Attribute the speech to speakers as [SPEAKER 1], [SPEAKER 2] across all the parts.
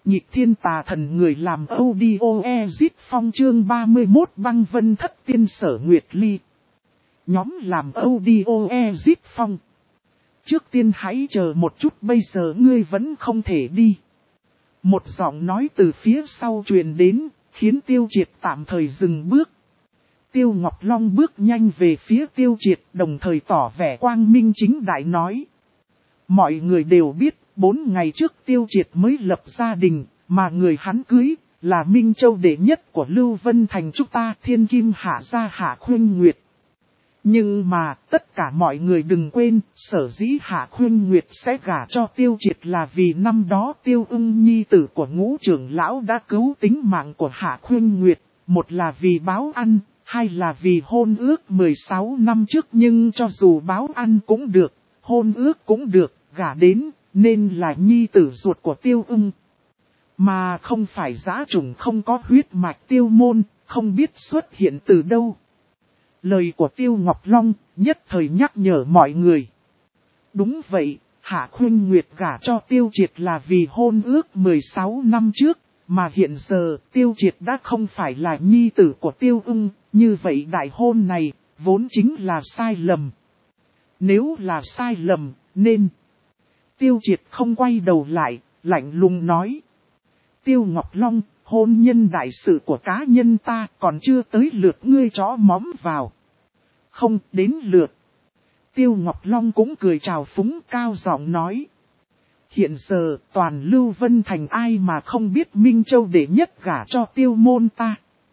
[SPEAKER 1] Nhịp thiên tà thần người làm audio Ezit Phong chương 31 băng vân thất tiên Sở Nguyệt Ly. Nhóm làm audio Ezit Phong. Trước tiên hãy chờ một chút, bây giờ ngươi vẫn không thể đi. Một giọng nói từ phía sau truyền đến, khiến Tiêu Triệt tạm thời dừng bước. Tiêu Ngọc Long bước nhanh về phía Tiêu Triệt, đồng thời tỏ vẻ quang minh chính đại nói. Mọi người đều biết, 4 ngày trước Tiêu Triệt mới lập gia đình, mà người hắn cưới là Minh Châu đệ nhất của Lưu Vân Thành chúng ta, Thiên Kim Hạ gia Hạ Khuyên Nguyệt. Nhưng mà, tất cả mọi người đừng quên, sở dĩ Hạ Khuyên Nguyệt sẽ gả cho Tiêu Triệt là vì năm đó Tiêu Ưng nhi tử của Ngũ trưởng lão đã cứu tính mạng của Hạ Khuyên Nguyệt, một là vì báo ăn, hai là vì hôn ước 16 năm trước, nhưng cho dù báo ăn cũng được, hôn ước cũng được, gả đến, nên là nhi tử ruột của Tiêu Ưng. Mà không phải dã chủng không có huyết mạch Tiêu Môn, không biết xuất hiện từ đâu. Lời của Tiêu Ngọc Long nhất thời nhắc nhở mọi người. Đúng vậy, Hạ Khuyên Nguyệt gả cho Tiêu Triệt là vì hôn ước 16 năm trước, mà hiện giờ Tiêu Triệt đã không phải là nhi tử của Tiêu Ưng, như vậy đại hôn này vốn chính là sai lầm. Nếu là sai lầm, nên... Tiêu Triệt không quay đầu lại, lạnh lùng nói. Tiêu Ngọc Long, hôn nhân đại sự của cá nhân ta còn chưa tới lượt ngươi chó móm vào. Không, đến lượt. Tiêu Ngọc Long cũng cười chào phúng cao giọng nói. Hiện giờ toàn Lưu Vân Thành ai mà không biết Minh Châu đệ nhất gả cho Tiêu Môn ta.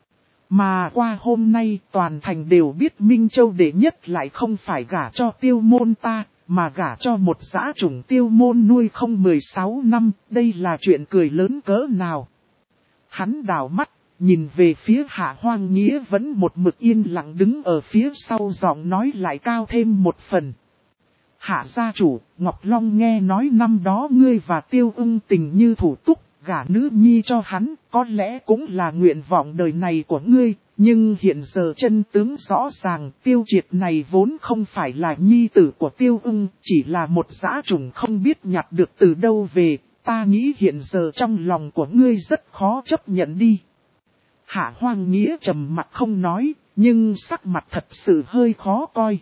[SPEAKER 1] Mà qua hôm nay toàn thành đều biết Minh Châu đệ nhất lại không phải gả cho Tiêu Môn ta, mà gả cho một dã chủng Tiêu Môn nuôi không 16 năm, đây là chuyện cười lớn cỡ nào. Hắn đảo mắt, nhìn về phía Hạ Hoang Nghĩa vẫn một mực yên lặng đứng ở phía sau, giọng nói lại cao thêm một phần. Hạ gia chủ, Ngọc Long nghe nói năm đó ngươi và Tiêu Ưng tình như thủ túc, gả nữ nhi cho hắn, có lẽ cũng là nguyện vọng đời này của ngươi, nhưng hiện giờ chân tướng rõ ràng, Tiêu Triệt này vốn không phải là nhi tử của Tiêu Ưng, chỉ là một dã chủng không biết nhặt được từ đâu về, ta nghĩ hiện giờ trong lòng của ngươi rất khó chấp nhận đi. Hạ Hoang Nghĩa trầm mặt không nói, nhưng sắc mặt thật sự hơi khó coi.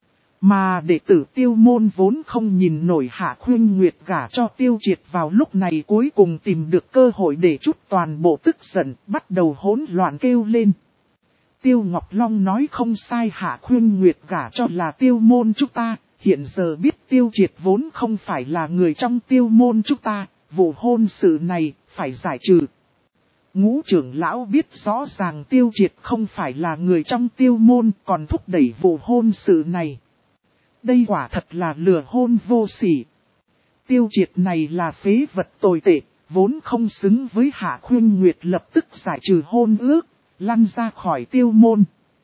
[SPEAKER 1] Mà đệ tử Tiêu Môn vốn không nhìn nổi Hạ Khuyên Nguyệt gả cho Tiêu Triệt vào lúc này cuối cùng tìm được cơ hội để trút toàn bộ tức giận, bắt đầu hỗn loạn kêu lên. Tiêu Ngọc Long nói không sai, Hạ Khuyên Nguyệt gả cho là Tiêu Môn chúng ta, hiện giờ biết Tiêu Triệt vốn không phải là người trong Tiêu Môn chúng ta, vụ hôn sự này phải giải trừ. Ngũ trưởng lão biết rõ ràng Tiêu Triệt không phải là người trong Tiêu Môn, còn thúc đẩy vụ hôn sự này. Đây quả thật là lừa hôn vô sỉ. Tiêu Triệt này là phế vật tồi tệ, vốn không xứng với Hạ Khuyên Nguyệt, lập tức giải trừ hôn ước, lăn ra khỏi Tiêu Môn.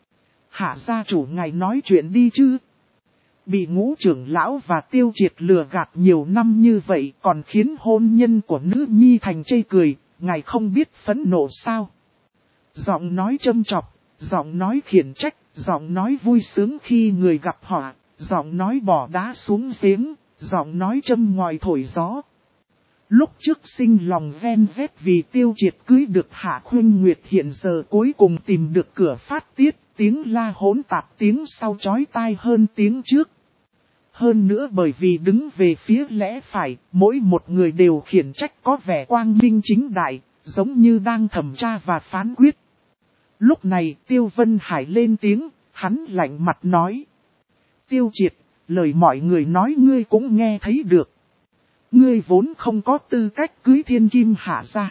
[SPEAKER 1] Hạ gia chủ ngài nói chuyện đi chứ. Bị Ngũ trưởng lão và Tiêu Triệt lừa gạt nhiều năm như vậy còn khiến hôn nhân của nữ nhi thành chê cười, ngài không biết phẫn nộ sao? Giọng nói châm chọc, giọng nói khiển trách, giọng nói vui sướng khi người gặp họa, giọng nói bỏ đá xuống giếng, giọng nói châm ngòi thổi gió. Lúc trước sinh lòng ghen ghét vì Tiêu Triệt cưới được Hạ Khuyên Nguyệt, hiện giờ cuối cùng tìm được cửa phát tiết, tiếng la hỗn tạp, tiếng sau chói tai hơn tiếng trước. Hơn nữa bởi vì đứng về phía lẽ phải, mỗi một người đều khiển trách có vẻ quang minh chính đại, giống như đang thẩm tra và phán quyết. Lúc này Tiêu Vân Hải lên tiếng, hắn lạnh mặt nói. Tiêu Triệt, lời mọi người nói ngươi cũng nghe thấy được. Ngươi vốn không có tư cách cưới Thiên Kim Hạ gia.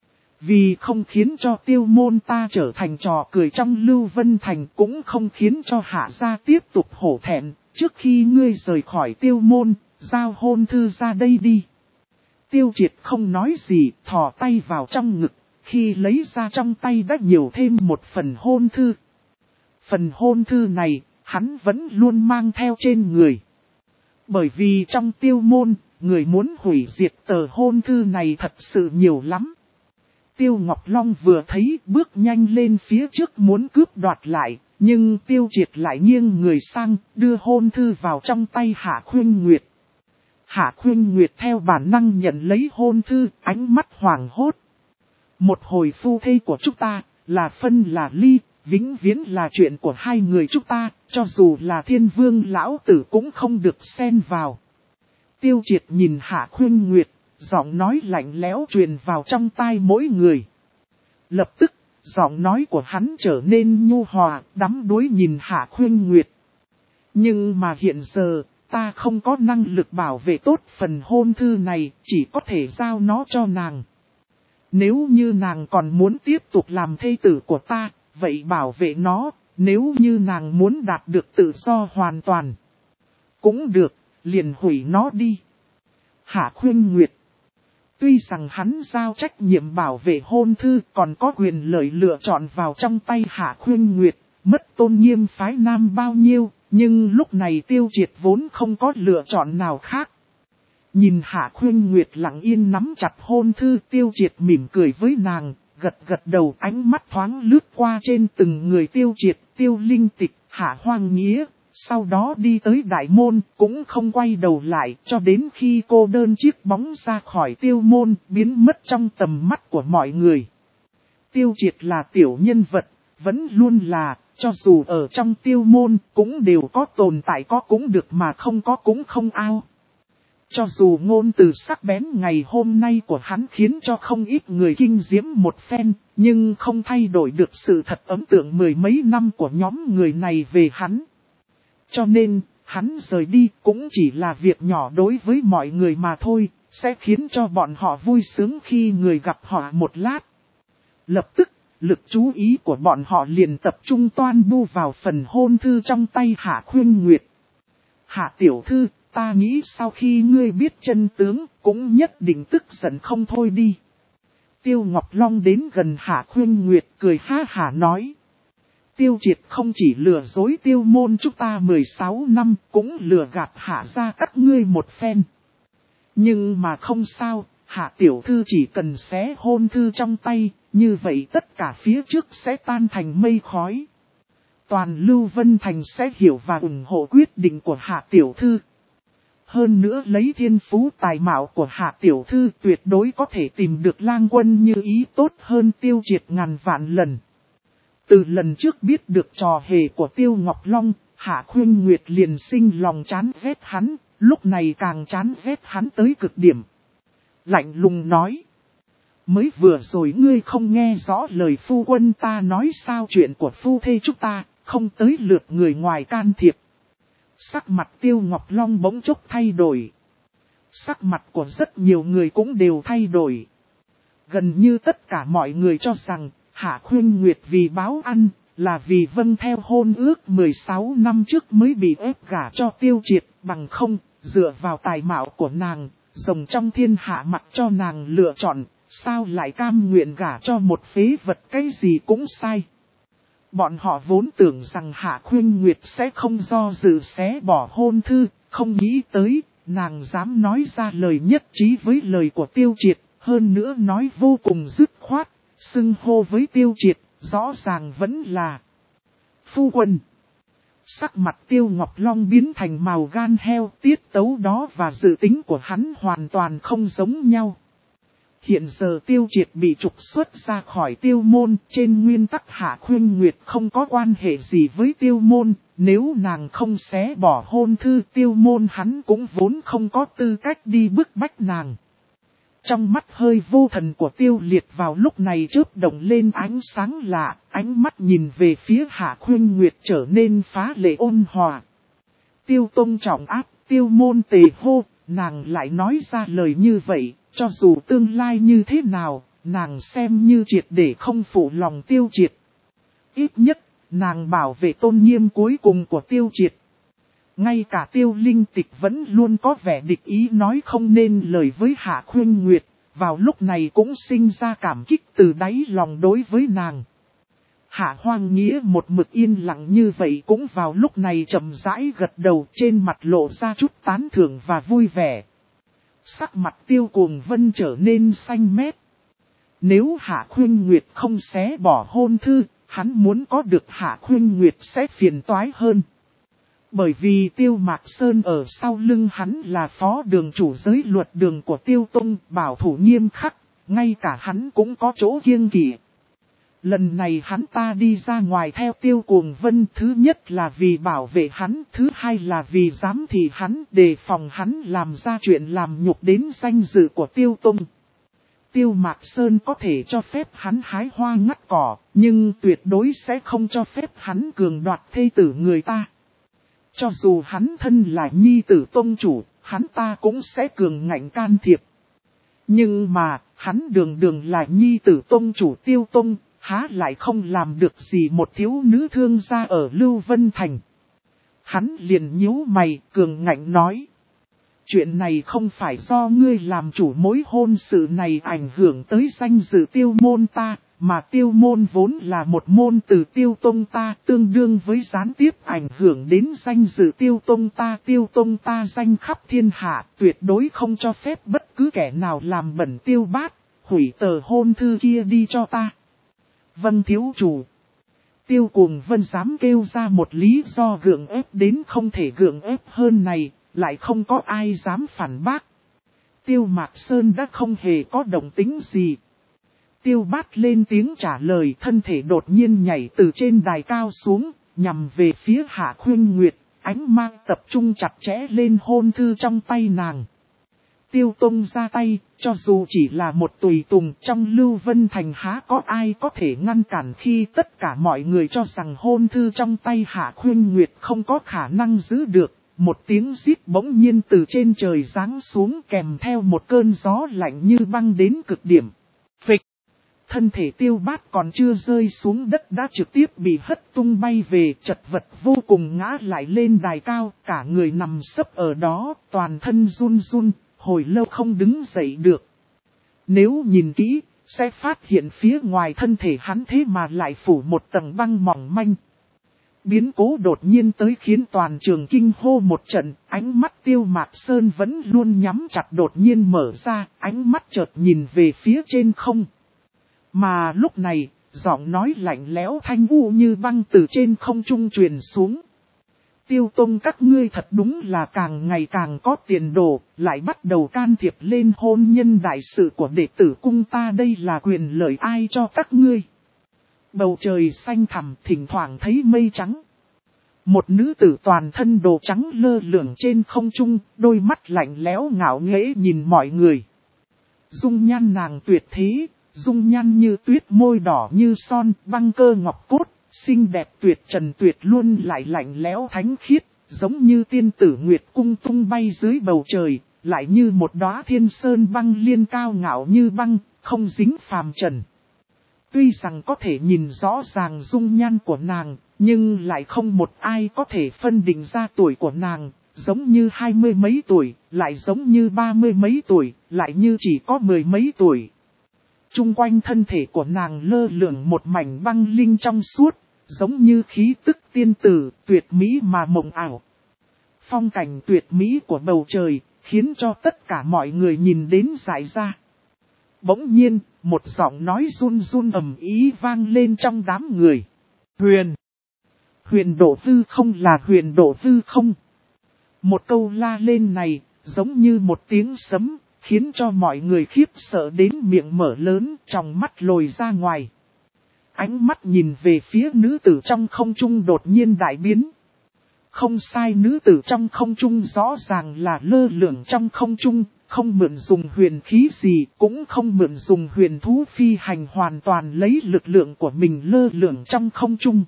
[SPEAKER 1] Vì không khiến cho Tiêu Môn ta trở thành trò cười trong Lưu Vân Thành, cũng không khiến cho Hạ gia tiếp tục hổ thẹn, trước khi ngươi rời khỏi Tiêu Môn, giao hôn thư ra đây đi. Tiêu Triệt không nói gì, thò tay vào trong ngực, khi lấy ra trong tay đã nhiều thêm một phần hôn thư. Phần hôn thư này, hắn vẫn luôn mang theo trên người. Bởi vì trong Tiêu Môn, người muốn hủy diệt tờ hôn thư này thật sự nhiều lắm. Tiêu Ngọc Long vừa thấy bước nhanh lên phía trước muốn cướp đoạt lại, nhưng Tiêu Triệt lại nghiêng người sang, đưa hôn thư vào trong tay Hạ Khuyên Nguyệt. Hạ Khuynh Nguyệt theo bản năng nhận lấy hôn thư, ánh mắt hoảng hốt. Một hồi phu thê của chúng ta, là phân là ly, vĩnh viễn là chuyện của hai người chúng ta, cho dù là Thiên Vương lão tử cũng không được xen vào. Tiêu Triệt nhìn Hạ Khuynh Nguyệt, giọng nói lạnh lẽo truyền vào trong tai mỗi người. Lập tức, giọng nói của hắn trở nên nhu hòa, đắm đuối nhìn Hạ Khuynh Nguyệt. Nhưng mà hiện giờ, ta không có năng lực bảo vệ tốt phần hôn thư này, chỉ có thể giao nó cho nàng. Nếu như nàng còn muốn tiếp tục làm thê tử của ta, vậy bảo vệ nó, nếu như nàng muốn đạt được tự do hoàn toàn. Cũng được, liền hủy nó đi. Hạ Khuynh Nguyệt. Tuy rằng hắn giao trách nhiệm bảo vệ hôn thư còn có quyền lợi lựa chọn vào trong tay Hạ Khuynh Nguyệt, mất tôn nghiêm phái nam bao nhiêu, nhưng lúc này Tiêu Triệt vốn không có lựa chọn nào khác. Nhìn Hạ Khuynh Nguyệt lặng yên nắm chặt hôn thư, Tiêu Triệt mỉm cười với nàng, gật gật đầu, ánh mắt thoáng lướt qua trên từng người Tiêu Triệt, Tiêu Linh Tịch, Hạ Hoang Nghĩa, sau đó đi tới đại môn, cũng không quay đầu lại, cho đến khi cô đơn chiếc bóng ra khỏi tiêu môn, biến mất trong tầm mắt của mọi người. Tiêu Triệt là tiểu nhân vật, vẫn luôn là, cho dù ở trong tiêu môn, cũng đều có tồn tại, có cũng được mà không có cũng không ao. Cho dù ngôn từ sắc bén ngày hôm nay của hắn khiến cho không ít người kinh diễm một phen, nhưng không thay đổi được sự thật ấn tượng mười mấy năm của nhóm người này về hắn. Cho nên, hắn rời đi cũng chỉ là việc nhỏ đối với mọi người mà thôi, sẽ khiến cho bọn họ vui sướng khi người gặp họ một lát. Lập tức, lực chú ý của bọn họ liền tập trung toan bu vào phần hôn thư trong tay Hạ Khuynh Nguyệt. Hạ tiểu thư, ta nghĩ sau khi ngươi biết chân tướng, cũng nhất định tức giận không thôi đi. Tiêu Ngọc Long đến gần Hạ Khuynh Nguyệt cười ha hả nói. Tiêu Triệt không chỉ lừa dối tiêu môn chúng ta 16 năm, cũng lừa gạt Hạ ra các ngươi một phen. Nhưng mà không sao, Hạ tiểu thư chỉ cần xé hôn thư trong tay, như vậy tất cả phía trước sẽ tan thành mây khói. Toàn Lưu Vân Thành sẽ hiểu và ủng hộ quyết định của Hạ tiểu thư. Hơn nữa lấy thiên phú tài mạo của Hạ tiểu thư tuyệt đối có thể tìm được lang quân như ý tốt hơn Tiêu Triệt ngàn vạn lần. Từ lần trước biết được trò hề của Tiêu Ngọc Long, Hạ Khuynh Nguyệt liền sinh lòng chán ghét hắn, lúc này càng chán ghét hắn tới cực điểm. Lạnh lùng nói. Mới vừa rồi ngươi không nghe rõ lời phu quân ta nói sao, chuyện của phu thê chúng ta, không tới lượt người ngoài can thiệp. Sắc mặt Tiêu Ngọc Long bỗng chốc thay đổi. Sắc mặt của rất nhiều người cũng đều thay đổi. Gần như tất cả mọi người cho rằng, Hạ Khuynh Nguyệt vì báo ăn, là vì vâng theo hôn ước 16 năm trước mới bị ép gả cho Tiêu Triệt, bằng không, dựa vào tài mạo của nàng, rồng trong thiên hạ mặc cho nàng lựa chọn, sao lại cam nguyện gả cho một phế vật, cái gì cũng sai. Bọn họ vốn tưởng rằng Hạ Khuynh Nguyệt sẽ không do dự xé bỏ hôn thư, không nghĩ tới, nàng dám nói ra lời nhất trí với lời của Tiêu Triệt, hơn nữa nói vô cùng dứt khoát, xưng hô với Tiêu Triệt, rõ ràng vẫn là phu quân. Sắc mặt Tiêu Ngọc Long biến thành màu gan heo, tiết tấu đó và dự tính của hắn hoàn toàn không giống nhau. Hiện giờ Tiêu Triệt bị trục xuất ra khỏi tiêu môn, trên nguyên tắc Hạ Khuynh Nguyệt không có quan hệ gì với tiêu môn, nếu nàng không xé bỏ hôn thư tiêu môn hắn cũng vốn không có tư cách đi bức bách nàng. Trong mắt hơi vô thần của Tiêu Liệt vào lúc này chớp động lên ánh sáng lạ, ánh mắt nhìn về phía Hạ Khuynh Nguyệt trở nên phá lệ ôn hòa. Tiêu Tông trọng áp, tiêu môn tề hô, nàng lại nói ra lời như vậy, cho dù tương lai như thế nào, nàng xem như triệt để không phụ lòng Tiêu Triệt. Ít nhất, nàng bảo vệ tôn nghiêm cuối cùng của Tiêu Triệt. Ngay cả Tiêu Linh Tịch vẫn luôn có vẻ địch ý nói không nên lời với Hạ Khuynh Nguyệt, vào lúc này cũng sinh ra cảm kích từ đáy lòng đối với nàng. Hạ Hoang Nghĩa một mực yên lặng như vậy cũng vào lúc này chậm rãi gật đầu, trên mặt lộ ra chút tán thưởng và vui vẻ. Sắc mặt Tiêu Cuồng Vân trở nên xanh mét. Nếu Hạ Khuynh Nguyệt không xé bỏ hôn thư, hắn muốn có được Hạ Khuynh Nguyệt sẽ phiền toái hơn. Bởi vì Tiêu Mạc Sơn ở sau lưng hắn là phó đường chủ giới luật đường của Tiêu Tông, bảo thủ nghiêm khắc, ngay cả hắn cũng có chỗ kiêng kỵ. Lần này hắn ta đi ra ngoài theo Tiêu Cuồng Vân, thứ nhất là vì bảo vệ hắn, thứ hai là vì giám thị hắn, đề phòng hắn làm ra chuyện làm nhục đến danh dự của Tiêu Tông. Tiêu Mạc Sơn có thể cho phép hắn hái hoa ngắt cỏ, nhưng tuyệt đối sẽ không cho phép hắn cường đoạt thê tử người ta. Cho dù hắn thân là nhi tử tông chủ, hắn ta cũng sẽ cường ngạnh can thiệp. Nhưng mà, hắn đường đường là nhi tử tông chủ Tiêu Tông, há lại không làm được gì một thiếu nữ thương gia ở Lưu Vân Thành. Hắn liền nhíu mày, cường ngạnh nói. Chuyện này không phải do ngươi làm chủ, mối hôn sự này ảnh hưởng tới danh dự Tiêu môn ta, mà Tiêu môn vốn là một môn từ Tiêu Tông ta, tương đương với gián tiếp ảnh hưởng đến danh dự Tiêu Tông ta. Tiêu Tông ta danh khắp thiên hạ, tuyệt đối không cho phép bất cứ kẻ nào làm bẩn Tiêu Bát, hủy tờ hôn thư kia đi cho ta. Vâng thiếu chủ. Tiêu Cuồng Vân dám kêu ra một lý do gượng ép đến không thể gượng ép hơn này, lại không có ai dám phản bác. Tiêu Mạc Sơn đã không hề có động tính gì. Tiêu Bát lên tiếng trả lời, thân thể đột nhiên nhảy từ trên đài cao xuống, nhằm về phía Hạ Khuynh Nguyệt, ánh mang tập trung chặt chẽ lên hôn thư trong tay nàng. Tiêu Tông ra tay, cho dù chỉ là một tùy tùng trong Lưu Vân Thành, há có ai có thể ngăn cản khi tất cả mọi người cho rằng hôn thư trong tay Hạ Khuynh Nguyệt không có khả năng giữ được. Một tiếng rít bỗng nhiên từ trên trời giáng xuống, kèm theo một cơn gió lạnh như băng đến cực điểm. Phịch! Thân thể Tiêu Bát còn chưa rơi xuống đất đã trực tiếp bị hất tung bay về, chật vật vô cùng ngã lại lên đài cao, cả người nằm sấp ở đó, toàn thân run run, hồi lâu không đứng dậy được. Nếu nhìn kỹ, sẽ phát hiện phía ngoài thân thể hắn thế mà lại phủ một tầng băng mỏng manh. Biến cố đột nhiên tới khiến toàn trường kinh hô một trận, ánh mắt Tiêu Mạc Sơn vẫn luôn nhắm chặt đột nhiên mở ra, ánh mắt chợt nhìn về phía trên không. Mà lúc này, giọng nói lạnh lẽo thanh u như băng từ trên không trung truyền xuống. Tiêu Tông các ngươi thật đúng là càng ngày càng có tiền đồ, lại bắt đầu can thiệp lên hôn nhân đại sự của đệ tử cung ta, đây là quyền lợi ai cho các ngươi. Bầu trời xanh thẳm, thỉnh thoảng thấy mây trắng. Một nữ tử toàn thân đồ trắng lơ lửng trên không trung, đôi mắt lạnh lẽo ngạo nghễ nhìn mọi người. Dung nhan nàng tuyệt thế, dung nhan như tuyết, môi đỏ như son, băng cơ ngọc cốt, xinh đẹp tuyệt trần tuyệt luôn lại lạnh lẽo thánh khiết, giống như tiên tử nguyệt cung tung bay dưới bầu trời, lại như một đóa thiên sơn băng liên cao ngạo như băng, không dính phàm trần. Tuy rằng có thể nhìn rõ ràng dung nhan của nàng, nhưng lại không một ai có thể phân định ra tuổi của nàng, giống như 20 mấy tuổi, lại giống như 30 mấy tuổi, lại như chỉ có 10 mấy tuổi. Trung quanh thân thể của nàng lơ lửng một mảnh băng linh trong suốt, giống như khí tức tiên tử, tuyệt mỹ mà mộng ảo. Phong cảnh tuyệt mỹ của bầu trời, khiến cho tất cả mọi người nhìn đến dại ra. Bỗng nhiên, một giọng nói run run ầm ý vang lên trong đám người. Huyền! Huyền độ tư không là huyền độ tư không? Một câu la lên này, giống như một tiếng sấm, khiến cho mọi người khiếp sợ đến miệng mở lớn, tròng mắt lồi ra ngoài. Ánh mắt nhìn về phía nữ tử trong không trung đột nhiên đại biến. Không sai, nữ tử trong không trung rõ ràng là lơ lửng trong không trung, không mượn dùng huyền khí gì, cũng không mượn dùng huyền thú phi hành, hoàn toàn lấy lực lượng của mình lơ lửng trong không trung.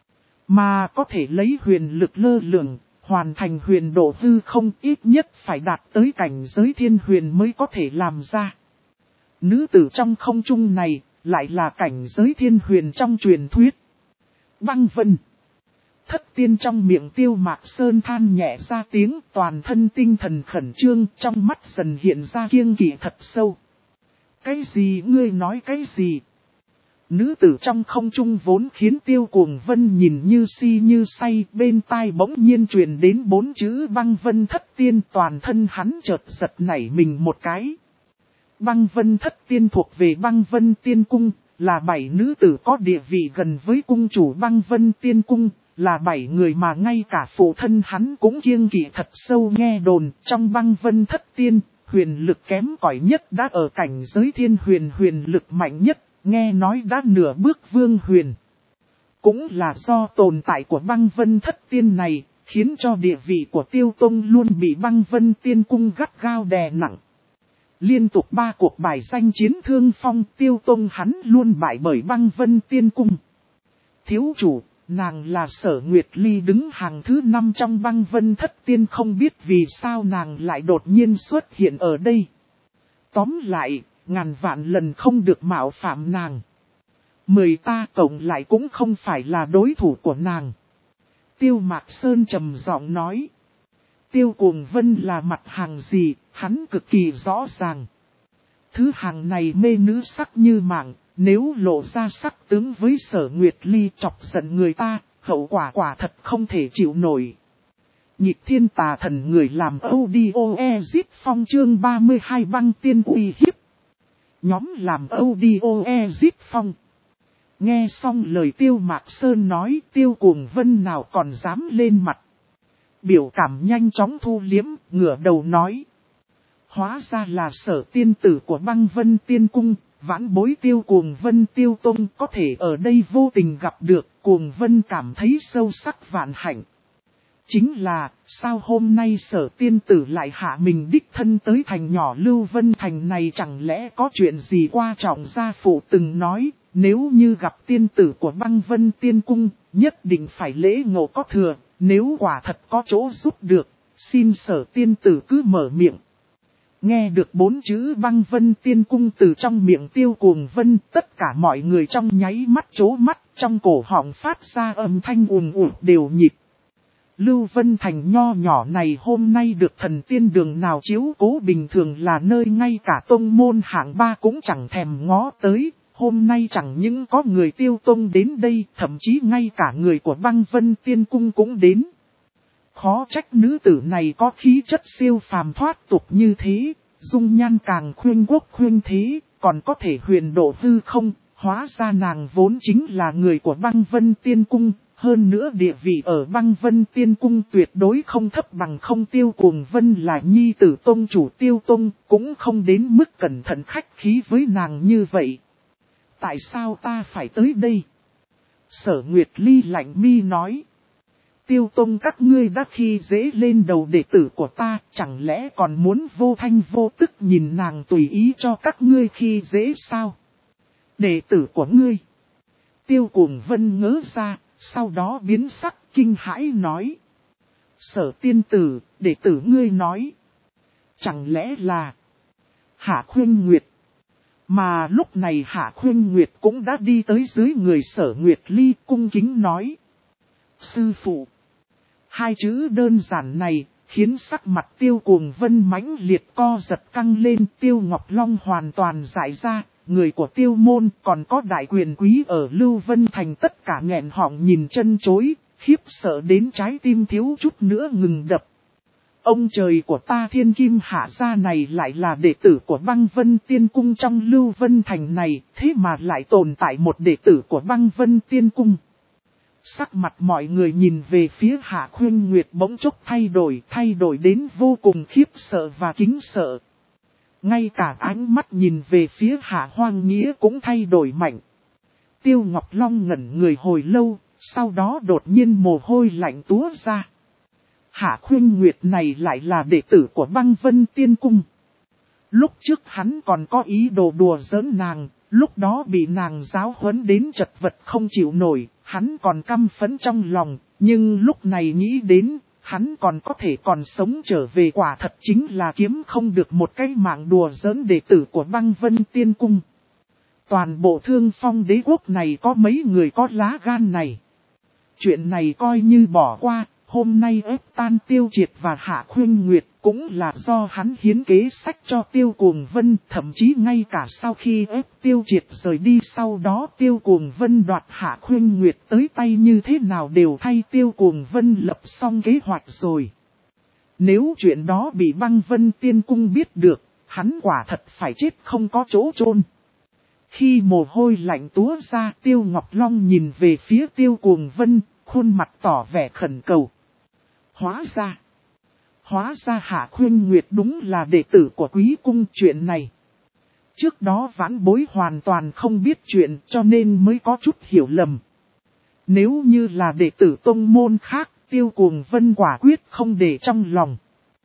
[SPEAKER 1] Mà có thể lấy huyền lực lơ lửng, hoàn thành huyền độ hư không, ít nhất phải đạt tới cảnh giới thiên huyền mới có thể làm ra. Nữ tử trong không trung này, lại là cảnh giới thiên huyền trong truyền thuyết. Băng Vân. Thất tiên trong miệng Tiêu Mạc Sơn than nhẹ ra tiếng, toàn thân tinh thần khẩn trương, trong mắt dần hiện ra kiêng kỵ thật sâu. Cái gì ngươi nói cái gì? Nữ tử trong không trung vốn khiến Tiêu Cuồng Vân nhìn như si như say, bên tai bỗng nhiên truyền đến 4 chữ Băng Vân Thất Tiên, toàn thân hắn chợt giật nảy mình một cái. Băng Vân Thất Tiên thuộc về Băng Vân Tiên Cung, là 7 nữ tử có địa vị gần với cung chủ Băng Vân Tiên Cung, là 7 người mà ngay cả phụ thân hắn cũng kiêng kỵ thật sâu. Nghe đồn trong băng vân thất tiên, huyền lực kém cỏi nhất đã ở cảnh giới thiên huyền, huyền lực mạnh nhất, nghe nói đã nửa bước vương huyền. Cũng là do tồn tại của băng vân thất tiên này, khiến cho địa vị của Tiêu Tông luôn bị băng vân tiên cung gắt gao đè nặng. Liên tục 3 cuộc bài danh chiến thương phong, Tiêu Tông hắn luôn bại bởi băng vân tiên cung. Thiếu chủ, nàng là Sở Nguyệt Ly đứng hàng thứ 5 trong băng vân thất tiên, không biết vì sao nàng lại đột nhiên xuất hiện ở đây. Tóm lại, ngàn vạn lần không được mạo phạm nàng. 10 ta cộng lại cũng không phải là đối thủ của nàng. Tiêu Mạc Sơn trầm giọng nói. Tiêu Cuồng Vân là mặt hàng gì, hắn cực kỳ rõ ràng. Thứ hàng này mê nữ sắc như mạng, nếu lộ ra sắc tướng với Sở Nguyệt Ly chọc giận người ta, hậu quả quả thật không thể chịu nổi. Nhịp thiên tà thần người làm audio phong chương 32 băng tiên uy hiếp. Nhóm làm audio phong. Nghe xong lời Tiêu Mạc Sơn nói, Tiêu Cuồng Vân nào còn dám lên mặt. Biểu cảm nhanh chóng thu liếm, ngửa đầu nói. Hóa ra là Sở tiên tử của băng vân tiên cung, vãn bối Tiêu Cuồng Vân Tiêu Tông có thể ở đây vô tình gặp được, Cuồng Vân cảm thấy sâu sắc vạn hạnh. Chính là, sao hôm nay Sở tiên tử lại hạ mình đích thân tới thành nhỏ Lưu Vân Thành này, chẳng lẽ có chuyện gì quan trọng? Gia phụ từng nói, nếu như gặp tiên tử của băng vân tiên cung, nhất định phải lễ ngộ có thừa, nếu quả thật có chỗ giúp được, xin Sở tiên tử cứ mở miệng. Nghe được 4 chữ băng vân tiên cung từ trong miệng Tiêu Cuồng Vân, tất cả mọi người trong nháy mắt trố mắt, trong cổ họng phát ra âm thanh ùn ùn đều nhịp. Lưu Vân Thành nho nhỏ này hôm nay được thần tiên đường nào chiếu cố, bình thường là nơi ngay cả tông môn hạng 3 cũng chẳng thèm ngó tới, hôm nay chẳng những có người Tiêu Tông đến đây, thậm chí ngay cả người của băng vân tiên cung cũng đến. Khó trách nữ tử này có khí chất siêu phàm thoát tục như thế, dung nhan càng khuynh quốc khuynh thế, còn có thể huyền độ hư không, hóa ra nàng vốn chính là người của băng vân tiên cung, hơn nữa địa vị ở băng vân tiên cung tuyệt đối không thấp bằng không. Tiêu Cuồng Vân là nhi tử tông chủ Tiêu Tông, cũng không đến mức cẩn thận khách khí với nàng như vậy. Tại sao ta phải tới đây? Sở Nguyệt Ly lạnh mi nói. Tiêu Tông các ngươi đã khi dễ lên đầu đệ tử của ta, chẳng lẽ còn muốn vô thanh vô tức nhìn nàng tùy ý cho các ngươi khi dễ sao? Đệ tử của ngươi. Tiêu Cuồng Vân ngớ ra, sau đó biến sắc kinh hãi nói. Sở tiên tử, đệ tử ngươi nói. Chẳng lẽ là Hạ Khuyên Nguyệt? Mà lúc này Hạ Khuyên Nguyệt cũng đã đi tới dưới người Sở Nguyệt Ly, cung kính nói. Sư phụ. 2 chữ đơn giản này, khiến sắc mặt Tiêu Cuồng Vân mãnh liệt co giật căng lên. Tiêu Ngọc Long hoàn toàn giải ra, người của Tiêu môn còn có đại quyền quý ở Lưu Vân Thành tất cả nghẹn họng nhìn chân chối, khiếp sợ đến trái tim thiếu chút nữa ngừng đập. Ông trời của ta, Thiên Kim Hạ gia này lại là đệ tử của băng vân tiên cung trong Lưu Vân Thành này, thế mà lại tồn tại một đệ tử của băng vân tiên cung. Sắc mặt mọi người nhìn về phía Hạ Khuyên Nguyệt bỗng chốc thay đổi đến vô cùng khiếp sợ và kính sợ. Ngay cả ánh mắt nhìn về phía Hạ Hoang Nghĩa cũng thay đổi mạnh. Tiêu Ngọc Long ngẩn người hồi lâu, sau đó đột nhiên mồ hôi lạnh túa ra. Hạ Khuyên Nguyệt này lại là đệ tử của băng vân tiên cung. Lúc trước hắn còn có ý đồ đùa giỡn nàng, lúc đó bị nàng giáo huấn đến chật vật không chịu nổi, hắn còn căm phẫn trong lòng, nhưng lúc này nghĩ đến, hắn còn có thể còn sống trở về, quả thật chính là kiếm không được một cái mạng đùa giỡn đệ tử của băng vân tiên cung. Toàn bộ Thương Phong đế quốc này có mấy người có lá gan này. Chuyện này coi như bỏ qua, hôm nay ép tan Tiêu Triệt và Hạ Khuyên Nguyệt cũng là do hắn hiến kế sách cho Tiêu Cuồng Vân, thậm chí ngay cả sau khi ép Tiêu Triệt rời đi, sau đó Tiêu Cuồng Vân đoạt Hạ Khuyên Nguyệt tới tay như thế nào đều thay Tiêu Cuồng Vân lập xong kế hoạch rồi. Nếu chuyện đó bị băng vân tiên cung biết được, hắn quả thật phải chết không có chỗ chôn. Khi mồ hôi lạnh túa ra, Tiêu Ngọc Long nhìn về phía Tiêu Cuồng Vân, khuôn mặt tỏ vẻ khẩn cầu. Hóa ra Hạ Khuyên Nguyệt đúng là đệ tử của Quý Cung chuyện này. Trước đó vãn bối hoàn toàn không biết chuyện cho nên mới có chút hiểu lầm. Nếu như là đệ tử tông môn khác, Tiêu Cuồng Vân quả quyết không để trong lòng.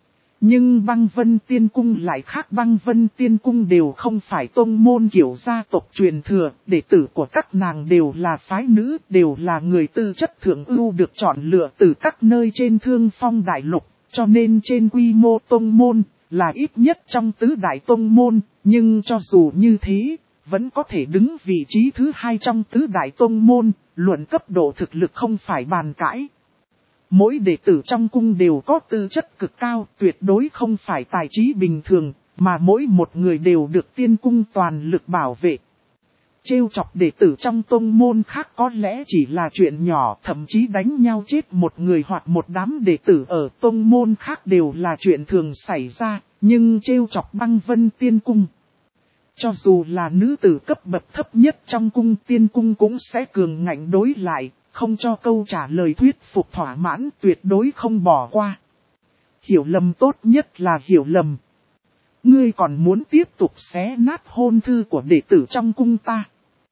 [SPEAKER 1] Nhưng Băng Vân Tiên Cung lại khác, Băng Vân Tiên Cung đều không phải tông môn kiểu gia tộc truyền thừa, đệ tử của các nàng đều là phái nữ, đều là người tư chất thượng ưu được chọn lựa từ các nơi trên Thương Phong Đại Lục, cho nên trên quy mô tông môn là ít nhất trong tứ đại tông môn, nhưng cho dù như thế, vẫn có thể đứng vị trí thứ 2 trong tứ đại tông môn, luận cấp độ thực lực không phải bàn cãi. Mỗi đệ tử trong cung đều có tư chất cực cao, tuyệt đối không phải tài trí bình thường, mà mỗi một người đều được tiên cung toàn lực bảo vệ. Trêu chọc đệ tử trong tông môn khác có lẽ chỉ là chuyện nhỏ, thậm chí đánh nhau chết một người hoặc một đám đệ tử ở tông môn khác đều là chuyện thường xảy ra, nhưng trêu chọc Băng Vân Tiên Cung. Cho dù là nữ tử cấp bậc thấp nhất trong cung, tiên cung cũng sẽ cường ngạnh đối lại, không cho câu trả lời thuyết phục thỏa mãn, tuyệt đối không bỏ qua. Hiểu lầm tốt nhất là hiểu lầm. Ngươi còn muốn tiếp tục xé nát hôn thư của đệ tử trong cung ta.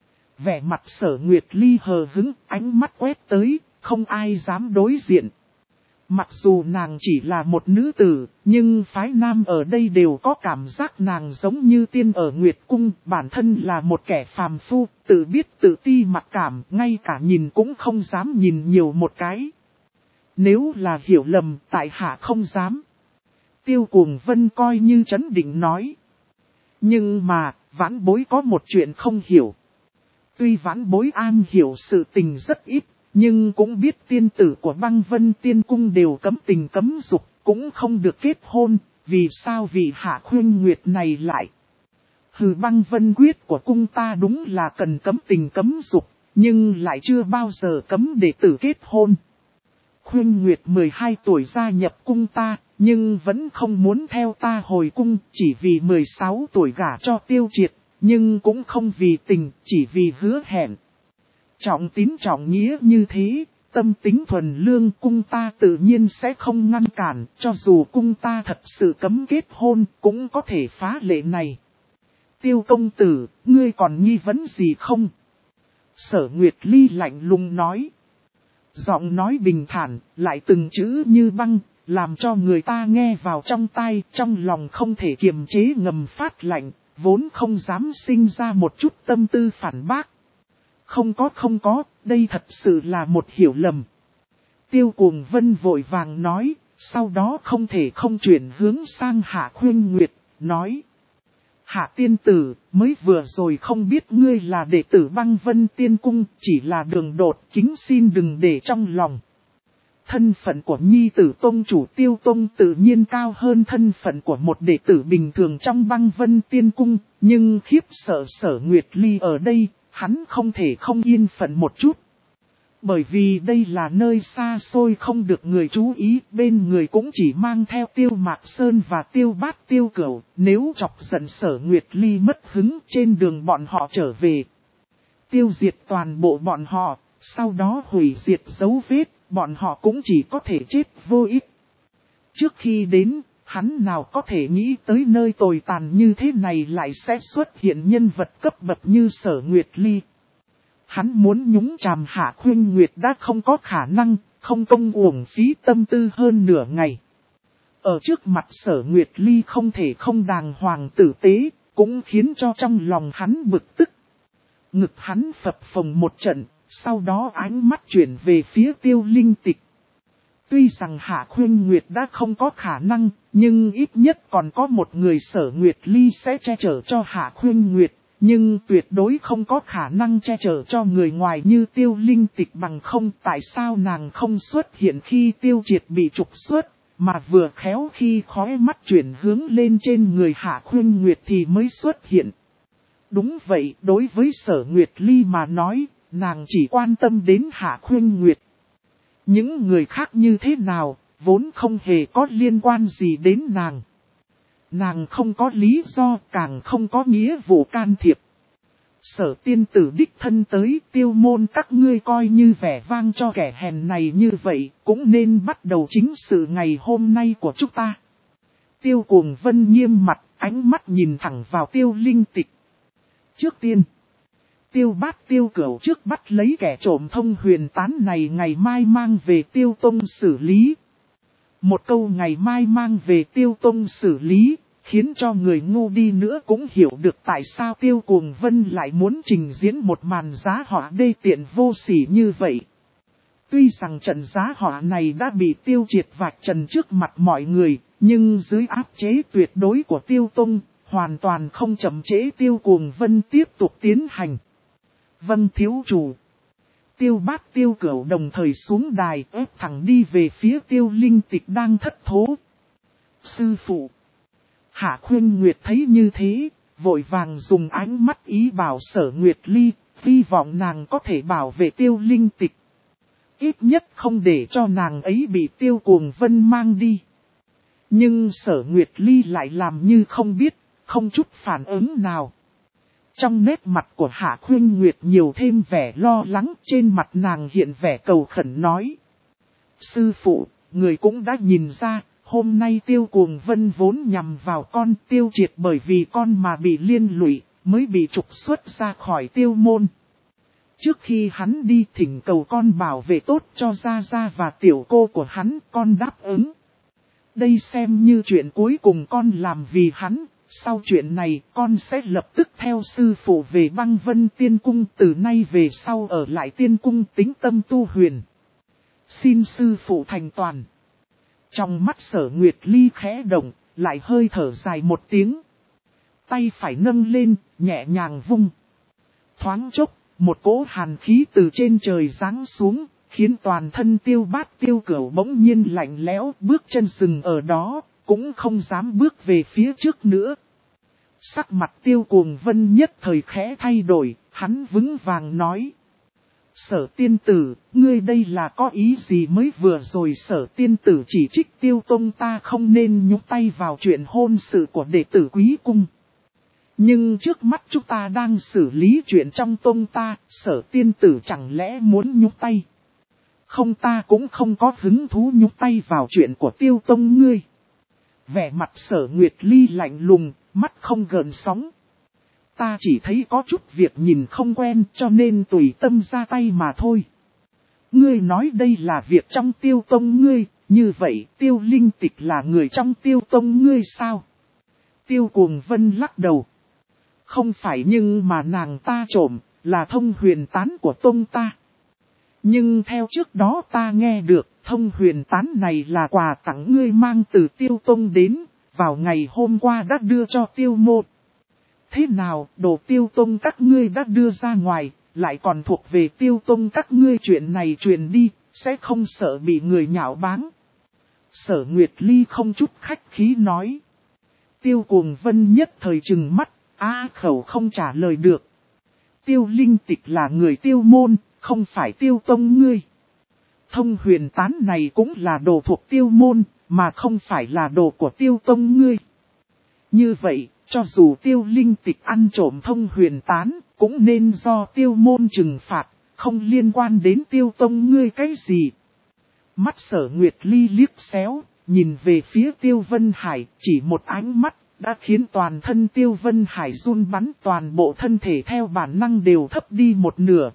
[SPEAKER 1] Vẻ mặt Sở Nguyệt Ly hờ hững, ánh mắt quét tới, không ai dám đối diện. Mặc dù nàng chỉ là một nữ tử, nhưng phái nam ở đây đều có cảm giác nàng giống như tiên ở Nguyệt Cung, bản thân là một kẻ phàm phu, tự biết tự ti mặc cảm, ngay cả nhìn cũng không dám nhìn nhiều một cái. Nếu là hiểu lầm, tại hạ không dám. Tiêu Cuồng Vân coi như trấn định nói. Nhưng mà, vãn bối có một chuyện không hiểu. Tuy vãn bối an hiểu sự tình rất ít, nhưng cũng biết tiên tử của Băng Vân Tiên Cung đều cấm tình cấm dục, cũng không được kết hôn, vì sao vị Hạ Khuyên Nguyệt này lại. Băng Vân quyết của cung ta đúng là cần cấm tình cấm dục, nhưng lại chưa bao giờ cấm đệ tử kết hôn. Khuyên Nguyệt 12 tuổi gia nhập cung ta, nhưng vẫn không muốn theo ta hồi cung, chỉ vì 16 tuổi gả cho Tiêu Triệt, nhưng cũng không vì tình, chỉ vì hứa hẹn. Trọng tín trọng nghĩa như thế, tâm tính thuần lương, cung ta tự nhiên sẽ không ngăn cản, cho dù cung ta thật sự cấm kết hôn, cũng có thể phá lệ này. Tiêu công tử, ngươi còn nghi vấn gì không? Sở Nguyệt Ly lạnh lùng nói. Giọng nói bình thản, lại từng chữ như băng, làm cho người ta nghe vào trong tai, trong lòng không thể kiềm chế ngầm phát lạnh, vốn không dám sinh ra một chút tâm tư phản bác. Không có, đây thật sự là một hiểu lầm. Tiêu Cuồng Vân vội vàng nói, sau đó không thể không chuyển hướng sang Hạ Khuyên Nguyệt, nói. Hạ tiên tử, mới vừa rồi không biết ngươi là đệ tử Băng Vân Tiên Cung, chỉ là đường đột, kính xin đừng để trong lòng. Thân phận của nhi tử tông chủ Tiêu Tông tự nhiên cao hơn thân phận của một đệ tử bình thường trong Băng Vân Tiên Cung, nhưng khiếp sợ Sở Nguyệt Ly ở đây, hắn không thể không yên phận một chút. Bởi vì đây là nơi xa xôi không được người chú ý, bên người cũng chỉ mang theo Tiêu Mạc Sơn và Tiêu Bát Tiêu Cửu, nếu chọc giận Sở Nguyệt Ly mất hứng trên đường bọn họ trở về. Tiêu diệt toàn bộ bọn họ, sau đó hủy diệt dấu vết, bọn họ cũng chỉ có thể chết vô ích. Trước khi đến, hắn nào có thể nghĩ tới nơi tồi tàn như thế này lại sẽ xuất hiện nhân vật cấp bậc như Sở Nguyệt Ly. Hắn muốn nhúng chàm Hạ Khuyên Nguyệt đã không có khả năng, không công uổng phí tâm tư hơn nửa ngày. Ở trước mặt Sở Nguyệt Ly không thể không đàng hoàng tử tế, cũng khiến cho trong lòng hắn bực tức. Ngực hắn phập phồng một trận, sau đó ánh mắt chuyển về phía Tiêu Linh Tịch. Tuy rằng Hạ Khuyên Nguyệt đã không có khả năng, nhưng ít nhất còn có một người Sở Nguyệt Ly sẽ che chở cho Hạ Khuyên Nguyệt. Nhưng tuyệt đối không có khả năng che chở cho người ngoài như Tiêu Linh Tịch, bằng không tại sao nàng không xuất hiện khi Tiêu Triệt bị trục xuất, mà vừa khéo khi khóe mắt chuyển hướng lên trên người Hạ Khuyên Nguyệt thì mới xuất hiện. Đúng vậy, đối với Sở Nguyệt Ly mà nói, nàng chỉ quan tâm đến Hạ Khuyên Nguyệt. Những người khác như thế nào, vốn không hề có liên quan gì đến nàng. Nàng không có lý do, càng không có nghĩa vụ can thiệp. Sở tiên tử đích thân tới Tiêu môn các ngươi coi như vẻ vang cho kẻ hèn này như vậy, cũng nên bắt đầu chính sự ngày hôm nay của chúng ta. Tiêu Cuồng Vân nghiêm mặt, ánh mắt nhìn thẳng vào Tiêu Linh Tịch. Trước tiên, Tiêu Bát Tiêu Cửu trước bắt lấy kẻ trộm thông huyền tán này ngày mai mang về Tiêu Tông xử lý. Một câu ngày mai mang về Tiêu Tông xử lý, khiến cho người ngu đi nữa cũng hiểu được tại sao Tiêu Cuồng Vân lại muốn trình diễn một màn giá họa đê tiện vô sỉ như vậy. Tuy rằng trận giá họa này đã bị Tiêu Triệt vạch trần trước mặt mọi người, nhưng dưới áp chế tuyệt đối của Tiêu Tông, hoàn toàn không chậm trễ Tiêu Cuồng Vân tiếp tục tiến hành. Vâng thiếu chủ. Tiêu Bát Tiêu Cửu đồng thời xuống đài ép thẳng đi về phía Tiêu Linh Tịch đang thất thố. Sư phụ. Hạ Khuyên Nguyệt thấy như thế, vội vàng dùng ánh mắt ý bảo Sở Nguyệt Ly, hy vọng nàng có thể bảo vệ Tiêu Linh Tịch. Ít nhất không để cho nàng ấy bị Tiêu Cuồng Vân mang đi. Nhưng Sở Nguyệt Ly lại làm như không biết, không chút phản ứng nào. Trong nét mặt của Hạ Khuyên Nguyệt nhiều thêm vẻ lo lắng, trên mặt nàng hiện vẻ cầu khẩn nói. Sư phụ, người cũng đã nhìn ra, hôm nay Tiêu Cuồng Vân vốn nhằm vào con Tiêu Triệt bởi vì con mà bị liên lụy, mới bị trục xuất ra khỏi Tiêu môn. Trước khi hắn đi thỉnh cầu con bảo vệ tốt cho Gia Gia và tiểu cô của hắn, con đáp ứng. Đây xem như chuyện cuối cùng con làm vì hắn. Sau chuyện này, con sẽ lập tức theo sư phụ về Băng Vân Tiên Cung, từ nay về sau ở lại Tiên Cung tĩnh tâm tu huyền. Xin sư phụ thành toàn. Trong mắt Sở Nguyệt Ly khẽ động, lại hơi thở dài một tiếng. Tay phải nâng lên, nhẹ nhàng vung. Thoáng chốc, một cỗ hàn khí từ trên trời giáng xuống, khiến toàn thân Tiêu Bát Tiêu Cửu bỗng nhiên lạnh lẽo, bước chân dừng ở đó. Cũng không dám bước về phía trước nữa. Sắc mặt Tiêu Cuồng Vân nhất thời khẽ thay đổi, hắn vững vàng nói. Sở tiên tử, ngươi đây là có ý gì mới vừa rồi Sở tiên tử chỉ trích Tiêu Tông ta không nên nhúng tay vào chuyện hôn sự của đệ tử quý cung. Nhưng trước mắt chúng ta đang xử lý chuyện trong tông ta, Sở tiên tử chẳng lẽ muốn nhúng tay. Không ta cũng không có hứng thú nhúng tay vào chuyện của Tiêu Tông ngươi. Vẻ mặt Sở Nguyệt Ly lạnh lùng, mắt không gợn sóng. Ta chỉ thấy có chút việc nhìn không quen cho nên tùy tâm ra tay mà thôi. Ngươi nói đây là việc trong Tiêu Tông ngươi, như vậy Tiêu Linh Tịch là người trong Tiêu Tông ngươi sao? Tiêu Cuồng Vân lắc đầu. Không phải nhưng mà nàng ta trộm, là thông huyền tán của tông ta. Nhưng theo trước đó ta nghe được, thông huyền tán này là quà tặng ngươi mang từ Tiêu Tông đến, vào ngày hôm qua đã đưa cho Tiêu môn. Thế nào, đồ Tiêu Tông các ngươi đã đưa ra ngoài, lại còn thuộc về Tiêu Tông các ngươi chuyện này truyền đi, sẽ không sợ bị người nhạo báng. Sở Nguyệt Ly không chút khách khí nói. Tiêu Cuồng Vân nhất thời trừng mắt, khẩu không trả lời được. Tiêu Linh Tịch là người Tiêu môn, không phải Tiêu Tông ngươi. Thông huyền tán này cũng là đồ thuộc Tiêu môn, mà không phải là đồ của Tiêu Tông ngươi. Như vậy, cho dù Tiêu Linh Tịch ăn trộm thông huyền tán, cũng nên do Tiêu môn trừng phạt, không liên quan đến Tiêu Tông ngươi cái gì. Mắt Sở Nguyệt Ly liếc xéo, nhìn về phía Tiêu Vân Hải, chỉ một ánh mắt, đã khiến toàn thân Tiêu Vân Hải run bắn, toàn bộ thân thể theo bản năng đều thấp đi một nửa.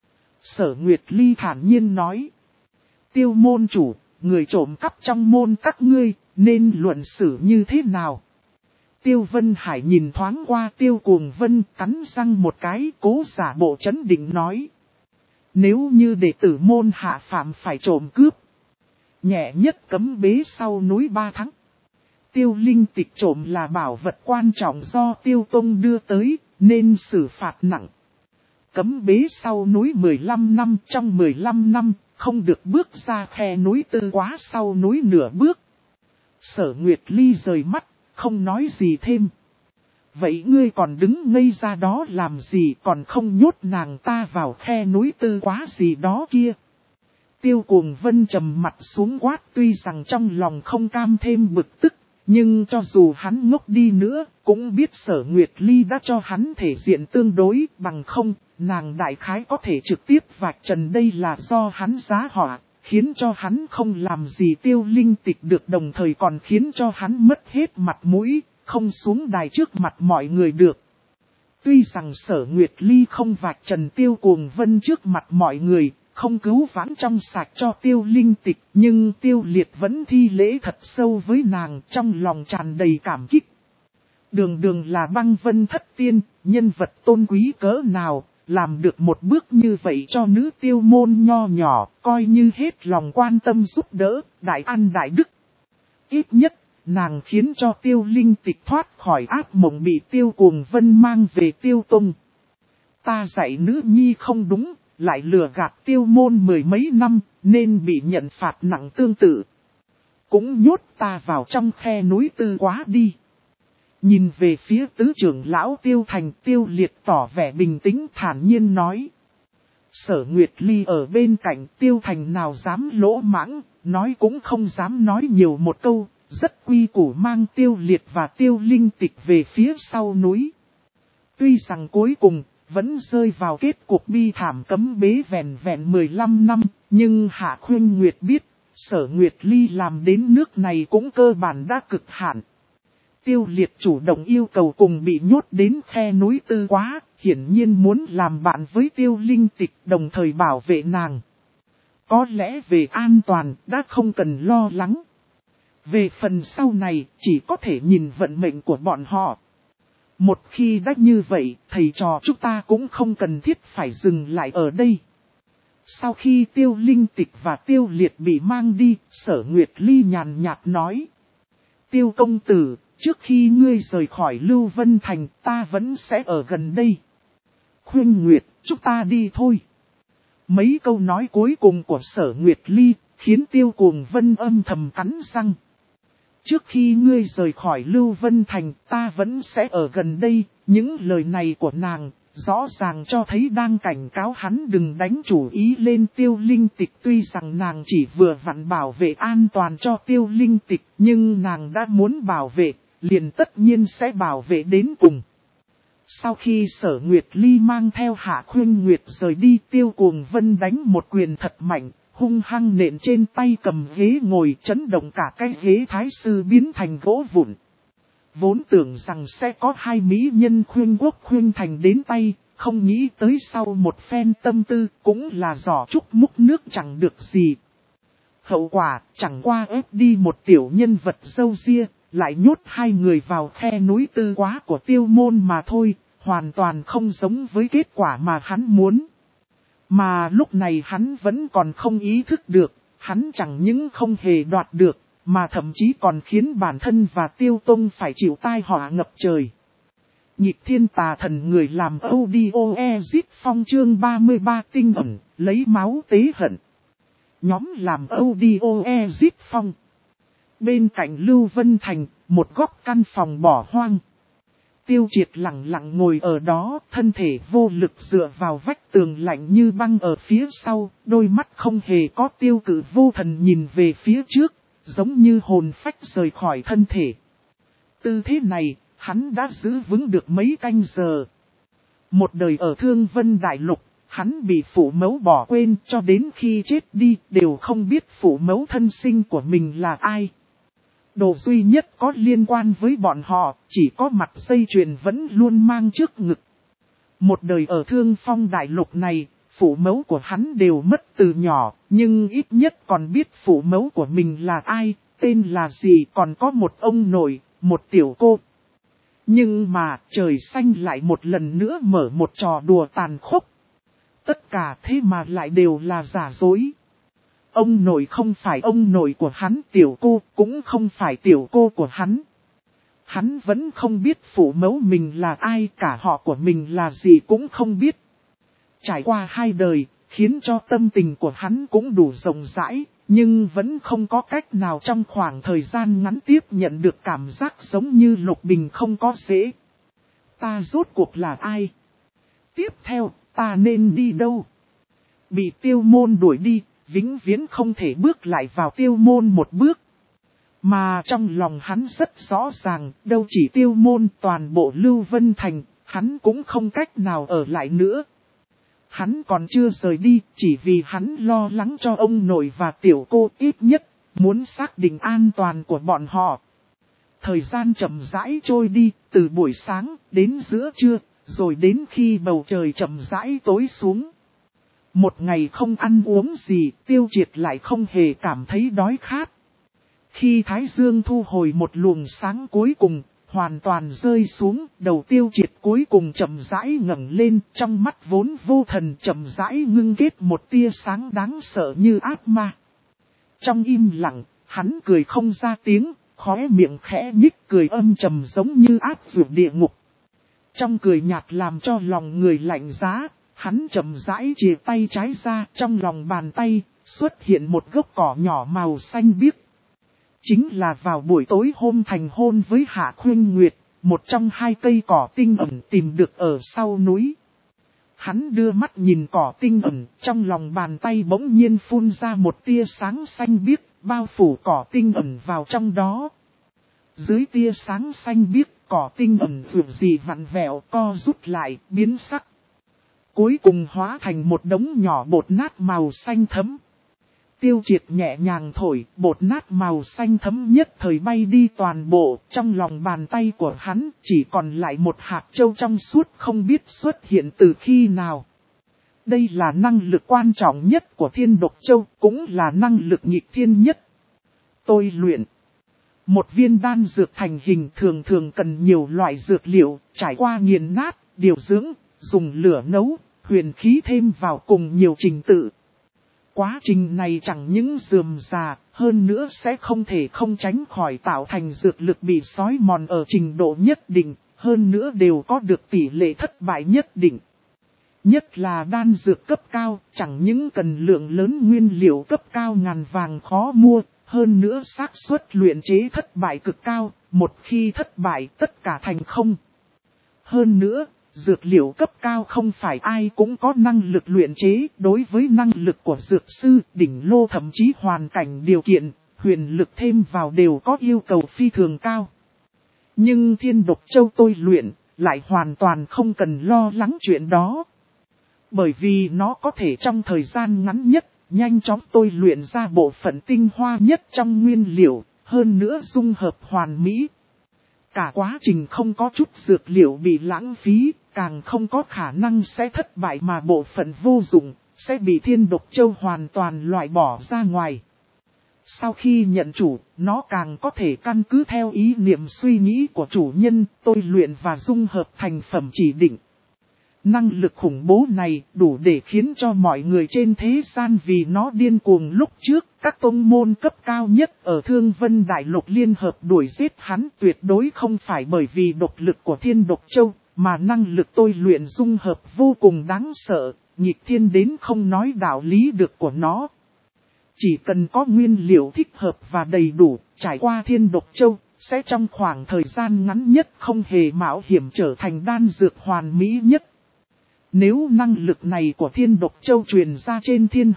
[SPEAKER 1] Sở Nguyệt Ly thản nhiên nói. Tiêu môn chủ, người trộm cắp trong môn các ngươi, nên luận xử như thế nào? Tiêu Vân Hải nhìn thoáng qua Tiêu Cuồng Vân, cắn răng một cái, cố giả bộ trấn định nói. Nếu như đệ tử môn hạ phạm phải trộm cướp, nhẹ nhất cấm bế sau núi 3 tháng. Tiêu Linh Tịch trộm là bảo vật quan trọng do Tiêu Tông đưa tới, nên xử phạt nặng. Cấm bế sau núi 15 năm, trong 15 năm, không được bước ra khe núi Tư Quá sau núi nửa bước. Sở Nguyệt Ly rời mắt, không nói gì thêm. Vậy ngươi còn đứng ngây ra đó làm gì, còn không nhốt nàng ta vào khe núi Tư Quá gì đó kia? Tiêu Cuồng Vân trầm mặt xuống quát, tuy rằng trong lòng không cam thêm bực tức, Nhưng cho dù hắn ngốc đi nữa, cũng biết Sở Nguyệt Ly đã cho hắn thể diện tương đối, bằng không, nàng đại khái có thể trực tiếp vạch trần đây là do hắn giá họa, khiến cho hắn không làm gì Tiêu Linh Tịch được, đồng thời còn khiến cho hắn mất hết mặt mũi, không xuống đài trước mặt mọi người được. Tuy rằng Sở Nguyệt Ly không vạch trần Tiêu Cuồng Vân trước mặt mọi người, không cứu vãn trong sạch cho Tiêu Linh Tịch, nhưng Tiêu Liệt vẫn thi lễ thật sâu với nàng, trong lòng tràn đầy cảm kích. Đường đường là Băng Vân Thất Tiên, nhân vật tôn quý cỡ nào, làm được một bước như vậy cho nữ tiêu môn nho nhỏ, coi như hết lòng quan tâm giúp đỡ, đại ăn đại đức. Ít nhất, nàng khiến cho Tiêu Linh Tịch thoát khỏi ác mộng bị Tiêu Cuồng Vân mang về Tiêu Tông. Ta dạy nữ nhi không đúng, lại lừa gạt Tiêu môn mười mấy năm, nên bị nhận phạt nặng tương tự. Cũng nhốt ta vào trong khe núi Tư Quá đi. Nhìn về phía tứ trưởng lão Tiêu Thành, Tiêu Liệt tỏ vẻ bình tĩnh thản nhiên nói. Sở Nguyệt Ly ở bên cạnh, Tiêu Thành nào dám lỗ mãng, nói cũng không dám nói nhiều một câu, rất quy củ mang Tiêu Liệt và Tiêu Linh Tịch về phía sau núi. Tuy rằng cuối cùng, vẫn rơi vào kết cuộc bi thảm cấm bế vẹn vẹn 15 năm, nhưng Hạ Khuyên Nguyệt biết, Sở Nguyệt Ly làm đến nước này cũng cơ bản đã cực hạn. Tiêu Liệt chủ động yêu cầu cùng bị nhốt đến khe núi Tư Quá, hiển nhiên muốn làm bạn với Tiêu Linh Tịch, đồng thời bảo vệ nàng. Có lẽ về an toàn đã không cần lo lắng. Về phần sau này, chỉ có thể nhìn vận mệnh của bọn họ. Một khi đã như vậy, thầy trò chúng ta cũng không cần thiết phải dừng lại ở đây. Sau khi Tiêu Linh Tịch và Tiêu Liệt bị mang đi, Sở Nguyệt Ly nhàn nhạt nói. Tiêu công tử, trước khi ngươi rời khỏi Lưu Vân Thành, ta vẫn sẽ ở gần đây. Khuyên Nguyệt, chúng ta đi thôi. Mấy câu nói cuối cùng của Sở Nguyệt Ly, khiến Tiêu Cuồng Vân âm thầm cắn răng. Trước khi ngươi rời khỏi Lưu Vân Thành, ta vẫn sẽ ở gần đây. Những lời này của nàng, rõ ràng cho thấy đang cảnh cáo hắn đừng đánh chủ ý lên Tiêu Linh Tịch. Tuy rằng nàng chỉ vừa vặn bảo vệ an toàn cho Tiêu Linh Tịch, nhưng nàng đã muốn bảo vệ, liền tất nhiên sẽ bảo vệ đến cùng. Sau khi Sở Nguyệt Ly mang theo Hạ Khuyên Nguyệt rời đi, Tiêu Cuồng Vân đánh một quyền thật mạnh, hung hăng nện trên tay cầm ghế ngồi, chấn động cả cái ghế thái sư biến thành gỗ vụn. Vốn tưởng rằng sẽ có hai mỹ nhân Khuyên Quốc Khuyên Thành đến tay, không nghĩ tới sau một phen tâm tư cũng là giỏ trúc múc nước chẳng được gì. Hậu quả chẳng qua ép đi một tiểu nhân vật râu ria, lại nhốt hai người vào khe núi Tư Quá của Tiêu môn mà thôi, hoàn toàn không giống với kết quả mà hắn muốn. Mà lúc này hắn vẫn còn không ý thức được, hắn chẳng những không hề đoạt được, mà thậm chí còn khiến bản thân và Tiêu Tông phải chịu tai họa ngập trời. Nhịp thiên tà thần người làm audio phong chương 33 tinh ẩn, lấy máu tế hận. Nhóm làm audio phong. Bên cạnh Lưu Vân Thành, một góc căn phòng bỏ hoang. Tiêu Triệt lặng lặng ngồi ở đó, thân thể vô lực dựa vào vách tường lạnh như băng ở phía sau, đôi mắt không hề có tiêu cự vô thần nhìn về phía trước, giống như hồn phách rời khỏi thân thể. Tư thế này, hắn đã giữ vững được mấy canh giờ. Một đời ở Thương Vân Đại Lục, hắn bị phụ mẫu bỏ quên cho đến khi chết đi, đều không biết phụ mẫu thân sinh của mình là ai. Đồ duy nhất có liên quan với bọn họ, chỉ có mặt dây chuyền vẫn luôn mang trước ngực. Một đời ở Thương Phong Đại Lục này, phụ mẫu của hắn đều mất từ nhỏ, nhưng ít nhất còn biết phụ mẫu của mình là ai, tên là gì, còn có một ông nội, một tiểu cô. Nhưng mà trời xanh lại một lần nữa mở một trò đùa tàn khốc. Tất cả thế mà lại đều là giả dối. Ông nội không phải ông nội của hắn, tiểu cô cũng không phải tiểu cô của hắn. Hắn vẫn không biết phụ mẫu mình là ai, cả họ của mình là gì cũng không biết. Trải qua hai đời, khiến cho tâm tình của hắn cũng đủ rộng rãi, nhưng vẫn không có cách nào trong khoảng thời gian ngắn tiếp nhận được cảm giác giống như Lục Bình không có dễ. Ta rốt cuộc là ai? Tiếp theo, ta nên đi đâu? Bị Tiêu môn đuổi đi, vĩnh viễn không thể bước lại vào Tiêu môn một bước. Mà trong lòng hắn rất rõ ràng, đâu chỉ Tiêu Môn, toàn bộ Lưu Vân Thành, hắn cũng không cách nào ở lại nữa. Hắn còn chưa rời đi, chỉ vì hắn lo lắng cho ông nội và tiểu cô, ít nhất, muốn xác định an toàn của bọn họ. Thời gian chậm rãi trôi đi, từ buổi sáng đến giữa trưa, rồi đến khi bầu trời chậm rãi tối xuống. Một ngày không ăn uống gì, Tiêu Triệt lại không hề cảm thấy đói khát. Khi Thái Dương thu hồi một luồng sáng cuối cùng, hoàn toàn rơi xuống, đầu Tiêu Triệt cuối cùng chậm rãi ngẩng lên, trong mắt vốn vô thần chậm rãi ngưng kết một tia sáng đáng sợ như ác ma. Trong im lặng, hắn cười không ra tiếng, khóe miệng khẽ nhích cười âm trầm giống như ác dược địa ngục. Trong cười nhạt làm cho lòng người lạnh giá, hắn chậm rãi chìa tay trái ra, trong lòng bàn tay xuất hiện một gốc cỏ nhỏ màu xanh biếc. Chính là vào buổi tối hôm thành hôn với Hạ Khuynh Nguyệt, một trong hai cây cỏ tinh ẩn tìm được ở sau núi. Hắn đưa mắt nhìn cỏ tinh ẩn, trong lòng bàn tay bỗng nhiên phun ra một tia sáng xanh biếc, bao phủ cỏ tinh ẩn vào trong đó. Dưới tia sáng xanh biếc, cỏ tinh ẩn dường gì vặn vẹo co rút lại, biến sắc. Cuối cùng hóa thành một đống nhỏ bột nát màu xanh thẫm. Tiêu Triệt nhẹ nhàng thổi, bột nát màu xanh thẫm nhất thời bay đi toàn bộ, trong lòng bàn tay của hắn chỉ còn lại một hạt châu trong suốt không biết xuất hiện từ khi nào. Đây là năng lực quan trọng nhất của Thiên Độc Châu, cũng là năng lực nghịch thiên nhất. Tôi luyện. Một viên đan dược thành hình thường thường cần nhiều loại dược liệu, trải qua nghiền nát, điều dưỡng, dùng lửa nấu, huyền khí thêm vào cùng nhiều trình tự. Quá trình này chẳng những rườm rà, hơn nữa sẽ không thể không tránh khỏi tạo thành dược lực bị xói mòn ở trình độ nhất định, hơn nữa đều có được tỷ lệ thất bại nhất định. Nhất là đan dược cấp cao, chẳng những cần lượng lớn nguyên liệu cấp cao ngàn vàng khó mua, hơn nữa xác suất luyện chế thất bại cực cao, một khi thất bại tất cả thành không. Hơn nữa, dược liệu cấp cao không phải ai cũng có năng lực luyện chế, đối với năng lực của dược sư, đỉnh lô thậm chí hoàn cảnh điều kiện, huyền lực thêm vào đều có yêu cầu phi thường cao. Nhưng Thiên Độc Châu tôi luyện, lại hoàn toàn không cần lo lắng chuyện đó. Bởi vì nó có thể trong thời gian ngắn nhất, nhanh chóng tôi luyện ra bộ phận tinh hoa nhất trong nguyên liệu, hơn nữa dung hợp hoàn mỹ. Cả quá trình không có chút dược liệu bị lãng phí, càng không có khả năng sẽ thất bại mà bộ phận vô dụng, sẽ bị Thiên Độc Châu hoàn toàn loại bỏ ra ngoài. Sau khi nhận chủ, nó càng có thể căn cứ theo ý niệm suy nghĩ của chủ nhân, tôi luyện và dung hợp thành phẩm chỉ định. Năng lực khủng bố này đủ để khiến cho mọi người trên thế gian vì nó điên cuồng lúc trước, các tông môn cấp cao nhất ở Thương Vân Đại Lục liên hợp đuổi giết hắn tuyệt đối không phải bởi vì độc lực của Thiên Độc Châu, mà năng lực tôi luyện dung hợp vô cùng đáng sợ, nghịch thiên đến không nói đạo lý được của nó. Chỉ cần có nguyên liệu thích hợp và đầy đủ, trải qua Thiên Độc Châu, sẽ trong khoảng thời gian ngắn nhất không hề mạo hiểm trở thành đan dược hoàn mỹ nhất. Nếu năng lực này của Thiên Độc Châu truyền ra trên Thiên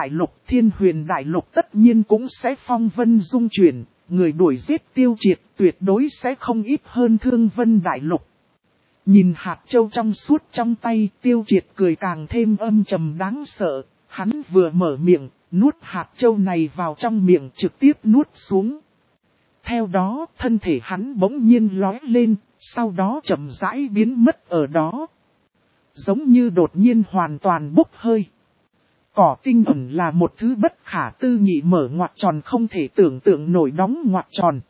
[SPEAKER 1] Huyền Đại Lục tất nhiên cũng sẽ phong vân dung chuyển, người đuổi giết Tiêu Triệt tuyệt đối sẽ không ít hơn Thương Vân Đại Lục. Nhìn hạt châu trong suốt trong tay, Tiêu Triệt cười càng thêm âm trầm đáng sợ, hắn vừa mở miệng, nuốt hạt châu này vào trong miệng trực tiếp nuốt xuống. Theo đó, thân thể hắn bỗng nhiên lói lên, sau đó chậm rãi biến mất ở đó. Giống như đột nhiên hoàn toàn bốc hơi. Cỏ tinh ẩn là một thứ bất khả tư nghị mở ngoặc tròn không thể tưởng tượng nổi đóng ngoặc tròn.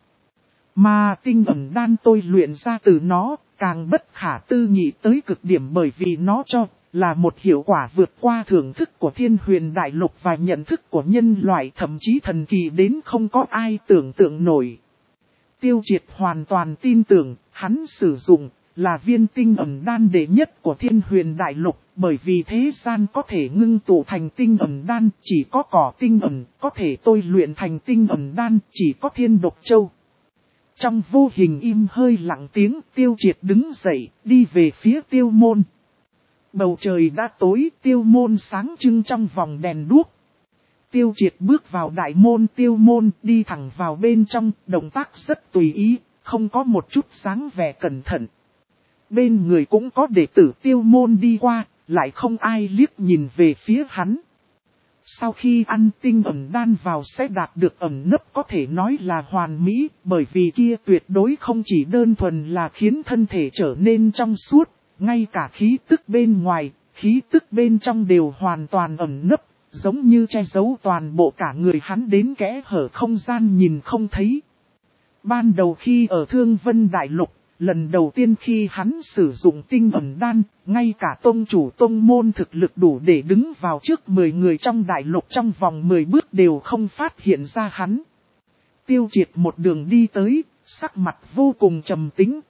[SPEAKER 1] Mà tinh ẩn đan tôi luyện ra từ nó, càng bất khả tư nghị tới cực điểm bởi vì nó cho là một hiệu quả vượt qua thưởng thức của Thiên Huyền Đại Lục và nhận thức của nhân loại thậm chí thần kỳ đến không có ai tưởng tượng nổi. Tiêu Triệt hoàn toàn tin tưởng, hắn sử dụng là viên tinh ẩn đan đệ nhất của Thiên Huyền Đại Lục, bởi vì thế gian có thể ngưng tụ thành tinh ẩn đan, chỉ có cỏ tinh ẩn, có thể tôi luyện thành tinh ẩn đan, chỉ có Thiên Độc Châu. Trong vô hình im hơi lặng tiếng, Tiêu Triệt đứng dậy, đi về phía Tiêu Môn. Bầu trời đã tối, Tiêu Môn sáng trưng trong vòng đèn đuốc. Tiêu Triệt bước vào đại môn Tiêu môn, đi thẳng vào bên trong, động tác rất tùy ý, không có một chút dáng vẻ cẩn thận. Bên người cũng có đệ tử Tiêu môn đi qua, lại không ai liếc nhìn về phía hắn. Sau khi ăn tinh ẩn đan vào sẽ đạt được ẩn nấp có thể nói là hoàn mỹ, bởi vì kia tuyệt đối không chỉ đơn thuần là khiến thân thể trở nên trong suốt, ngay cả khí tức bên ngoài, khí tức bên trong đều hoàn toàn ẩn nấp, giống như che giấu toàn bộ cả người hắn đến kẽ hở không gian nhìn không thấy. Ban đầu khi ở Thương Vân Đại Lục, lần đầu tiên khi hắn sử dụng tinh ẩn đan, ngay cả tông chủ tông môn thực lực đủ để đứng vào trước 10 người trong đại lục trong vòng 10 bước đều không phát hiện ra hắn. Tiêu Triệt một đường đi tới, sắc mặt vô cùng trầm tĩnh.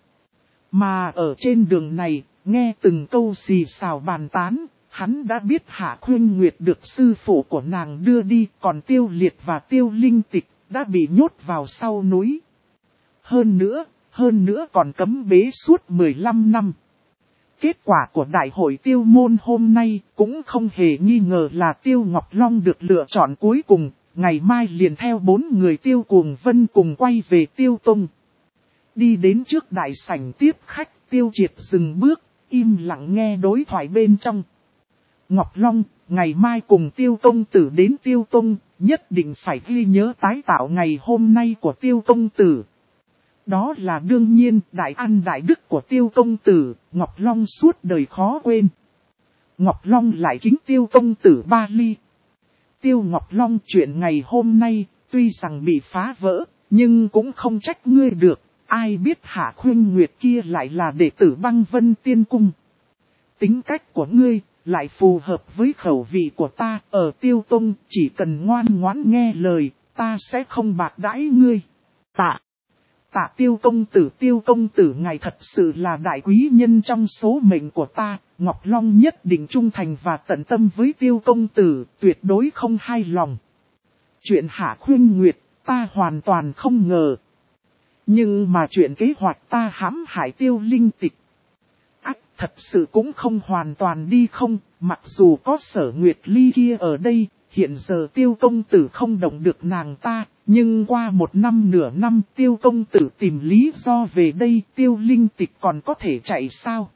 [SPEAKER 1] Mà ở trên đường này, nghe từng câu xì xào bàn tán, hắn đã biết Hạ Khuynh Nguyệt được sư phụ của nàng đưa đi, còn Tiêu Liệt và Tiêu Linh Tịch đã bị nhốt vào sau núi. Hơn nữa còn cấm bế suốt 15 năm. Kết quả của đại hội Tiêu môn hôm nay cũng không hề nghi ngờ là Tiêu Ngọc Long được lựa chọn cuối cùng, ngày mai liền theo 4 người Tiêu Cuồng Vân cùng quay về Tiêu Tông. Đi đến trước đại sảnh tiếp khách, Tiêu Triệt dừng bước, im lặng nghe đối thoại bên trong. Ngọc Long, ngày mai cùng Tiêu công tử đến Tiêu Tông, nhất định phải ghi nhớ tái tạo ngày hôm nay của Tiêu công tử. Đó là đương nhiên, đại ăn đại đức của Tiêu công tử, Ngọc Long suốt đời khó quên. Ngọc Long lại kính Tiêu công tử 3 ly. Tiêu Ngọc Long chuyện ngày hôm nay, tuy rằng bị phá vỡ, nhưng cũng không trách ngươi được, ai biết Hạ Khuynh Nguyệt kia lại là đệ tử Băng Vân Tiên Cung. Tính cách của ngươi lại phù hợp với khẩu vị của ta, ở Tiêu Tông chỉ cần ngoan ngoãn nghe lời, ta sẽ không bạc đãi ngươi. Tạ Tiêu công tử ngài thật sự là đại quý nhân trong số mệnh của ta, Ngọc Long nhất định trung thành và tận tâm với Tiêu công tử, tuyệt đối không hai lòng. Chuyện Hạ Khuynh Nguyệt, ta hoàn toàn không ngờ. Nhưng mà chuyện kế hoạch ta hãm hại Tiêu Linh Tịch, thật sự cũng không hoàn toàn đi không, mặc dù có Sở Nguyệt Ly kia ở đây, hiện giờ Tiêu công tử không động được nàng ta, nhưng qua 1 năm nửa năm Tiêu công tử tìm lý do về đây, Tiêu Linh Tịch còn có thể chạy sao?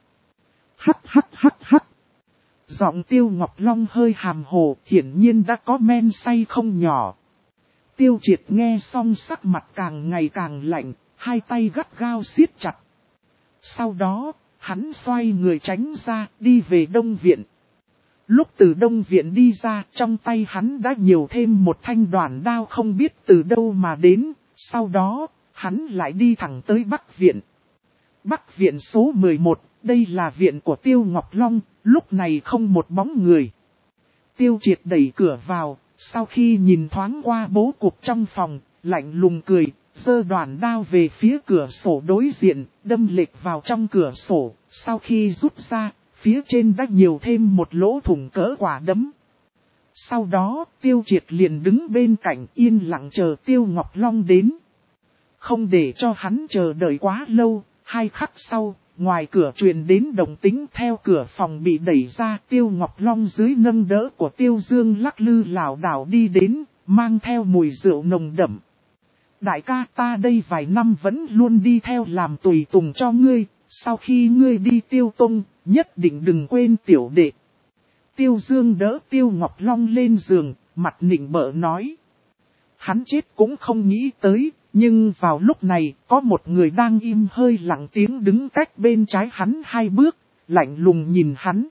[SPEAKER 1] Hắc. Giọng Tiêu Ngọc Long hơi hàm hồ, hiển nhiên đã có men say không nhỏ. Tiêu Triệt nghe xong sắc mặt càng ngày càng lạnh, hai tay gắt gao siết chặt. Sau đó, hắn xoay người tránh ra, đi về Đông Viện. Lúc từ Đông Viện đi ra, trong tay hắn đã nhiều thêm một thanh đoản đao không biết từ đâu mà đến. Sau đó, hắn lại đi thẳng tới Bắc Viện. Bắc Viện số 11, đây là viện của Tiêu Ngọc Long, lúc này không một bóng người. Tiêu Triệt đẩy cửa vào, sau khi nhìn thoáng qua bố cục trong phòng, lạnh lùng cười, giơ đoản đao về phía cửa sổ đối diện, đâm lệch vào trong cửa sổ, sau khi rút ra, phía trên đã nhiều thêm một lỗ thủng cỡ quả đấm. Sau đó, Tiêu Triệt liền đứng bên cạnh yên lặng chờ Tiêu Ngọc Long đến. Không để cho hắn chờ đợi quá lâu, 2 khắc sau, ngoài cửa truyền đến động tĩnh, theo cửa phòng bị đẩy ra, Tiêu Ngọc Long dưới nâng đỡ của Tiêu Dương lắc lư lảo đảo đi đến, mang theo mùi rượu nồng đậm. Đại ca, ta đây vài năm vẫn luôn đi theo làm tùy tùng cho ngươi, sau khi ngươi đi Tiêu Tông, nhất định đừng quên tiểu đệ. Tiêu Dương đỡ Tiêu Ngọc Long lên giường, mặt nịnh bợ nói. Hắn chết cũng không nghĩ tới, nhưng vào lúc này, có một người đang im hơi lặng tiếng đứng cách bên trái hắn 2 bước, lạnh lùng nhìn hắn.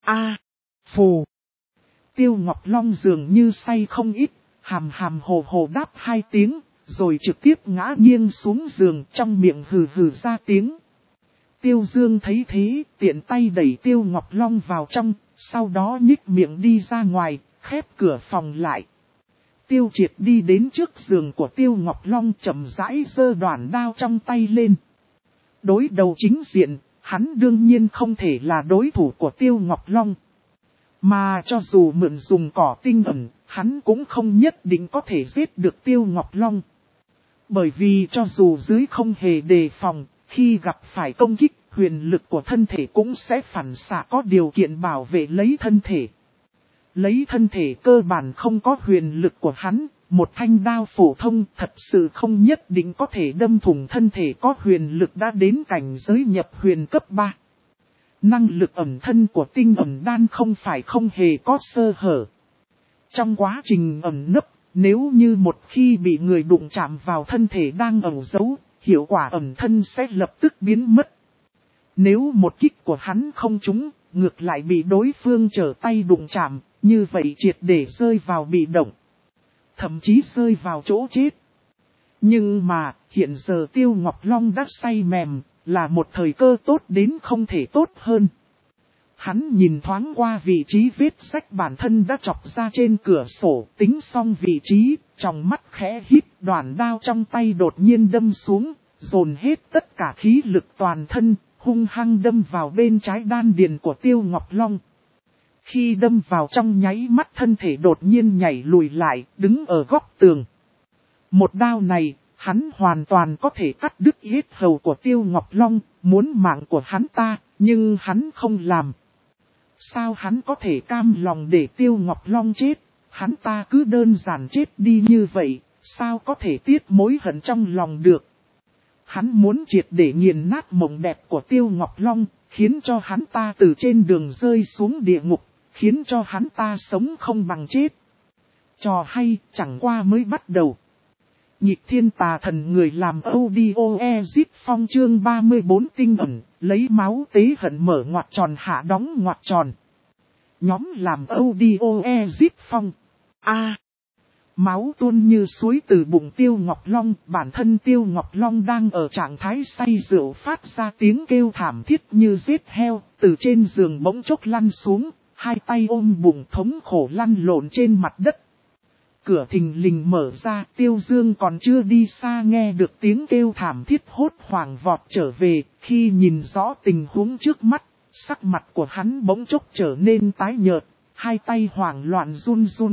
[SPEAKER 1] Phù. Tiêu Ngọc Long dường như say không ít, hàm hồ hồ đáp 2 tiếng, rồi trực tiếp ngã nghiêng xuống giường, trong miệng hừ hừ ra tiếng. Tiêu Dương thấy thế, tiện tay đẩy Tiêu Ngọc Long vào trong, sau đó nhích miệng đi ra ngoài, khép cửa phòng lại. Tiêu Triệt đi đến trước giường của Tiêu Ngọc Long, chậm rãi giơ đoản đao trong tay lên. Đối đầu chính diện, hắn đương nhiên không thể là đối thủ của Tiêu Ngọc Long. Mà cho dù mượn dùng cỏ tinh ẩn, hắn cũng không nhất định có thể giết được Tiêu Ngọc Long. Bởi vì cho dù dưới không hề đề phòng, khi gặp phải công kích, huyền lực của thân thể cũng sẽ phản xạ có điều kiện bảo vệ lấy thân thể. lấy thân thể cơ bản không có huyền lực của hắn, một thanh đao phổ thông thật sự không nhất định có thể đâm thủng thân thể có huyền lực đã đến cảnh giới nhập huyền cấp 3. Năng lực ẩn thân của tinh ẩn đan không phải không hề có sơ hở. Trong quá trình ẩn nấp, nếu như một khi bị người đụng chạm vào thân thể đang ẩn giấu, hiệu quả ẩn thân sẽ lập tức biến mất. Nếu một kích của hắn không trúng, ngược lại bị đối phương trở tay đụng chạm, như vậy triệt để rơi vào bị động. Thậm chí rơi vào chỗ chết. Nhưng mà, hiện giờ Tiêu Ngọc Long đã say mềm, là một thời cơ tốt đến không thể tốt hơn. Hắn nhìn thoáng qua vị trí vết rách bản thân đã chọc ra trên cửa sổ, tính xong vị trí, trong mắt khẽ hít, đoạn đao trong tay đột nhiên đâm xuống, dồn hết tất cả khí lực toàn thân, hung hăng đâm vào bên trái đan điền của Tiêu Ngọc Long. Khi đâm vào trong nháy mắt thân thể đột nhiên nhảy lùi lại, đứng ở góc tường. Một đao này, hắn hoàn toàn có thể cắt đứt yết hầu của Tiêu Ngọc Long, muốn mạng của hắn ta, nhưng hắn không làm. Sao hắn có thể cam lòng để Tiêu Ngọc Long chết, hắn ta cứ đơn giản chết đi như vậy, sao có thể tiết mối hận trong lòng được. Hắn muốn triệt để nghiền nát mộng đẹp của Tiêu Ngọc Long, khiến cho hắn ta từ trên đường rơi xuống địa ngục, khiến cho hắn ta sống không bằng chết. Trò hay chẳng qua mới bắt đầu. Nhịp thiên tà thần người làm audio exit phong chương 34 tinh ẩn, lấy máu tế hận mở ngoặc tròn hạ đóng ngoặc tròn. Nhóm làm audio exit phong. Máu tuôn như suối từ bụng Tiêu Ngọc Long, bản thân Tiêu Ngọc Long đang ở trạng thái say rượu phát ra tiếng kêu thảm thiết như giết heo, từ trên giường bỗng chốc lăn xuống, hai tay ôm bụng thống khổ lăn lộn trên mặt đất. Cửa thình lình mở ra, Tiêu Dương còn chưa đi xa nghe được tiếng kêu thảm thiết hốt hoảng vọt trở về, khi nhìn rõ tình huống trước mắt, sắc mặt của hắn bỗng chốc trở nên tái nhợt, hai tay hoảng loạn run run.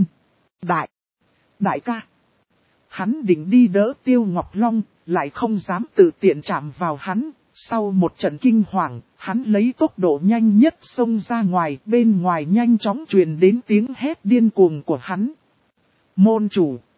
[SPEAKER 1] Đại ca! Hắn định đi đỡ Tiêu Ngọc Long, lại không dám tự tiện chạm vào hắn, sau một trận kinh hoàng, hắn lấy tốc độ nhanh nhất xông ra ngoài, bên ngoài nhanh chóng truyền đến tiếng hét điên cuồng của hắn. Môn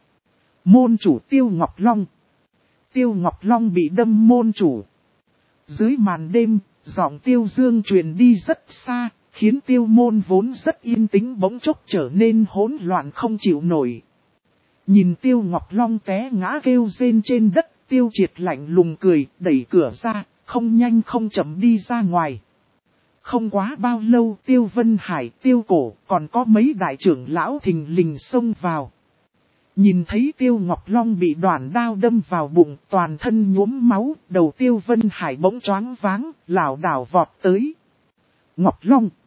[SPEAKER 1] chủ Tiêu Ngọc Long. Tiêu Ngọc Long bị đâm môn chủ. Dưới màn đêm, giọng Tiêu Dương truyền đi rất xa, khiến Tiêu Môn vốn rất yên tĩnh bỗng chốc trở nên hỗn loạn không chịu nổi. Nhìn Tiêu Ngọc Long té ngã kêu rên trên đất, Tiêu Triệt lạnh lùng cười, đẩy cửa ra, không nhanh không chậm đi ra ngoài. Không quá bao lâu Tiêu Vân Hải, Tiêu Cổ, còn có mấy đại trưởng lão thình lình xông vào. Nhìn thấy Tiêu Ngọc Long bị đoạn đao đâm vào bụng, toàn thân nhuốm máu, đầu Tiêu Vân Hải bỗng choáng váng, lảo đảo vọt tới. Ngọc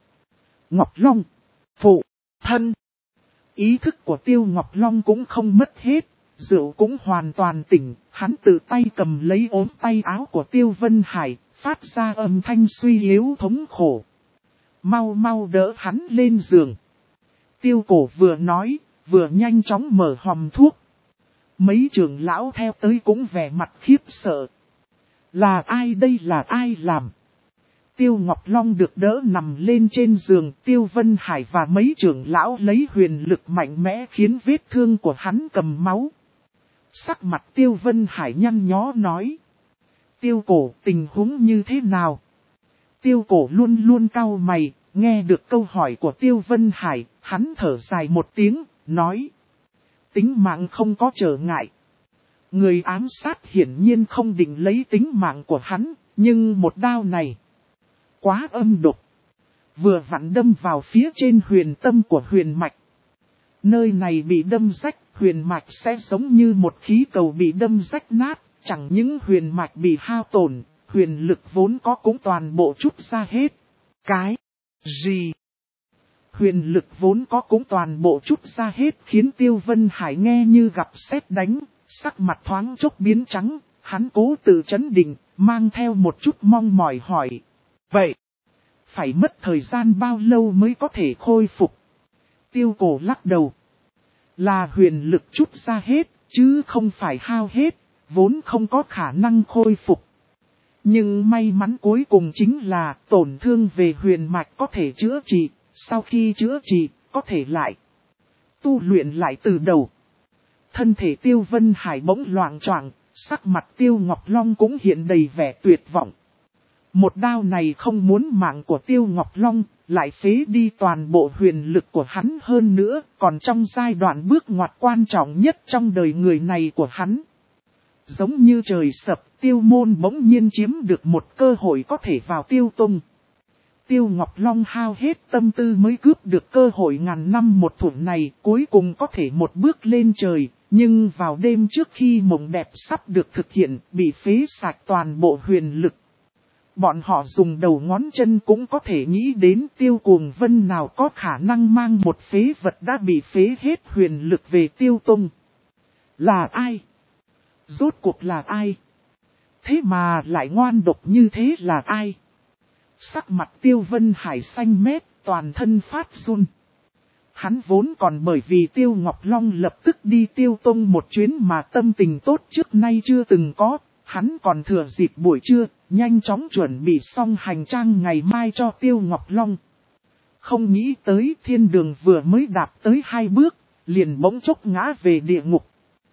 [SPEAKER 1] Long, phụ thân. Ý thức của Tiêu Ngọc Long cũng không mất hết, rượu cũng hoàn toàn tỉnh, hắn tự tay cầm lấy ốm tay áo của Tiêu Vân Hải, phát ra âm thanh suy yếu thống khổ. Mau đỡ hắn lên giường. Tiêu Cổ vừa nói, vừa nhanh chóng mở hòm thuốc. Mấy trưởng lão theo tới cũng vẻ mặt khiếp sợ. Là ai đây, là ai làm? Tiêu Ngọc Long được đỡ nằm lên trên giường, Tiêu Vân Hải và mấy trưởng lão lấy huyền lực mạnh mẽ khiến vết thương của hắn cầm máu. Sắc mặt Tiêu Vân Hải nhăn nhó nói. Tiêu Cổ, tình huống như thế nào? Tiêu Cổ luôn luôn cau mày, nghe được câu hỏi của Tiêu Vân Hải, hắn thở dài một tiếng, nói. Tính mạng không có trở ngại. Người ám sát hiển nhiên không định lấy tính mạng của hắn, nhưng một đao này quá âm độc. Vừa vặn đâm vào phía trên huyền tâm của huyền mạch. Nơi này bị đâm rách, huyền mạch sẽ giống như một khí cầu bị đâm rách nát. Chẳng những huyền mạch bị hao tổn, huyền lực vốn có cũng toàn bộ trút ra hết. Cái gì? Huyền lực vốn có cũng toàn bộ trút ra hết khiến Tiêu Vân Hải nghe như gặp sét đánh, sắc mặt thoáng chốc biến trắng, hắn cố tự trấn định, mang theo một chút mong mỏi hỏi. Vậy, phải mất thời gian bao lâu mới có thể khôi phục? Tiêu Cổ lắc đầu. Là huyền lực trút ra hết, chứ không phải hao hết, vốn không có khả năng khôi phục. Nhưng may mắn cuối cùng chính là tổn thương về huyền mạch có thể chữa trị, sau khi chữa trị, có thể lại tu luyện lại từ đầu. Thân thể Tiêu Vân Hải bỗng loạng choạng, sắc mặt Tiêu Ngọc Long cũng hiện đầy vẻ tuyệt vọng. Một đao này không muốn mạng của Tiêu Ngọc Long, lại phế đi toàn bộ huyền lực của hắn hơn nữa, còn trong giai đoạn bước ngoặt quan trọng nhất trong đời người này của hắn. Giống như trời sập, Tiêu Môn bỗng nhiên chiếm được một cơ hội có thể vào Tiêu Tông. Tiêu Ngọc Long hao hết tâm tư mới cướp được cơ hội ngàn năm một thủa này, cuối cùng có thể một bước lên trời, nhưng vào đêm trước khi mộng đẹp sắp được thực hiện, bị phế sạch toàn bộ huyền lực. Bọn họ dùng đầu ngón chân cũng có thể nghĩ đến Tiêu Cuồng Vân nào có khả năng mang một phế vật đã bị phế hết huyền lực về Tiêu Tông. Là ai? Rốt cuộc là ai? Thế mà lại ngoan độc như thế là ai? Sắc mặt Tiêu Vân Hải xanh mét, toàn thân phát run. Hắn vốn còn bởi vì Tiêu Ngọc Long lập tức đi Tiêu Tông một chuyến mà tâm tình tốt trước nay chưa từng có. Hắn còn thừa dịp buổi trưa, nhanh chóng chuẩn bị xong hành trang ngày mai cho Tiêu Ngọc Long. Không nghĩ tới thiên đường vừa mới đạp tới 2 bước, liền bỗng chốc ngã về địa ngục.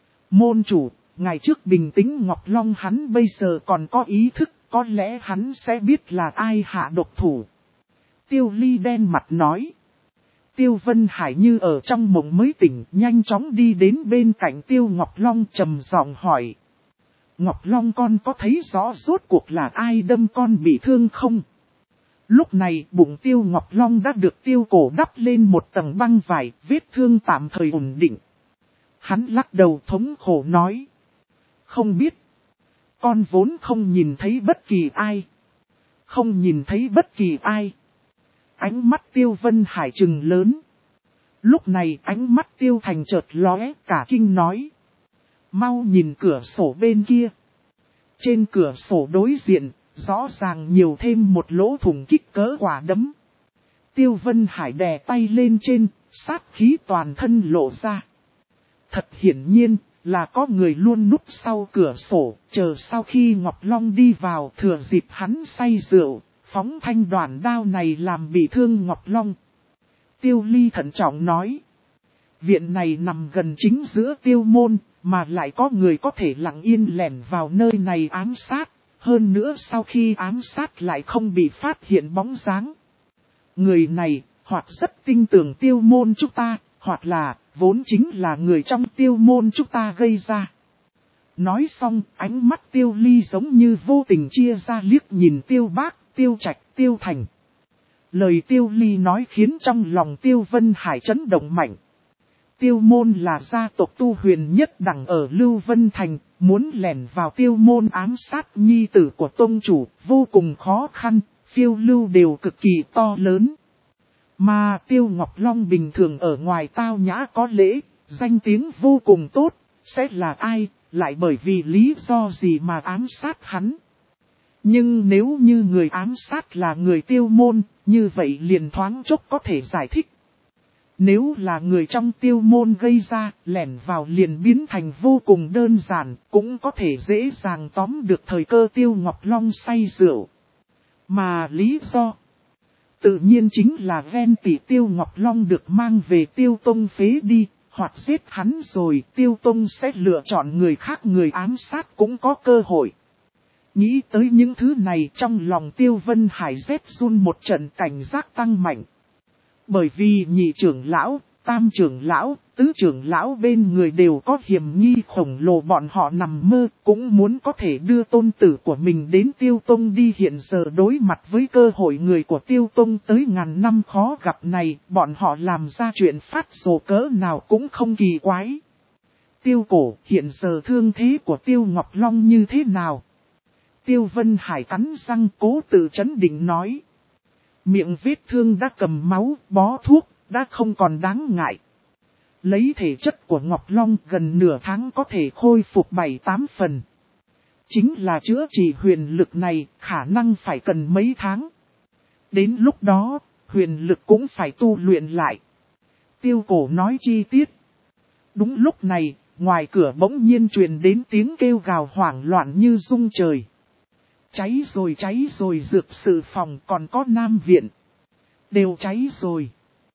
[SPEAKER 1] Môn chủ, ngày trước bình tĩnh Ngọc Long hắn bây giờ còn có ý thức, có lẽ hắn sẽ biết là ai hạ độc thủ. Tiêu Ly đen mặt nói. Tiêu Vân Hải như ở trong mộng mới tỉnh, nhanh chóng đi đến bên cạnh Tiêu Ngọc Long trầm giọng hỏi. Ngọc Long con có thấy rõ rốt cuộc là ai đâm con bị thương không? Lúc này bụng Tiêu Ngọc Long đã được Tiêu Cổ đắp lên một tầng băng vải, vết thương tạm thời ổn định. Hắn lắc đầu thống khổ nói. Không biết. Con vốn không nhìn thấy bất kỳ ai. Không nhìn thấy bất kỳ ai. Ánh mắt Tiêu Vân Hải trừng lớn. Lúc này ánh mắt Tiêu Thành chợt lóe, cả kinh nói. Mau nhìn cửa sổ bên kia. Trên cửa sổ đối diện, rõ ràng nhiều thêm một lỗ thủng kích cỡ quả đấm. Tiêu Vân Hải đè tay lên trên, sát khí toàn thân lộ ra. Thật hiển nhiên, là có người luôn núp sau cửa sổ, chờ sau khi Ngọc Long đi vào thừa dịp hắn say rượu, phóng thanh đoàn đao này làm bị thương Ngọc Long. Tiêu Ly thận trọng nói. Viện này nằm gần chính giữa Tiêu Môn, mà lại có người có thể lặng yên lẻn vào nơi này ám sát. Hơn nữa sau khi ám sát lại không bị phát hiện bóng dáng. Người này, hoặc rất tin tưởng Tiêu Môn chúng ta, hoặc là, vốn chính là người trong Tiêu Môn chúng ta gây ra. Nói xong, ánh mắt Tiêu Ly giống như vô tình chia ra liếc nhìn Tiêu Bác, Tiêu Trạch, Tiêu Thành. Lời Tiêu Ly nói khiến trong lòng Tiêu Vân Hải chấn động mạnh. Tiêu Môn là gia tộc tu huyền nhất đẳng ở Lưu Vân Thành, muốn lẻn vào Tiêu Môn ám sát nhi tử của tông chủ, vô cùng khó khăn, phiêu lưu đều cực kỳ to lớn. Mà Tiêu Ngọc Long bình thường ở ngoài tao nhã có lễ, danh tiếng vô cùng tốt, sẽ là ai, lại bởi vì lý do gì mà ám sát hắn. Nhưng nếu như người ám sát là người Tiêu Môn, như vậy liền thoáng chốc có thể giải thích. Nếu là người trong Tiêu Môn gây ra, lẻn vào liền biến thành vô cùng đơn giản, cũng có thể dễ dàng tóm được thời cơ Tiêu Ngọc Long say rượu. Mà lý do, tự nhiên chính là ven tỉ Tiêu Ngọc Long được mang về Tiêu Tông phế đi, hoặc giết hắn rồi Tiêu Tông sẽ lựa chọn người khác, người ám sát cũng có cơ hội. Nghĩ tới những thứ này trong lòng Tiêu Vân Hải rét run một trận, cảnh giác tăng mạnh. Bởi vì nhị trưởng lão, tam trưởng lão, tứ trưởng lão bên người đều có hiểm nghi khổng lồ, bọn họ nằm mơ cũng muốn có thể đưa tôn tử của mình đến Tiêu Tông đi. Hiện giờ đối mặt với cơ hội người của Tiêu Tông tới ngàn năm khó gặp này, bọn họ làm ra chuyện phát rồ cỡ nào cũng không kỳ quái. Tiêu Cổ, hiện giờ thương thế của Tiêu Ngọc Long như thế nào? Tiêu Vân Hải cắn răng cố tự trấn định nói. Miệng vết thương đã cầm máu, bó thuốc, đã không còn đáng ngại. Lấy thể chất của Ngọc Long gần nửa tháng có thể khôi phục 7-8 phần. Chính là chữa trị huyền lực này, khả năng phải cần mấy tháng. Đến lúc đó, huyền lực cũng phải tu luyện lại. Tiêu Cổ nói chi tiết. Đúng lúc này, ngoài cửa bỗng nhiên truyền đến tiếng kêu gào hoảng loạn như rung trời. Cháy rồi, dược sự phòng còn có nam viện. Đều cháy rồi.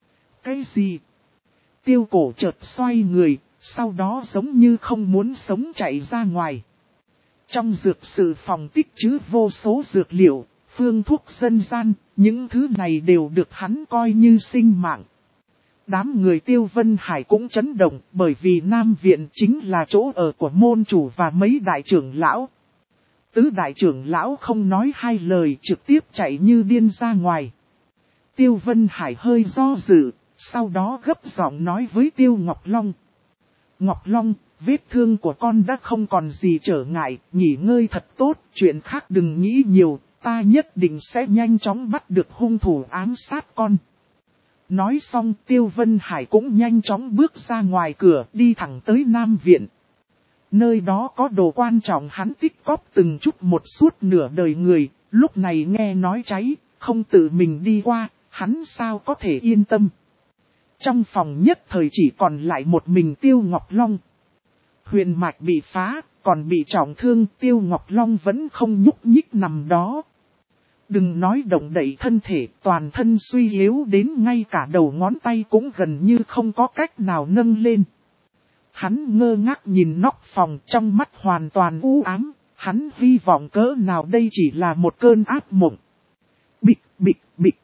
[SPEAKER 1] Cái gì? Tiêu cổ chợt xoay người, sau đó giống như không muốn sống chạy ra ngoài. Trong dược sự phòng tích trữ vô số dược liệu, phương thuốc dân gian, những thứ này đều được hắn coi như sinh mạng. Đám người Tiêu Vân Hải cũng chấn động bởi vì Nam Viện chính là chỗ ở của môn chủ và mấy đại trưởng lão. Tứ đại trưởng lão không nói hai lời trực tiếp chạy như điên ra ngoài. Tiêu Vân Hải hơi do dự, sau đó gấp giọng nói với Tiêu Ngọc Long. Ngọc Long, vết thương của con đã không còn gì trở ngại, nghỉ ngơi thật tốt, chuyện khác đừng nghĩ nhiều, ta nhất định sẽ nhanh chóng bắt được hung thủ ám sát con. Nói xong Tiêu Vân Hải cũng nhanh chóng bước ra ngoài cửa đi thẳng tới Nam Viện. Nơi đó có đồ quan trọng hắn tích cóp từng chút một suốt nửa đời người, lúc này nghe nói cháy, không tự mình đi qua, hắn sao có thể yên tâm. Trong phòng nhất thời chỉ còn lại một mình Tiêu Ngọc Long. Huyền mạch bị phá, còn bị trọng thương, Tiêu Ngọc Long vẫn không nhúc nhích nằm đó. Đừng nói động đậy thân thể, toàn thân suy yếu đến ngay cả đầu ngón tay cũng gần như không có cách nào nâng lên. Hắn ngơ ngác nhìn nóc phòng, trong mắt hoàn toàn u ám, hắn hy vọng cỡ nào đây chỉ là một cơn ác mộng. Bịch bịch bịch.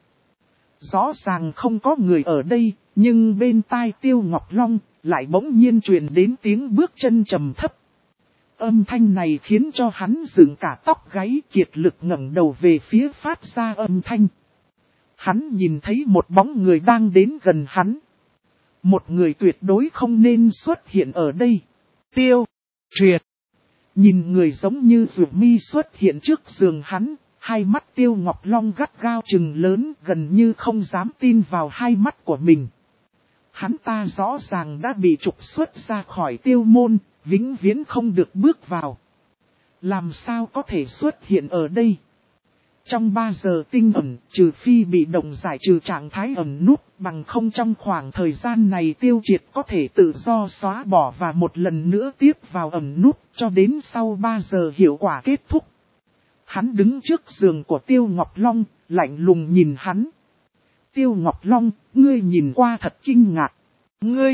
[SPEAKER 1] Rõ ràng không có người ở đây, nhưng bên tai Tiêu Ngọc Long lại bỗng nhiên truyền đến tiếng bước chân trầm thấp. Âm thanh này khiến cho hắn dựng cả tóc gáy, kiệt lực ngẩng đầu về phía phát ra âm thanh. Hắn nhìn thấy một bóng người đang đến gần hắn. Một người tuyệt đối không nên xuất hiện ở đây. Tiêu Triệt. Nhìn người giống như Dụ Mi xuất hiện trước giường hắn, hai mắt Tiêu Ngọc Long gắt gao trừng lớn, gần như không dám tin vào hai mắt của mình. Hắn ta rõ ràng đã bị trục xuất ra khỏi Tiêu môn, vĩnh viễn không được bước vào. Làm sao có thể xuất hiện ở đây? Trong 3 giờ tinh ẩn, trừ phi bị động giải trừ trạng thái ẩn nút, bằng không trong khoảng thời gian này Tiêu Triệt có thể tự do xóa bỏ và một lần nữa tiếp vào ẩn nút, cho đến sau 3 giờ hiệu quả kết thúc. Hắn đứng trước giường của Tiêu Ngọc Long, lạnh lùng nhìn hắn. Tiêu Ngọc Long, ngươi nhìn qua thật kinh ngạc. Ngươi?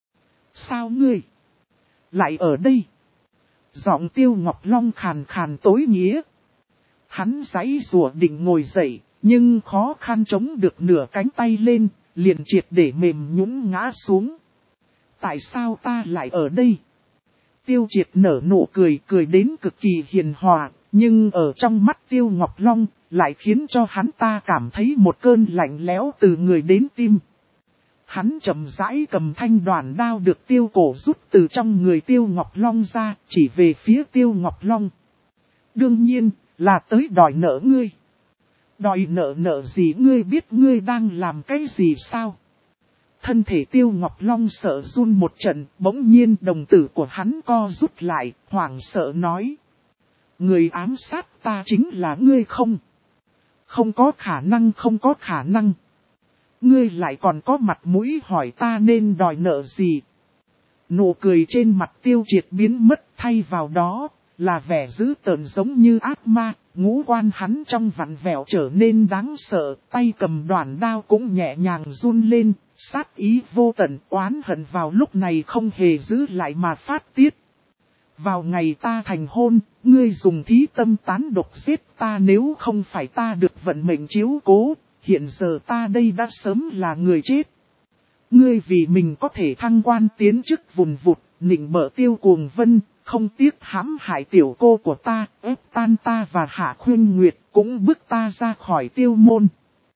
[SPEAKER 1] Sao ngươi? Lại ở đây? Giọng Tiêu Ngọc Long khàn khàn tối nghĩa. Hắn giãy giụa định ngồi dậy, nhưng khó khăn chống được nửa cánh tay lên, liền triệt để mềm nhũn ngã xuống. Tại sao ta lại ở đây? Tiêu Triệt nở nụ cười, cười đến cực kỳ hiền hòa, nhưng ở trong mắt Tiêu Ngọc Long, lại khiến cho hắn ta cảm thấy một cơn lạnh lẽo từ người đến tim. Hắn chậm rãi cầm thanh đoàn đao được Tiêu Cổ rút từ trong người Tiêu Ngọc Long ra, chỉ về phía Tiêu Ngọc Long. Đương nhiên, là tới đòi nợ ngươi. Đòi nợ gì, ngươi biết ngươi đang làm cái gì sao? Thân thể Tiêu Ngọc Long sợ run một trận, bỗng nhiên đồng tử của hắn co rút lại, hoảng sợ nói. Người ám sát ta chính là ngươi không? Không có khả năng, không có khả năng. Ngươi lại còn có mặt mũi hỏi ta nên đòi nợ gì? Nụ cười trên mặt Tiêu Triệt biến mất, thay vào đó là vẻ dữ tợn giống như ác ma, ngũ quan hắn trong vặn vẹo trở nên đáng sợ, tay cầm đoản đao cũng nhẹ nhàng run lên, sát ý vô tận, oán hận vào lúc này không hề giữ lại mà phát tiết. Vào ngày ta thành hôn, ngươi dùng thí tâm tán độc giết ta, nếu không phải ta được vận mệnh chiếu cố, hiện giờ ta đây đã sớm là người chết. Ngươi vì mình có thể thăng quan tiến chức vùn vụt, nịnh bợ Tiêu Cuồng Vân, không tiếc hãm hại tiểu cô của ta, ép tan ta và Hạ Khuyên Nguyệt, cũng bức ta ra khỏi Tiêu môn.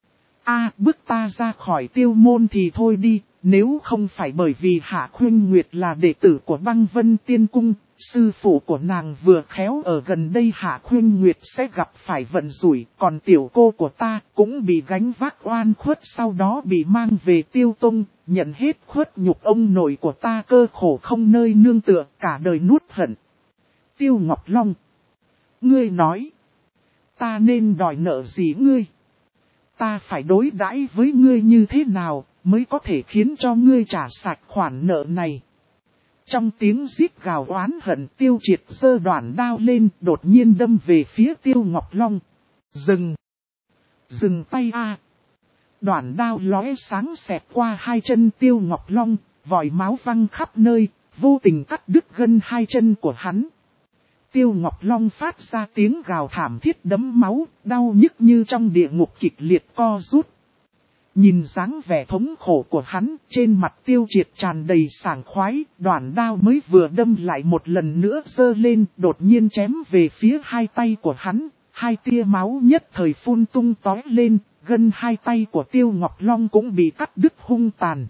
[SPEAKER 1] Bức ta ra khỏi Tiêu môn thì thôi đi, nếu không phải bởi vì Hạ Khuyên Nguyệt là đệ tử của Băng Vân Tiên Cung, sư phụ của nàng vừa khéo ở gần đây, Hạ Khuyên Nguyệt sẽ gặp phải vận rủi, còn tiểu cô của ta cũng bị gánh vác oan khuất, sau đó bị mang về Tiêu Tông, nhận hết khuất nhục ông nội của ta, cơ khổ không nơi nương tựa, cả đời nuốt hận. Tiêu Ngọc Long, ngươi nói, ta nên đòi nợ gì ngươi? Ta phải đối đãi với ngươi như thế nào mới có thể khiến cho ngươi trả sạch khoản nợ này? Trong tiếng rít gào oán hận, Tiêu Triệt giơ đoản đao lên, đột nhiên đâm về phía Tiêu Ngọc Long. Dừng! Dừng tay a! Đoạn đao lóe sáng xẹt qua hai chân Tiêu Ngọc Long, vòi máu văng khắp nơi, vô tình cắt đứt gân hai chân của hắn. Tiêu Ngọc Long phát ra tiếng gào thảm thiết đẫm máu, đau nhức như trong địa ngục kịch liệt co rút. Nhìn dáng vẻ thống khổ của hắn, trên mặt Tiêu Triệt tràn đầy sảng khoái, đoạn đao mới vừa đâm lại một lần nữa giơ lên, đột nhiên chém về phía hai tay của hắn, hai tia máu nhất thời phun tung tóe lên, gân hai tay của Tiêu Ngọc Long cũng bị cắt đứt hung tàn.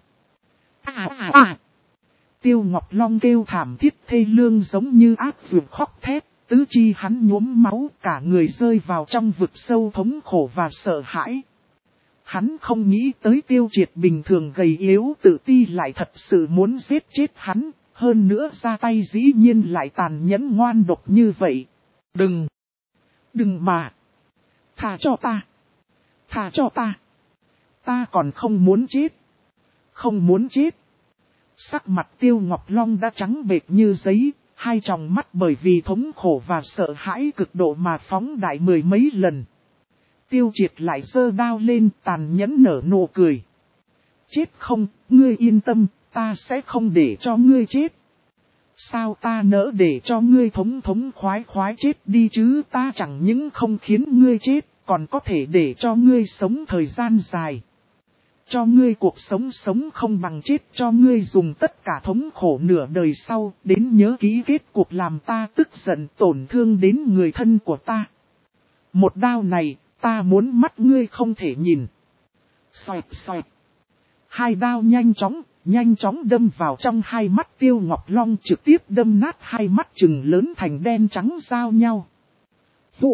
[SPEAKER 1] Tiêu Ngọc Long kêu thảm thiết thê lương giống như ác vượt khóc thét, tứ chi hắn nhuốm máu, cả người rơi vào trong vực sâu thống khổ và sợ hãi. Hắn không nghĩ tới Tiêu Triệt bình thường gầy yếu tự ti lại thật sự muốn giết chết hắn, hơn nữa ra tay dĩ nhiên lại tàn nhẫn ngoan độc như vậy. Đừng mà! Tha cho ta! Tha cho ta! Ta còn không muốn chết! Không muốn chết! Sắc mặt Tiêu Ngọc Long đã trắng bệch như giấy, hai tròng mắt bởi vì thống khổ và sợ hãi cực độ mà phóng đại mười mấy lần. Tiêu Triệt lại giơ đao lên tàn nhẫn nở nụ cười. Chết không, ngươi yên tâm, ta sẽ không để cho ngươi chết. Sao ta nỡ để cho ngươi thống khoái chết đi chứ, ta chẳng những không khiến ngươi chết, còn có thể để cho ngươi sống thời gian dài. Cho ngươi cuộc sống không bằng chết, cho ngươi dùng tất cả thống khổ nửa đời sau, đến nhớ kỹ kết cuộc làm ta tức giận tổn thương đến người thân của ta. Một đao này, ta muốn mắt ngươi không thể nhìn. Xoẹt. Hai đao nhanh chóng đâm vào trong hai mắt Tiêu Ngọc Long, trực tiếp đâm nát hai mắt trừng lớn thành đen trắng giao nhau. Phụ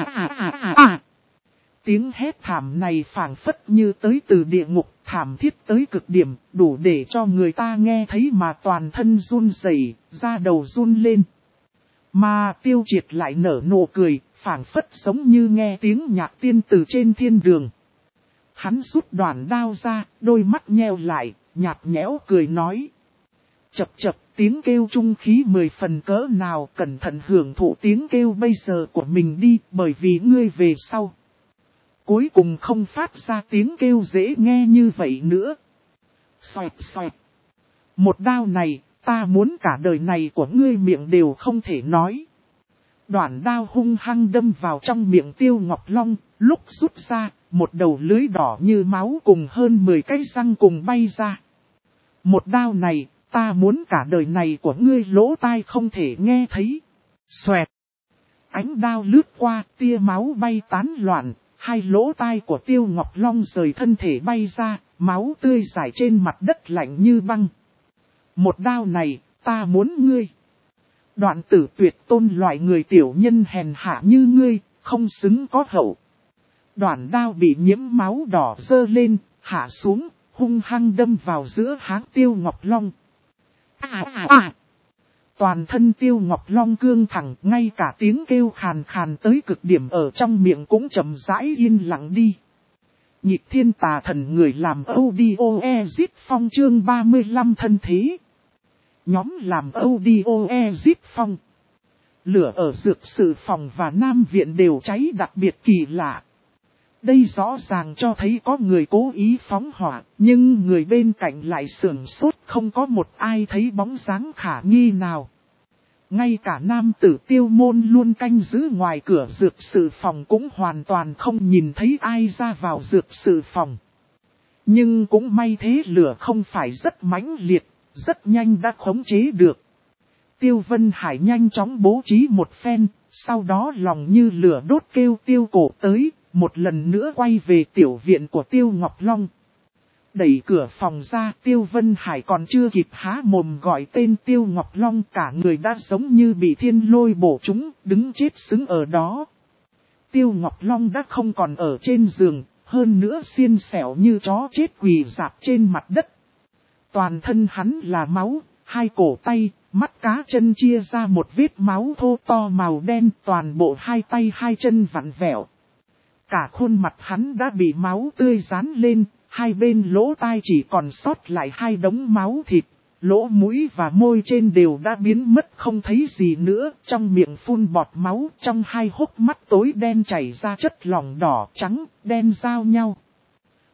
[SPEAKER 1] Tiếng hét thảm này phảng phất như tới từ địa ngục, thảm thiết tới cực điểm, đủ để cho người ta nghe thấy mà toàn thân run rẩy, da đầu run lên. Mà Tiêu Triệt lại nở nụ cười, phảng phất giống như nghe tiếng nhạc tiên từ trên thiên đường. Hắn rút đoạn đao ra, đôi mắt nheo lại, nhạt nhẽo cười nói. Chập, tiếng kêu trung khí 10 phần cỡ nào, cẩn thận hưởng thụ tiếng kêu bây giờ của mình đi, bởi vì ngươi về sau. Cuối cùng không phát ra tiếng kêu dễ nghe như vậy nữa. Xoẹt. Một đao này, ta muốn cả đời này của ngươi miệng đều không thể nói. Đoạn đao hung hăng đâm vào trong miệng Tiêu Ngọc Long, lúc rút ra, một đầu lưới đỏ như máu cùng hơn 10 cái răng cùng bay ra. Một đao này, ta muốn cả đời này của ngươi lỗ tai không thể nghe thấy. Xoẹt. Ánh đao lướt qua, tia máu bay tán loạn, hai lỗ tai của Tiêu Ngọc Long rời thân thể bay ra, máu tươi rải trên mặt đất lạnh như băng. Một đao này, ta muốn ngươi. Đoạn tử tuyệt tôn loại người tiểu nhân hèn hạ như ngươi, không xứng có hậu. Đoạn đao bị nhiễm máu đỏ dơ lên, hạ xuống, hung hăng đâm vào giữa háng Tiêu Ngọc Long. Toàn thân Tiêu Ngọc Long cương thẳng, ngay cả tiếng kêu khàn khàn tới cực điểm ở trong miệng cũng chậm rãi yên lặng đi. Nhịp thiên tà thần người làm audio phong chương 35 thân thế. Nhóm làm audio phong. Lửa ở dược sự phòng và Nam Viện đều cháy đặc biệt kỳ lạ. Đây rõ ràng cho thấy có người cố ý phóng hỏa, nhưng người bên cạnh lại sửng sốt, không có một ai thấy bóng dáng khả nghi nào. Ngay cả nam tử Tiêu Môn luôn canh giữ ngoài cửa dược sự phòng cũng hoàn toàn không nhìn thấy ai ra vào dược sự phòng. Nhưng cũng may thế lửa không phải rất mãnh liệt, rất nhanh đã khống chế được. Tiêu Vân Hải nhanh chóng bố trí một phen, sau đó lòng như lửa đốt kêu Tiêu Cổ tới, một lần nữa quay về tiểu viện của Tiêu Ngọc Long. Đẩy cửa phòng ra, Tiêu Vân Hải còn chưa kịp há mồm gọi tên Tiêu Ngọc Long, cả người đã giống như bị thiên lôi bổ trúng, đứng chết sững ở đó. Tiêu Ngọc Long đã không còn ở trên giường, hơn nữa xiên xẻo như chó chết quỳ rạp trên mặt đất. Toàn thân hắn là máu, hai cổ tay, mắt cá chân chia ra một vết máu thô to màu đen, toàn bộ hai tay hai chân vặn vẹo. Cả khuôn mặt hắn đã bị máu tươi dán lên, hai bên lỗ tai chỉ còn sót lại hai đống máu thịt, lỗ mũi và môi trên đều đã biến mất không thấy gì nữa, trong miệng phun bọt máu, trong hai hốc mắt tối đen chảy ra chất lỏng đỏ trắng, đen giao nhau.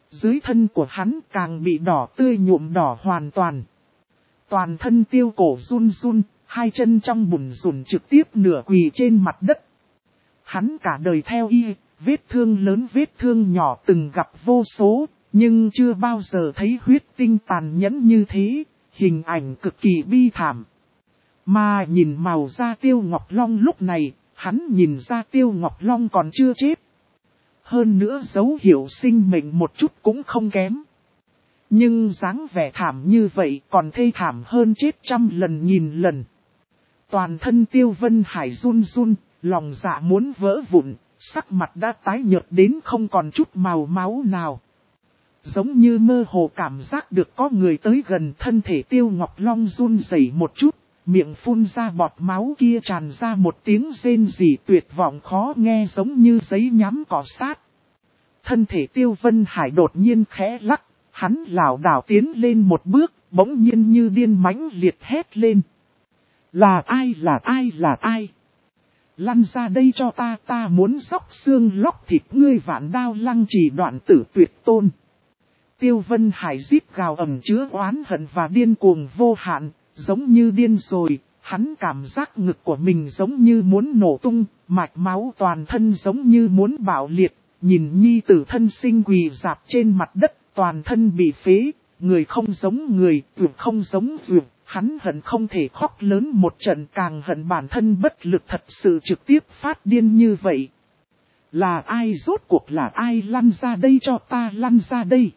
[SPEAKER 1] Dưới thân của hắn càng bị đỏ tươi nhuộm đỏ hoàn toàn. Toàn thân Tiêu Cổ run run, hai chân trong bùn rùn trực tiếp nửa quỳ trên mặt đất. Hắn cả đời theo y, vết thương lớn vết thương nhỏ từng gặp vô số, nhưng chưa bao giờ thấy huyết tinh tàn nhẫn như thế, hình ảnh cực kỳ bi thảm. Mà nhìn màu da Tiêu Ngọc Long lúc này, hắn nhìn ra Tiêu Ngọc Long còn chưa chết. Hơn nữa dấu hiệu sinh mệnh một chút cũng không kém. Nhưng dáng vẻ thảm như vậy còn thê thảm hơn chết trăm lần nghìn lần. Toàn thân Tiêu Vân Hải run run, lòng dạ muốn vỡ vụn, sắc mặt đã tái nhợt đến không còn chút màu máu nào. Giống như mơ hồ cảm giác được có người tới gần, thân thể Tiêu Ngọc Long run rẩy một chút, miệng phun ra bọt máu kia tràn ra một tiếng rên rỉ tuyệt vọng khó nghe giống như giấy nhám cỏ sát. Thân thể Tiêu Vân Hải đột nhiên khẽ lắc, hắn lảo đảo tiến lên một bước, bỗng nhiên như điên mãnh liệt hét lên. Là ai là ai là ai? Lăn ra đây cho ta muốn xóc xương lóc thịt ngươi vạn đao lăng trì đoạn tử tuyệt tôn. Tiêu Vân Hải rít gào ẩm chứa oán hận và điên cuồng vô hạn, giống như điên rồi, hắn cảm giác ngực của mình giống như muốn nổ tung, mạch máu toàn thân giống như muốn bạo liệt, nhìn nhi tử thân sinh quỳ rạp trên mặt đất, toàn thân bị phế, người không giống người, ruột không giống ruột, hắn hận không thể khóc lớn một trận, càng hận bản thân bất lực thật sự trực tiếp phát điên như vậy. Là ai rốt cuộc là ai, lăn ra đây cho ta, lăn ra đây.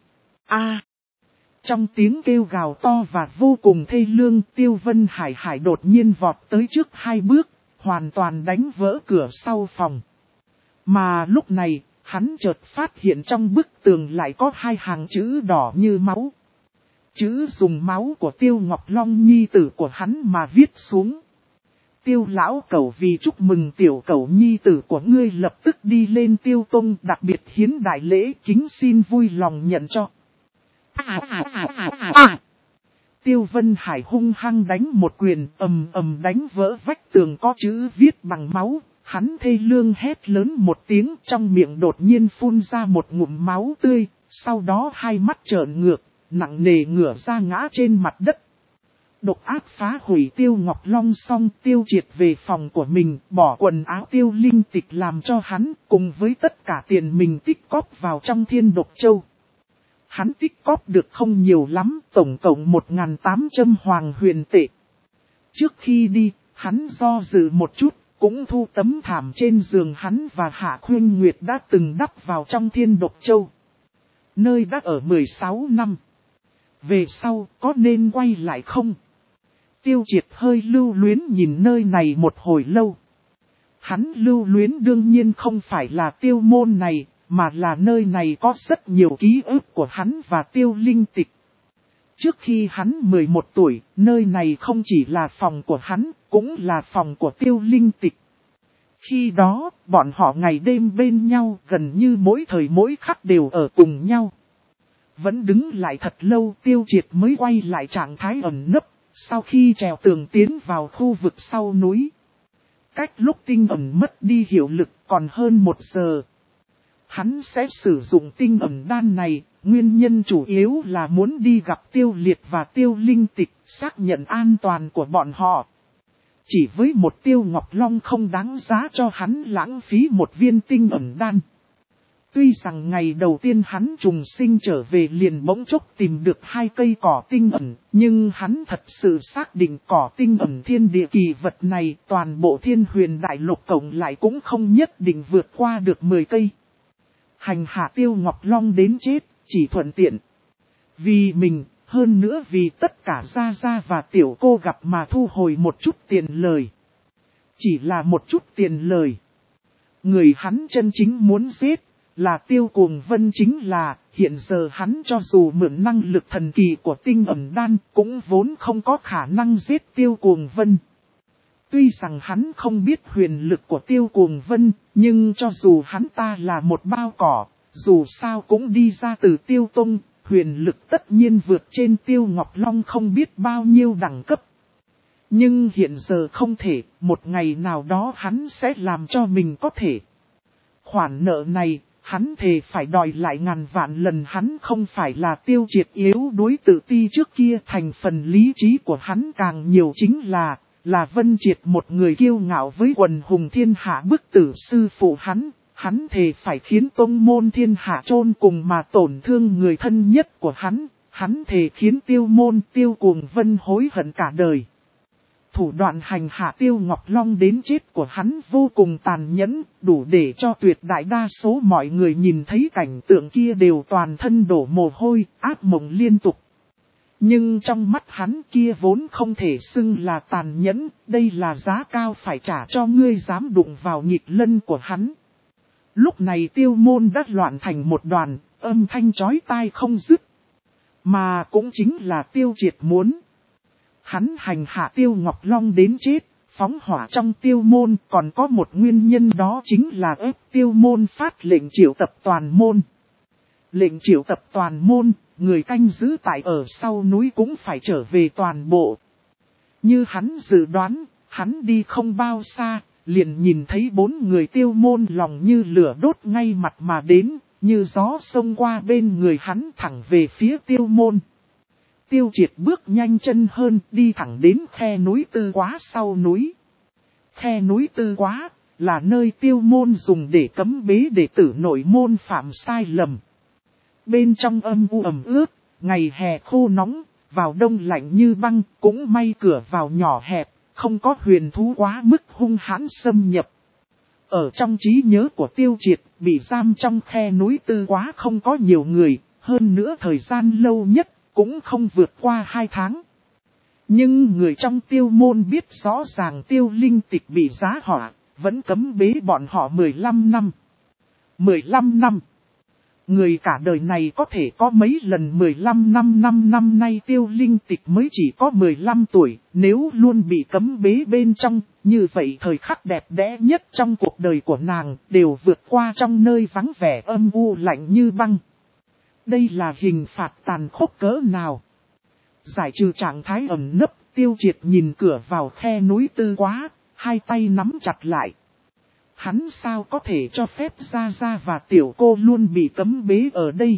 [SPEAKER 1] Trong tiếng kêu gào to và vô cùng thê lương, Tiêu Vân Hải đột nhiên vọt tới trước hai bước, hoàn toàn đánh vỡ cửa sau phòng. Mà lúc này, hắn chợt phát hiện trong bức tường lại có hai hàng chữ đỏ như máu. Chữ dùng máu của Tiêu Ngọc Long nhi tử của hắn mà viết xuống. Tiêu lão cẩu vì chúc mừng tiểu cẩu nhi tử của ngươi lập tức đi lên Tiêu Tông đặc biệt hiến đại lễ, kính xin vui lòng nhận cho. Tiêu Vân Hải hung hăng đánh một quyền, ầm ầm đánh vỡ vách tường có chữ viết bằng máu. Hắn thê lương hét lớn một tiếng, trong miệng đột nhiên phun ra một ngụm máu tươi, sau đó hai mắt trợn ngược, nặng nề ngửa ra ngã trên mặt đất. Độc ác phá hủy Tiêu Ngọc Long xong, Tiêu Triệt về phòng của mình, bỏ quần áo Tiêu Linh Tịch làm cho hắn, cùng với tất cả tiền mình tích cóp vào trong Thiên Độc Châu. Hắn tích cóp được không nhiều lắm, tổng cộng 1.800 hoàng huyền tệ. Trước khi đi, hắn do dự một chút, cũng thu tấm thảm trên giường hắn và Hạ Khuyên Nguyệt đã từng đắp vào trong Thiên Độc Châu. Nơi đã ở 16 năm. Về sau, có nên quay lại không? Tiêu Triệt hơi lưu luyến nhìn nơi này một hồi lâu. Hắn lưu luyến đương nhiên không phải là Tiêu môn này, mà là nơi này có rất nhiều ký ức của hắn và Tiêu Linh Tịch. Trước khi hắn 11 tuổi, nơi này không chỉ là phòng của hắn, cũng là phòng của Tiêu Linh Tịch. Khi đó, bọn họ ngày đêm bên nhau, gần như mỗi thời mỗi khắc đều ở cùng nhau. Vẫn đứng lại thật lâu, Tiêu Triệt mới quay lại trạng thái ẩn nấp, sau khi trèo tường tiến vào khu vực sau núi. Cách lúc tinh ẩn mất đi hiệu lực còn hơn 1 giờ. Hắn sẽ sử dụng tinh ẩn đan này, nguyên nhân chủ yếu là muốn đi gặp Tiêu Liệt và Tiêu Linh Tịch, xác nhận an toàn của bọn họ. Chỉ với một Tiêu Ngọc Long không đáng giá cho hắn lãng phí một viên tinh ẩn đan. Tuy rằng ngày đầu tiên hắn trùng sinh trở về liền bỗng chốc tìm được 2 cây cỏ tinh ẩn, nhưng hắn thật sự xác định cỏ tinh ẩn thiên địa kỳ vật này toàn bộ Thiên Huyền Đại Lục cộng lại cũng không nhất định vượt qua được 10 cây. Hành hạ Tiêu Ngọc Long đến chết, chỉ thuận tiện. Vì mình, hơn nữa vì tất cả Gia Gia và tiểu cô gặp mà thu hồi một chút tiền lời. Chỉ là một chút tiền lời. Người hắn chân chính muốn giết, là Tiêu Cuồng Vân, chính là, hiện giờ hắn cho dù mượn năng lực thần kỳ của tinh ẩn đan, cũng vốn không có khả năng giết Tiêu Cuồng Vân. Tuy rằng hắn không biết huyền lực của Tiêu Cuồng Vân, nhưng cho dù hắn ta là một bao cỏ, dù sao cũng đi ra từ Tiêu Tông, huyền lực tất nhiên vượt trên Tiêu Ngọc Long không biết bao nhiêu đẳng cấp. Nhưng hiện giờ không thể, một ngày nào đó hắn sẽ làm cho mình có thể. Khoản nợ này, Hắn thề phải đòi lại ngàn vạn lần. Hắn không phải là Tiêu Triệt yếu đuối tự ti trước kia, thành phần lý trí của hắn càng nhiều chính là Vân Triệt một người kiêu ngạo với quần hùng thiên hạ bức tử sư phụ hắn. Hắn thề phải khiến tông môn thiên hạ chôn cùng mà tổn thương người thân nhất của hắn. Hắn thề khiến Tiêu môn Tiêu Cuồng Vân hối hận cả đời. Thủ đoạn hành hạ Tiêu Ngọc Long đến chết của hắn vô cùng tàn nhẫn, đủ để cho tuyệt đại đa số mọi người nhìn thấy cảnh tượng kia đều toàn thân đổ mồ hôi, ác mộng liên tục. Nhưng trong mắt hắn kia vốn không thể xưng là tàn nhẫn, đây là giá cao phải trả cho ngươi dám đụng vào nhịp lân của hắn. Lúc này Tiêu môn đã loạn thành một đoàn, âm thanh chói tai không dứt. Mà cũng chính là Tiêu Triệt muốn. Hắn hành hạ Tiêu Ngọc Long đến chết, phóng hỏa trong Tiêu môn, còn có một nguyên nhân đó chính là ép Tiêu môn phát lệnh triệu tập toàn môn. Lệnh triệu tập toàn môn, người canh giữ tại ở sau núi cũng phải trở về toàn bộ. Như hắn dự đoán, hắn đi không bao xa, liền nhìn thấy 4 người Tiêu môn lòng như lửa đốt ngay mặt mà đến, như gió xông qua bên người hắn thẳng về phía Tiêu môn. Tiêu Triệt bước nhanh chân hơn, đi thẳng đến khe núi Tư Quá sau núi. Khe núi Tư Quá là nơi Tiêu môn dùng để cấm bế đệ tử nội môn phạm sai lầm. Bên trong âm u ẩm ướt, ngày hè khô nóng, vào đông lạnh như băng, cũng may cửa vào nhỏ hẹp, không có huyền thú quá mức hung hãn xâm nhập. Ở trong trí nhớ của Tiêu Triệt, bị giam trong khe núi Tư Quá không có nhiều người, hơn nữa thời gian lâu nhất, cũng không vượt qua 2 tháng. Nhưng người trong Tiêu môn biết rõ ràng Tiêu Linh Tịch bị giá họa, vẫn cấm bế bọn họ 15 năm. 15 năm. Người cả đời này có thể có mấy lần 15 năm nay Tiêu Linh Tịch mới chỉ có 15 tuổi, nếu luôn bị cấm bế bên trong, như vậy thời khắc đẹp đẽ nhất trong cuộc đời của nàng đều vượt qua trong nơi vắng vẻ âm u lạnh như băng. Đây là hình phạt tàn khốc cỡ nào? Giải trừ trạng thái ẩn nấp, Tiêu Triệt nhìn cửa vào khe núi Tư Quá, hai tay nắm chặt lại. Hắn sao có thể cho phép Gia Gia và tiểu cô luôn bị cấm bế ở đây?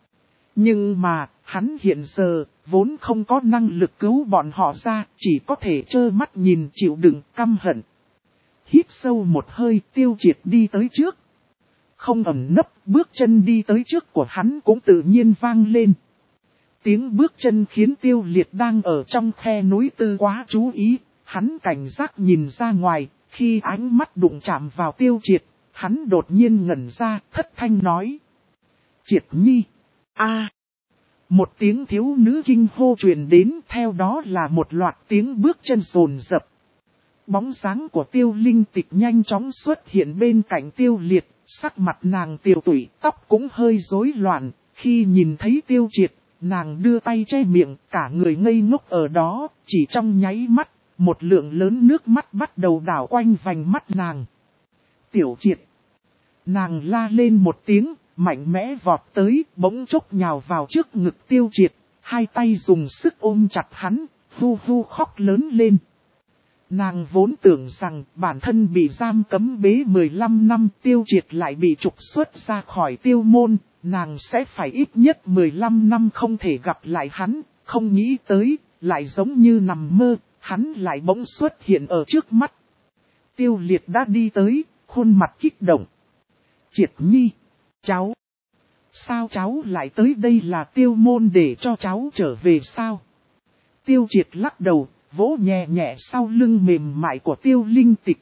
[SPEAKER 1] Nhưng mà, hắn hiện giờ, vốn không có năng lực cứu bọn họ ra, chỉ có thể trơ mắt nhìn chịu đựng căm hận. Hít sâu một hơi, Tiêu Triệt đi tới trước. Không ẩn nấp, bước chân đi tới trước của hắn cũng tự nhiên vang lên. Tiếng bước chân khiến Tiêu Liệt đang ở trong khe núi Tư Quá chú ý, hắn cảnh giác nhìn ra ngoài, khi ánh mắt đụng chạm vào Tiêu Triệt, hắn đột nhiên ngẩn ra, thất thanh nói. Triệt nhi, a. Một tiếng thiếu nữ kinh hô truyền đến, theo đó là một loạt tiếng bước chân rồn rập. Bóng dáng của Tiêu Linh Tịch nhanh chóng xuất hiện bên cạnh Tiêu Liệt, sắc mặt nàng tiều tụy, tóc cũng hơi rối loạn, khi nhìn thấy Tiêu Triệt, nàng đưa tay che miệng, cả người ngây ngốc ở đó, chỉ trong nháy mắt, một lượng lớn nước mắt bắt đầu đảo quanh vành mắt nàng. Tiểu Triệt. Nàng la lên một tiếng, mạnh mẽ vọt tới, bỗng chốc nhào vào trước ngực Tiêu Triệt, hai tay dùng sức ôm chặt hắn, hu hu khóc lớn lên. Nàng vốn tưởng rằng bản thân bị giam cấm bế 15 năm, Tiêu Triệt lại bị trục xuất ra khỏi Tiêu môn, nàng sẽ phải ít nhất 15 năm không thể gặp lại hắn, không nghĩ tới, lại giống như nằm mơ, hắn lại bỗng xuất hiện ở trước mắt. Tiêu Liệt đã đi tới, khuôn mặt kích động. Triệt nhi, cháu. Sao cháu lại tới đây, là Tiêu môn để cho cháu trở về sao? Tiêu Triệt lắc đầu, vỗ nhẹ nhẹ sau lưng mềm mại của Tiêu Linh Tịch.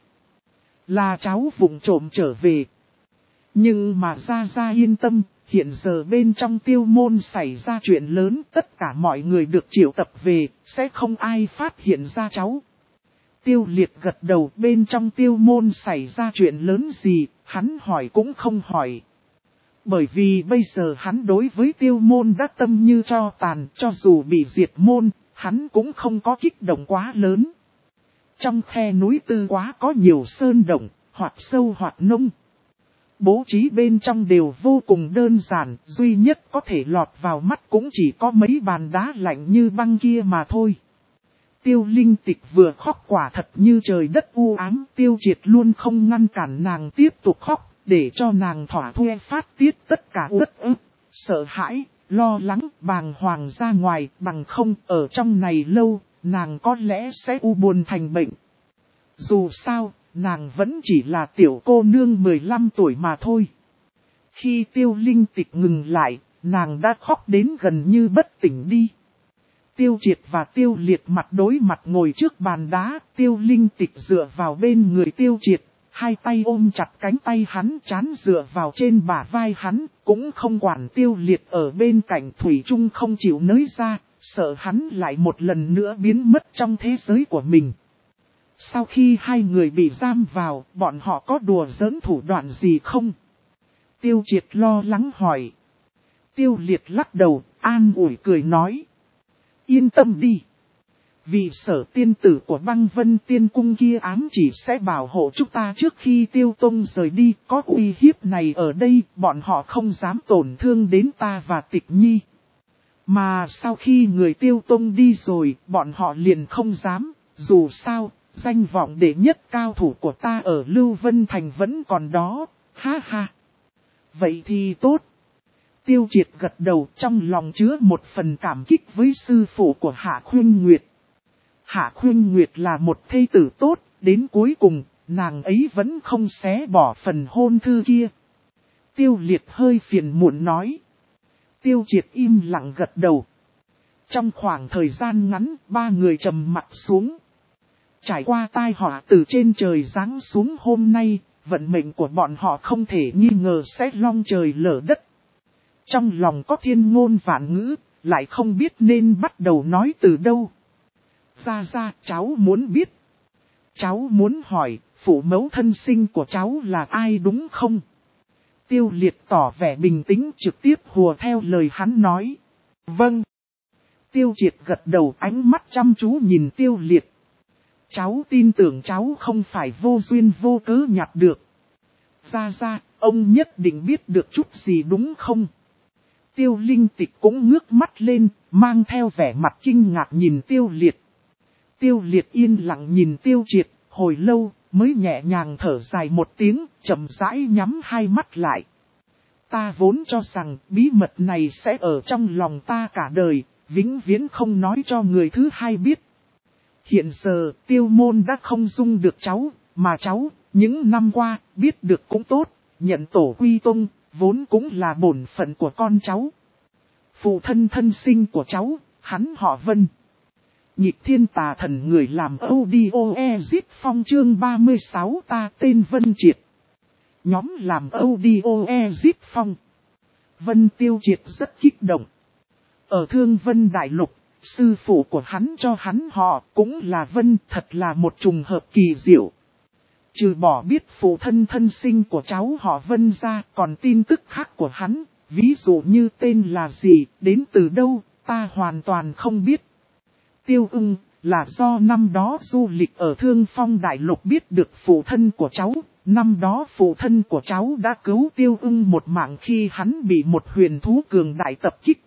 [SPEAKER 1] Là cháu vụng trộm trở về. Nhưng mà Gia Gia yên tâm, hiện giờ bên trong Tiêu môn xảy ra chuyện lớn, tất cả mọi người được triệu tập về, sẽ không ai phát hiện ra cháu. Tiêu Liệt gật đầu, bên trong Tiêu môn xảy ra chuyện lớn gì, hắn hỏi cũng không hỏi. Bởi vì bây giờ hắn đối với Tiêu môn đã tâm như tro tàn, cho dù bị diệt môn, hắn cũng không có kích động quá lớn. Trong khe núi Tư Quá có nhiều sơn động, hoặc sâu hoặc nông. Bố trí bên trong đều vô cùng đơn giản, duy nhất có thể lọt vào mắt cũng chỉ có mấy bàn đá lạnh như băng kia mà thôi. Tiêu Linh Tịch vừa khóc quả thật như trời đất u ám, Tiêu Triệt luôn không ngăn cản nàng tiếp tục khóc, để cho nàng thỏa thuê phát tiết tất cả uất ức, sợ hãi, lo lắng, bàng hoàng ra ngoài, bằng không ở trong này lâu, nàng có lẽ sẽ u buồn thành bệnh. Dù sao, nàng vẫn chỉ là tiểu cô nương 15 tuổi mà thôi. Khi Tiêu Linh Tịch ngừng lại, nàng đã khóc đến gần như bất tỉnh đi. Tiêu Triệt và Tiêu Liệt mặt đối mặt ngồi trước bàn đá, Tiêu Linh Tịch dựa vào bên người Tiêu Triệt, hai tay ôm chặt cánh tay hắn, trán dựa vào trên bả vai hắn, cũng không quản Tiêu Liệt ở bên cạnh thủy chung không chịu nới ra, sợ hắn lại một lần nữa biến mất trong thế giới của mình. Sau khi hai người bị giam vào, bọn họ có đùa giỡn thủ đoạn gì không? Tiêu Triệt lo lắng hỏi. Tiêu Liệt lắc đầu, an ủi cười nói. Yên tâm đi. Vì sở tiên tử của Băng Vân Tiên Cung kia ám chỉ sẽ bảo hộ chúng ta trước khi Tiêu Tông rời đi. Có uy hiếp này ở đây, bọn họ không dám tổn thương đến ta và Tịch Nhi. Mà sau khi người Tiêu Tông đi rồi, bọn họ liền không dám. Dù sao, danh vọng đệ nhất cao thủ của ta ở Lưu Vân Thành vẫn còn đó. Ha ha. Vậy thì tốt. Tiêu Triệt gật đầu, trong lòng chứa một phần cảm kích với sư phụ của Hạ Khuynh Nguyệt. Hạ Khuynh Nguyệt là một thê tử tốt, đến cuối cùng, nàng ấy vẫn không xé bỏ phần hôn thư kia. Tiêu Liệt hơi phiền muộn nói. Tiêu Triệt im lặng gật đầu. Trong khoảng thời gian ngắn, ba người trầm mặt xuống. Trải qua tai họa từ trên trời giáng xuống hôm nay, vận mệnh của bọn họ không thể nghi ngờ sẽ long trời lở đất. Trong lòng có thiên ngôn vạn ngữ, lại không biết nên bắt đầu nói từ đâu. Ra, cháu muốn biết. Cháu muốn hỏi, phụ mẫu thân sinh của cháu là ai đúng không? Tiêu Liệt tỏ vẻ bình tĩnh trực tiếp hùa theo lời hắn nói. Vâng. Tiêu Triệt gật đầu, ánh mắt chăm chú nhìn Tiêu Liệt. Cháu tin tưởng cháu không phải vô duyên vô cớ nhặt được. Ra, ông nhất định biết được chút gì đúng không? Tiêu Linh Tịch cũng ngước mắt lên, mang theo vẻ mặt kinh ngạc nhìn Tiêu Liệt. Tiêu Liệt yên lặng nhìn Tiêu Triệt, hồi lâu, mới nhẹ nhàng thở dài một tiếng, chậm rãi nhắm hai mắt lại. Ta vốn cho rằng bí mật này sẽ ở trong lòng ta cả đời, vĩnh viễn không nói cho người thứ hai biết. Hiện giờ, Tiêu môn đã không dung được cháu, mà cháu, những năm qua, biết được cũng tốt, nhận tổ quy tông, vốn cũng là bổn phận của con cháu. Phụ thân thân sinh của cháu, hắn họ Vân. Nhịp thiên tà thần người làm audio phong chương 36 ta tên Vân Triệt. Nhóm làm audio phong. Vân Tiêu Triệt rất kích động. Ở Thương Vân Đại Lục, sư phụ của hắn cho hắn họ cũng là Vân, thật là một trùng hợp kỳ diệu. Trừ bỏ biết phụ thân thân sinh của cháu họ Vân ra, còn tin tức khác của hắn, ví dụ như tên là gì, đến từ đâu, ta hoàn toàn không biết. Tiêu Ưng, là do năm đó du lịch ở Thương Phong Đại Lục biết được phụ thân của cháu, năm đó phụ thân của cháu đã cứu Tiêu Ưng một mạng khi hắn bị một huyền thú cường đại tập kích.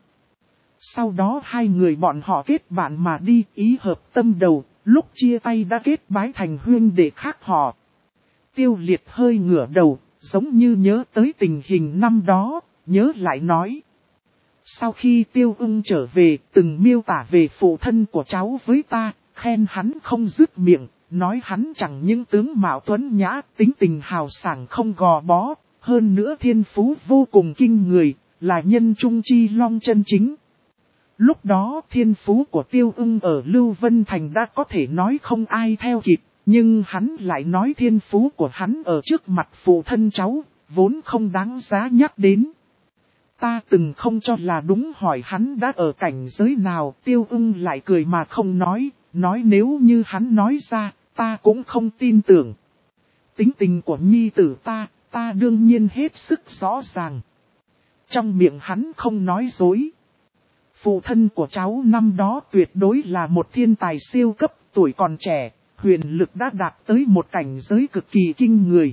[SPEAKER 1] Sau đó hai người bọn họ kết bạn mà đi, ý hợp tâm đầu, lúc chia tay đã kết bái thành huyên đệ khác họ. Tiêu Liệt hơi ngửa đầu, giống như nhớ tới tình hình năm đó, nhớ lại nói. Sau khi Tiêu Ưng trở về, từng miêu tả về phụ thân của cháu với ta, khen hắn không dứt miệng, nói hắn chẳng những tướng mạo tuấn nhã, tính tình hào sảng không gò bó, hơn nữa thiên phú vô cùng kinh người, là nhân trung chi long chân chính. Lúc đó thiên phú của Tiêu Ưng ở Lưu Vân Thành đã có thể nói không ai theo kịp, nhưng hắn lại nói thiên phú của hắn ở trước mặt phụ thân cháu, vốn không đáng giá nhắc đến. Ta từng không cho là đúng, hỏi hắn đã ở cảnh giới nào, Tiêu Ưng lại cười mà không nói nếu như hắn nói ra, ta cũng không tin tưởng. Tính tình của nhi tử ta đương nhiên hết sức rõ ràng. Trong miệng hắn không nói dối. Phụ thân của cháu năm đó tuyệt đối là một thiên tài siêu cấp, tuổi còn trẻ, huyền lực đã đạt tới một cảnh giới cực kỳ kinh người.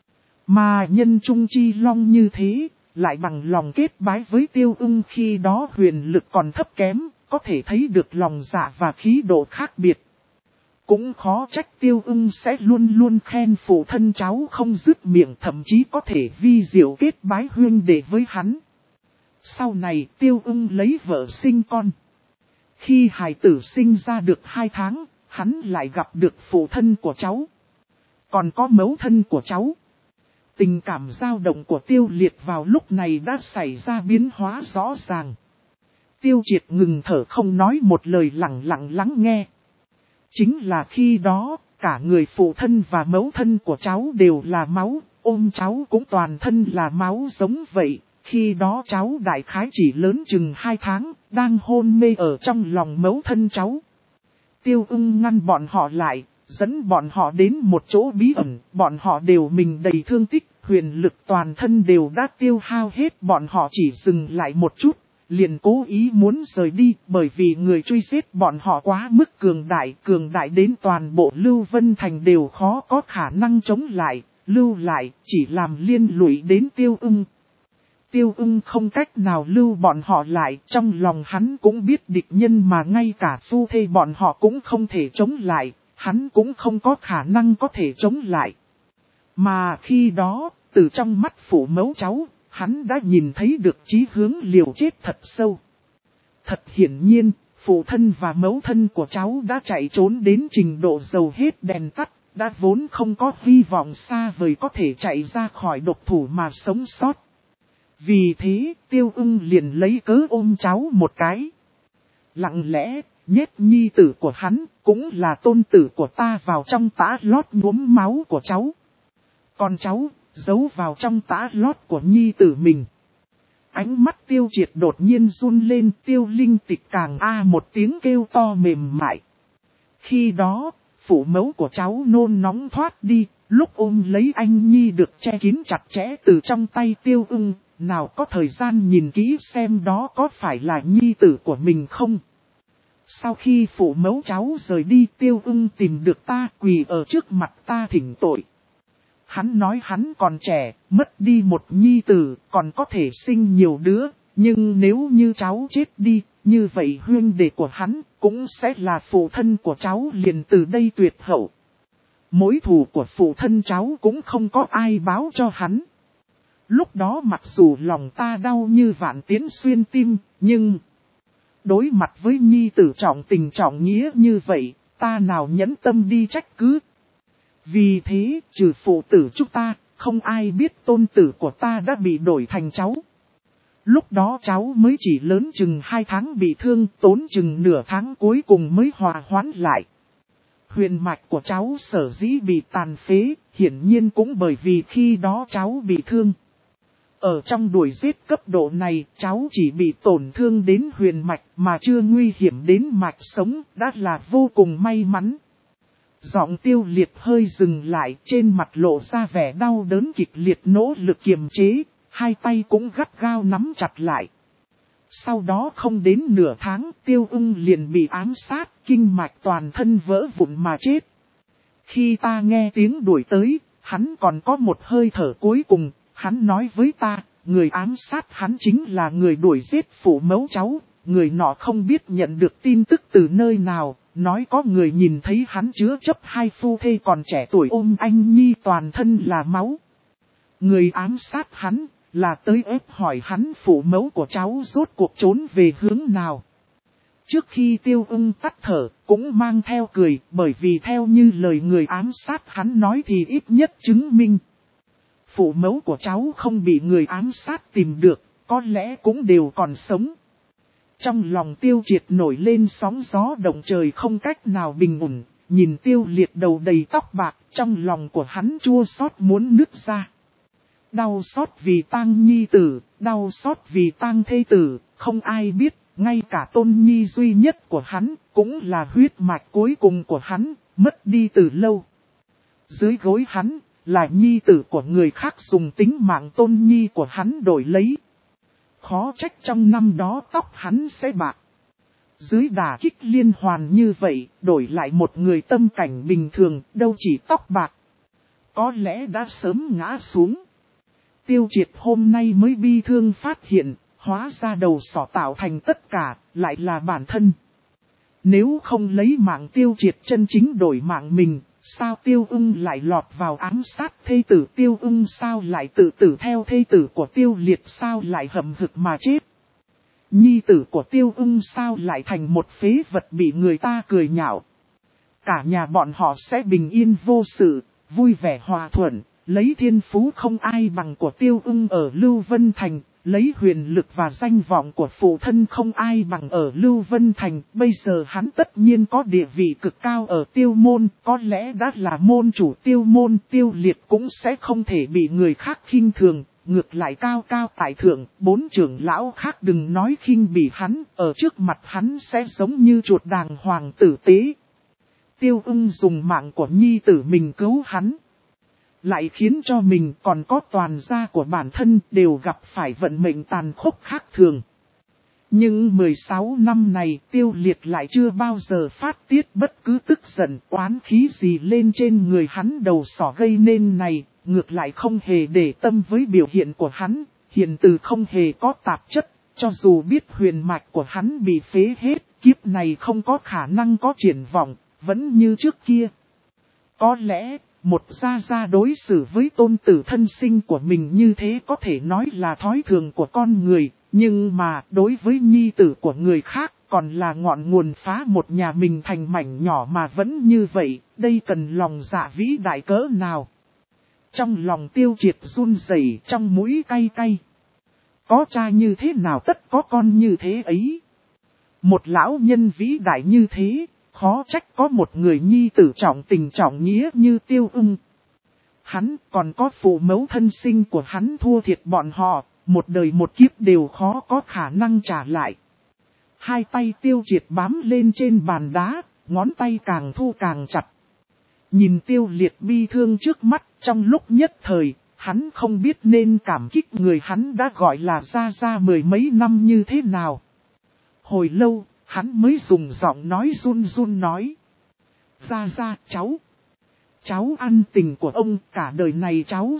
[SPEAKER 1] Mà nhân trung chi long như thế, lại bằng lòng kết bái với Tiêu Ưng khi đó huyền lực còn thấp kém, có thể thấy được lòng dạ và khí độ khác biệt. Cũng khó trách Tiêu Ưng sẽ luôn luôn khen phụ thân cháu không dứt miệng, thậm chí có thể vi diệu kết bái huynh đệ với hắn. Sau này Tiêu Ưng lấy vợ sinh con. Khi hài tử sinh ra được 2 tháng, hắn lại gặp được phụ thân của cháu. Còn có mẫu thân của cháu. Tình cảm dao động của Tiêu Liệt vào lúc này đã xảy ra biến hóa rõ ràng. Tiêu Triệt ngừng thở không nói một lời, lặng lặng lắng nghe. Chính là khi đó, cả người phụ thân và mẫu thân của cháu đều là máu, ôm cháu cũng toàn thân là máu giống vậy. Khi đó cháu đại khái chỉ lớn chừng 2 tháng, đang hôn mê ở trong lòng mẫu thân cháu. Tiêu Ưng ngăn bọn họ lại, dẫn bọn họ đến một chỗ bí ẩn, bọn họ đều mình đầy thương tích, huyền lực toàn thân đều đã tiêu hao hết, bọn họ chỉ dừng lại một chút, liền cố ý muốn rời đi, bởi vì người truy giết bọn họ quá mức cường đại đến toàn bộ Lưu Vân Thành đều khó có khả năng chống lại, lưu lại, chỉ làm liên lụy đến Tiêu Ưng. Tiêu Ưng không cách nào lưu bọn họ lại, trong lòng hắn cũng biết địch nhân mà ngay cả phu thê bọn họ cũng không thể chống lại, hắn cũng không có khả năng có thể chống lại. Mà khi đó, từ trong mắt phụ mẫu cháu, hắn đã nhìn thấy được chí hướng liều chết thật sâu. Thật hiển nhiên, phụ thân và mẫu thân của cháu đã chạy trốn đến trình độ dầu hết đèn tắt, đã vốn không có hy vọng xa vời có thể chạy ra khỏi độc thủ mà sống sót. Vì thế, Tiêu Ưng liền lấy cớ ôm cháu một cái. Lặng lẽ, nhét nhi tử của hắn, cũng là tôn tử của ta vào trong tã lót nhuốm máu của cháu. Còn cháu, giấu vào trong tã lót của nhi tử mình. Ánh mắt Tiêu Triệt đột nhiên run lên, Tiêu Linh Tịch càng một tiếng kêu to mềm mại. Khi đó, phụ mẫu của cháu nôn nóng thoát đi, lúc ôm lấy anh nhi được che kín chặt chẽ từ trong tay Tiêu Ưng, nào có thời gian nhìn kỹ xem đó có phải là nhi tử của mình không. Sau khi phụ mẫu cháu rời đi, Tiêu Ưng tìm được ta, quỳ ở trước mặt ta thỉnh tội. Hắn nói hắn còn trẻ, mất đi một nhi tử, còn có thể sinh nhiều đứa, nhưng nếu như cháu chết đi, như vậy huynh đệ của hắn cũng sẽ là phụ thân của cháu, liền từ đây tuyệt hậu. Mối thù của phụ thân cháu cũng không có ai báo cho hắn. Lúc đó mặc dù lòng ta đau như vạn tiến xuyên tim, nhưng đối mặt với nhi tử trọng tình trọng nghĩa như vậy, ta nào nhẫn tâm đi trách cứ. Vì thế, trừ phụ tử chúng ta, không ai biết tôn tử của ta đã bị đổi thành cháu. Lúc đó cháu mới chỉ lớn chừng 2 tháng bị thương, tốn chừng nửa tháng cuối cùng mới hòa hoãn lại. Huyền mạch của cháu sở dĩ bị tàn phế, hiển nhiên cũng bởi vì khi đó cháu bị thương. Ở trong đuổi giết cấp độ này, cháu chỉ bị tổn thương đến huyền mạch mà chưa nguy hiểm đến mạch sống, đã là vô cùng may mắn. Giọng Tiêu Liệt hơi dừng lại, trên mặt lộ ra vẻ đau đớn kịch liệt, nỗ lực kiềm chế, hai tay cũng gắt gao nắm chặt lại. Sau đó không đến nửa tháng, Tiêu Ưng liền bị ám sát, kinh mạch toàn thân vỡ vụn mà chết. Khi ta nghe tiếng đuổi tới, hắn còn có một hơi thở cuối cùng, hắn nói với ta, người ám sát hắn chính là người đuổi giết phụ mẫu cháu, người nọ không biết nhận được tin tức từ nơi nào, nói có người nhìn thấy hắn chứa chấp hai phu thê còn trẻ tuổi ôm anh nhi toàn thân là máu. Người ám sát hắn, là tới ép hỏi hắn phụ mẫu của cháu rốt cuộc trốn về hướng nào. Trước khi Tiêu Ưng tắt thở, cũng mang theo cười, bởi vì theo như lời người ám sát hắn nói thì ít nhất chứng minh. Phụ mẫu của cháu không bị người ám sát tìm được, có lẽ cũng đều còn sống. Trong lòng Tiêu Triệt nổi lên sóng gió động trời không cách nào bình ổn, nhìn Tiêu Liệt đầu đầy tóc bạc, trong lòng của hắn chua xót muốn nứt ra. Đau xót vì tang nhi tử, đau xót vì tang thê tử, không ai biết, ngay cả tôn nhi duy nhất của hắn, cũng là huyết mạch cuối cùng của hắn, mất đi từ lâu. Dưới gối hắn, là nhi tử của người khác dùng tính mạng tôn nhi của hắn đổi lấy. Khó trách trong năm đó tóc hắn sẽ bạc. Dưới đả kích liên hoàn như vậy, đổi lại một người tâm cảnh bình thường, đâu chỉ tóc bạc. Có lẽ đã sớm ngã xuống. Tiêu Triệt hôm nay mới bi thương phát hiện, hóa ra đầu sỏ tạo thành tất cả, lại là bản thân. Nếu không lấy mạng Tiêu Triệt chân chính đổi mạng mình, sao Tiêu Ưng lại lọt vào ám sát thê tử, Tiêu Ưng sao lại tự tử theo thê tử của Tiêu Liệt, sao lại hậm hực mà chết. Nhi tử của Tiêu Ưng sao lại thành một phế vật bị người ta cười nhạo. Cả nhà bọn họ sẽ bình yên vô sự, vui vẻ hòa thuận, lấy thiên phú không ai bằng của Tiêu Ưng ở Lưu Vân Thành, lấy huyền lực và danh vọng của phụ thân không ai bằng ở Lưu Vân Thành. Bây giờ hắn tất nhiên có địa vị cực cao ở Tiêu môn, có lẽ đã là môn chủ Tiêu môn. Tiêu Liệt cũng sẽ không thể bị người khác khinh thường, ngược lại cao cao tại thượng. 4 trưởng lão khác đừng nói khinh bỉ hắn, ở trước mặt hắn sẽ giống như chuột đàng hoàng tử tế. Tiêu Ưng dùng mạng của nhi tử mình cứu hắn, lại khiến cho mình còn có toàn gia của bản thân đều gặp phải vận mệnh tàn khốc khác thường. Nhưng 16 năm này Tiêu Liệt lại chưa bao giờ phát tiết bất cứ tức giận oán khí gì lên trên người hắn đầu sỏ gây nên này, ngược lại không hề để tâm với biểu hiện của hắn, hiền từ không hề có tạp chất, cho dù biết huyền mạch của hắn bị phế hết, kiếp này không có khả năng có triển vọng, vẫn như trước kia. Có lẽ, một gia gia đối xử với tôn tử thân sinh của mình như thế có thể nói là thói thường của con người, nhưng mà đối với nhi tử của người khác còn là ngọn nguồn phá một nhà mình thành mảnh nhỏ mà vẫn như vậy, đây cần lòng dạ vĩ đại cỡ nào. Trong lòng Tiêu Triệt run rẩy, trong mũi cay cay. Có cha như thế nào tất có con như thế ấy. Một lão nhân vĩ đại như thế, khó trách có một người nhi tử trọng tình trọng nghĩa như Tiêu Ưng. Hắn còn có phụ mẫu thân sinh của hắn thua thiệt bọn họ, một đời một kiếp đều khó có khả năng trả lại. Hai tay Tiêu Triệt bám lên trên bàn đá, ngón tay càng thu càng chặt. Nhìn Tiêu Liệt bi thương trước mắt, trong lúc nhất thời, hắn không biết nên cảm kích người hắn đã gọi là gia mười mấy năm như thế nào. Hồi lâu, hắn mới dùng giọng nói run run nói. Gia, cháu ăn tình của ông, cả đời này cháu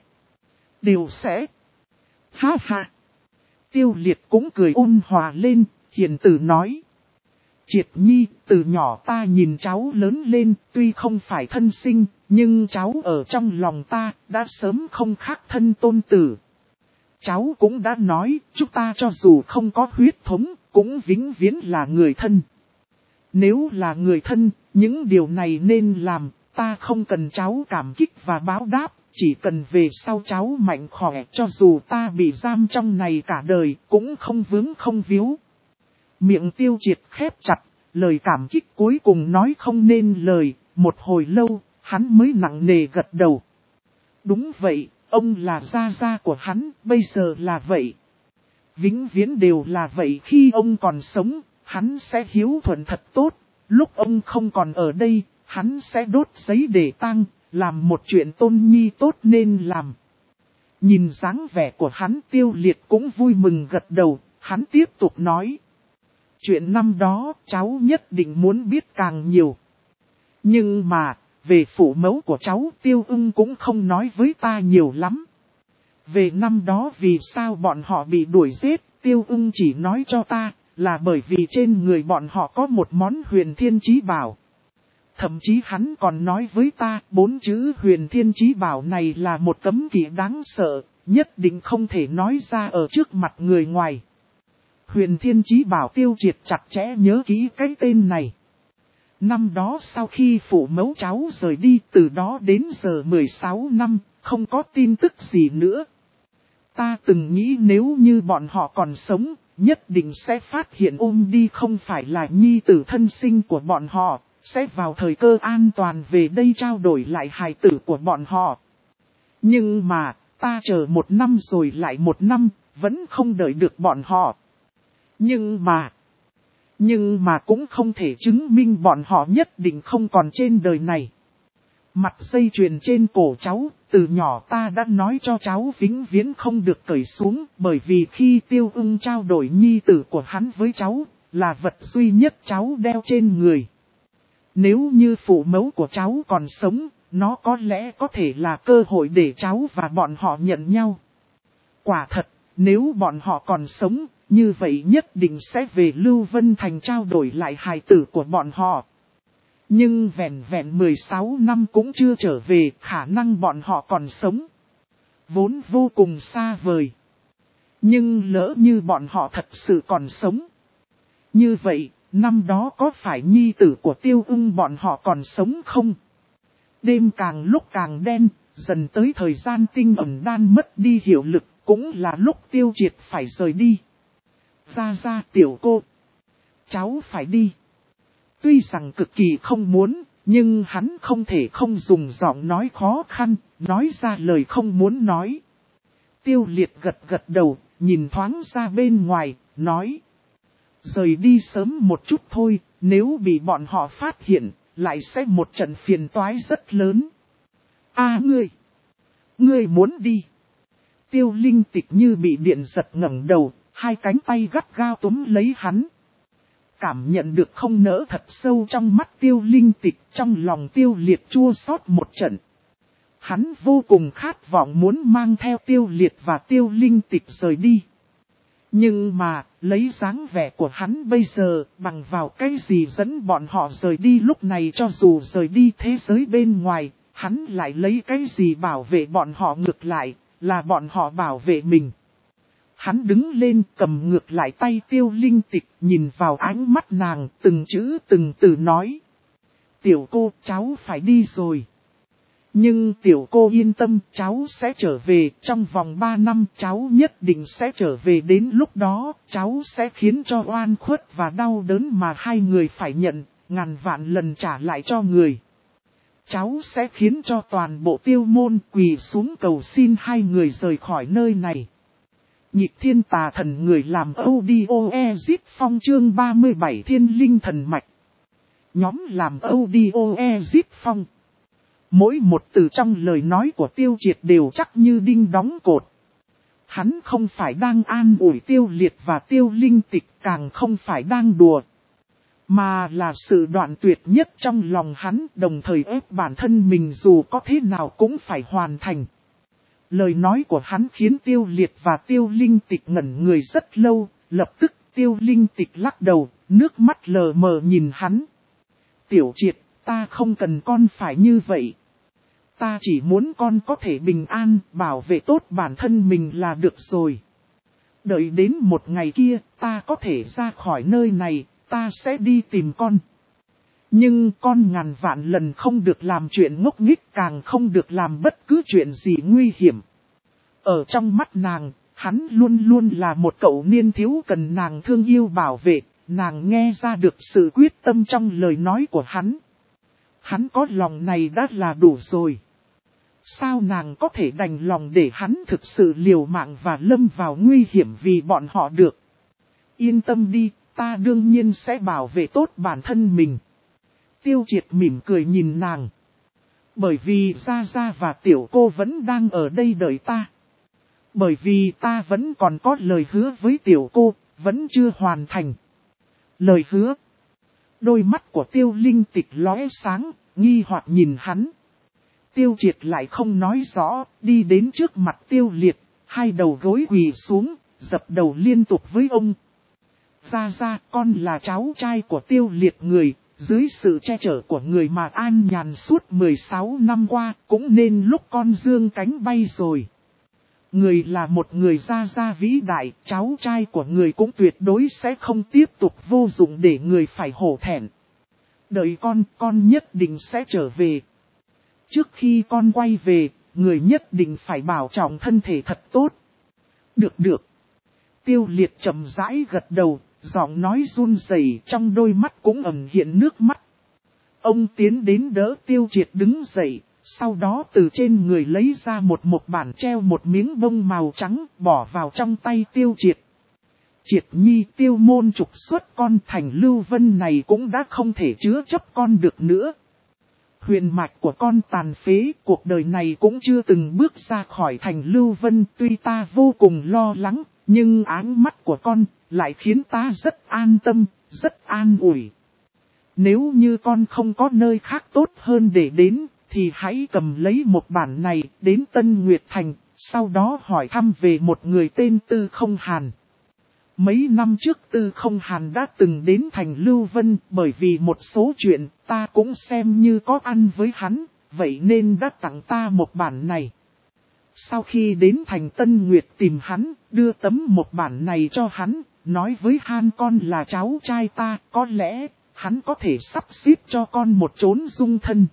[SPEAKER 1] đều sẽ. Ha ha. Tiêu Liệt cũng cười ôn hòa lên, hiền từ nói. Triệt Nhi, từ nhỏ ta nhìn cháu lớn lên, tuy không phải thân sinh, nhưng cháu ở trong lòng ta, đã sớm không khác thân tôn tử. Cháu cũng đã nói, chúng ta cho dù không có huyết thống, cũng vĩnh viễn là người thân. Nếu là người thân, những điều này nên làm, ta không cần cháu cảm kích và báo đáp, chỉ cần về sau cháu mạnh khỏe, cho dù ta bị giam trong này cả đời, cũng không vướng không víu. Miệng Tiêu Triệt khép chặt, lời cảm kích cuối cùng nói không nên lời, một hồi lâu, hắn mới nặng nề gật đầu. Đúng vậy, ông là gia của hắn, bây giờ là vậy. Vĩnh viễn đều là vậy, khi ông còn sống, hắn sẽ hiếu thuận thật tốt, lúc ông không còn ở đây, hắn sẽ đốt giấy để tang, làm một chuyện tôn nhi tốt nên làm. Nhìn dáng vẻ của hắn, Tiêu Liệt cũng vui mừng gật đầu, hắn tiếp tục nói. Chuyện năm đó, cháu nhất định muốn biết càng nhiều. Nhưng mà, về phụ mẫu của cháu, Tiêu Ưng cũng không nói với ta nhiều lắm. Về năm đó vì sao bọn họ bị đuổi giết, Tiêu Ưng chỉ nói cho ta, là bởi vì trên người bọn họ có một món huyền thiên chí bảo. Thậm chí hắn còn nói với ta, 4 chữ huyền thiên chí bảo này là một cấm kỵ đáng sợ, nhất định không thể nói ra ở trước mặt người ngoài. Huyền thiên chí bảo Tiêu Triệt chặt chẽ nhớ kỹ cái tên này. Năm đó sau khi phụ mẫu cháu rời đi, từ đó đến giờ 16 năm, không có tin tức gì nữa. Ta từng nghĩ nếu như bọn họ còn sống, nhất định sẽ phát hiện ôm đi không phải là nhi tử thân sinh của bọn họ, sẽ vào thời cơ an toàn về đây trao đổi lại hài tử của bọn họ. Nhưng mà, ta chờ 1 năm rồi lại 1 năm, vẫn không đợi được bọn họ. Nhưng mà cũng không thể chứng minh bọn họ nhất định không còn trên đời này. Mặt dây chuyền trên cổ cháu, từ nhỏ ta đã nói cho cháu vĩnh viễn không được cởi xuống, bởi vì khi Tiêu Ưng trao đổi nhi tử của hắn với cháu, là vật duy nhất cháu đeo trên người. Nếu như phụ mẫu của cháu còn sống, nó có lẽ có thể là cơ hội để cháu và bọn họ nhận nhau. Quả thật, nếu bọn họ còn sống, như vậy nhất định sẽ về Lưu Vân Thành trao đổi lại hài tử của bọn họ. Nhưng vẹn vẹn 16 năm cũng chưa trở về, khả năng bọn họ còn sống vốn vô cùng xa vời. Nhưng lỡ như bọn họ thật sự còn sống, như vậy, năm đó có phải nhi tử của Tiêu Ung bọn họ còn sống không? Đêm càng lúc càng đen, dần tới thời gian tinh ẩn đan mất đi hiệu lực, cũng là lúc Tiêu Triệt phải rời đi. Ra tiểu cô, cháu phải đi. Tuy rằng cực kỳ không muốn, nhưng hắn không thể không dùng giọng nói khó khăn, nói ra lời không muốn nói. Tiêu Liệt gật đầu, nhìn thoáng ra bên ngoài, nói. Rời đi sớm một chút thôi, nếu bị bọn họ phát hiện, lại sẽ một trận phiền toái rất lớn. Ngươi muốn đi. Tiêu Linh Tịch như bị điện giật ngẩng đầu, hai cánh tay gắt gao túm lấy hắn. Cảm nhận được không nỡ thật sâu trong mắt Tiêu Linh Tịch, trong lòng Tiêu Liệt chua xót một trận. Hắn vô cùng khát vọng muốn mang theo Tiêu Liệt và Tiêu Linh Tịch rời đi. Nhưng mà, lấy dáng vẻ của hắn bây giờ, bằng vào cái gì dẫn bọn họ rời đi lúc này, cho dù rời đi thế giới bên ngoài, hắn lại lấy cái gì bảo vệ bọn họ, ngược lại, là bọn họ bảo vệ mình. Hắn đứng lên cầm ngược lại tay Tiêu Linh Tịch, nhìn vào ánh mắt nàng, từng chữ từng từ nói. Tiểu cô, cháu phải đi rồi. Nhưng tiểu cô yên tâm, cháu sẽ trở về, trong vòng 3 năm cháu nhất định sẽ trở về, đến lúc đó, cháu sẽ khiến cho oan khuất và đau đớn mà hai người phải nhận, ngàn vạn lần trả lại cho người. Cháu sẽ khiến cho toàn bộ Tiêu môn quỳ xuống cầu xin hai người rời khỏi nơi này. Nhịp thiên tà thần người làm audio ezit phong chương 37 thiên linh thần mạch. Nhóm làm audio ezit phong. Mỗi một từ trong lời nói của Tiêu Triệt đều chắc như đinh đóng cột. Hắn không phải đang an ủi Tiêu Liệt và Tiêu Linh Tịch, càng không phải đang đùa. Mà là sự đoạn tuyệt nhất trong lòng hắn, đồng thời ép bản thân mình dù có thế nào cũng phải hoàn thành. Lời nói của hắn khiến Tiêu Liệt và Tiêu Linh Tịch ngẩn người rất lâu, lập tức Tiêu Linh Tịch lắc đầu, nước mắt lờ mờ nhìn hắn. Tiểu Triệt, ta không cần con phải như vậy. Ta chỉ muốn con có thể bình an, bảo vệ tốt bản thân mình là được rồi. Đợi đến một ngày kia, ta có thể ra khỏi nơi này, ta sẽ đi tìm con. Nhưng con ngàn vạn lần không được làm chuyện ngốc nghếch, càng không được làm bất cứ chuyện gì nguy hiểm. Ở trong mắt nàng, hắn luôn luôn là một cậu niên thiếu cần nàng thương yêu bảo vệ, nàng nghe ra được sự quyết tâm trong lời nói của hắn. Hắn có lòng này đã là đủ rồi. Sao nàng có thể đành lòng để hắn thực sự liều mạng và lâm vào nguy hiểm vì bọn họ được? Yên tâm đi, ta đương nhiên sẽ bảo vệ tốt bản thân mình. Tiêu Triệt mỉm cười nhìn nàng. Bởi vì Gia Gia và tiểu cô vẫn đang ở đây đợi ta. Bởi vì ta vẫn còn có lời hứa với tiểu cô, vẫn chưa hoàn thành. Lời hứa. Đôi mắt của Tiêu Linh Tịch lóe sáng, nghi hoặc nhìn hắn. Tiêu Triệt lại không nói rõ, đi đến trước mặt Tiêu Liệt, hai đầu gối quỳ xuống, dập đầu liên tục với ông. Gia, con là cháu trai của Tiêu Liệt người, dưới sự che chở của người mà an nhàn suốt 16 năm qua, cũng nên lúc con dương cánh bay rồi. Người là một người Gia vĩ đại, cháu trai của người cũng tuyệt đối sẽ không tiếp tục vô dụng để người phải hổ thẹn. Đợi con nhất định sẽ trở về. Trước khi con quay về, người nhất định phải bảo trọng thân thể thật tốt. Được. Tiêu Liệt chậm rãi gật đầu, giọng nói run rẩy, trong đôi mắt cũng ẩn hiện nước mắt. Ông tiến đến đỡ Tiêu Triệt đứng dậy, sau đó từ trên người lấy ra một bản treo một miếng bông màu trắng, bỏ vào trong tay Tiêu Triệt. Triệt nhi, Tiêu môn trục xuất con, thành Lưu Vân này cũng đã không thể chứa chấp con được nữa. Huyền mạch của con tàn phế, cuộc đời này cũng chưa từng bước ra khỏi thành Lưu Vân, tuy ta vô cùng lo lắng, nhưng áng mắt của con lại khiến ta rất an tâm, rất an ủi. Nếu như con không có nơi khác tốt hơn để đến, thì hãy cầm lấy một bản này, đến Tân Nguyệt Thành, Sau đó hỏi thăm về một người tên Tư Không Hàn. Mấy năm trước Tư Không Hàn đã từng đến thành Lưu Vân, bởi vì một số chuyện ta cũng xem như có ăn với hắn, vậy nên đã tặng ta một bản này. Sau khi đến thành Tân Nguyệt tìm hắn, đưa tấm một bản này cho hắn, nói với Han con là cháu trai ta, có lẽ hắn có thể sắp xếp cho con một chốn dung thân.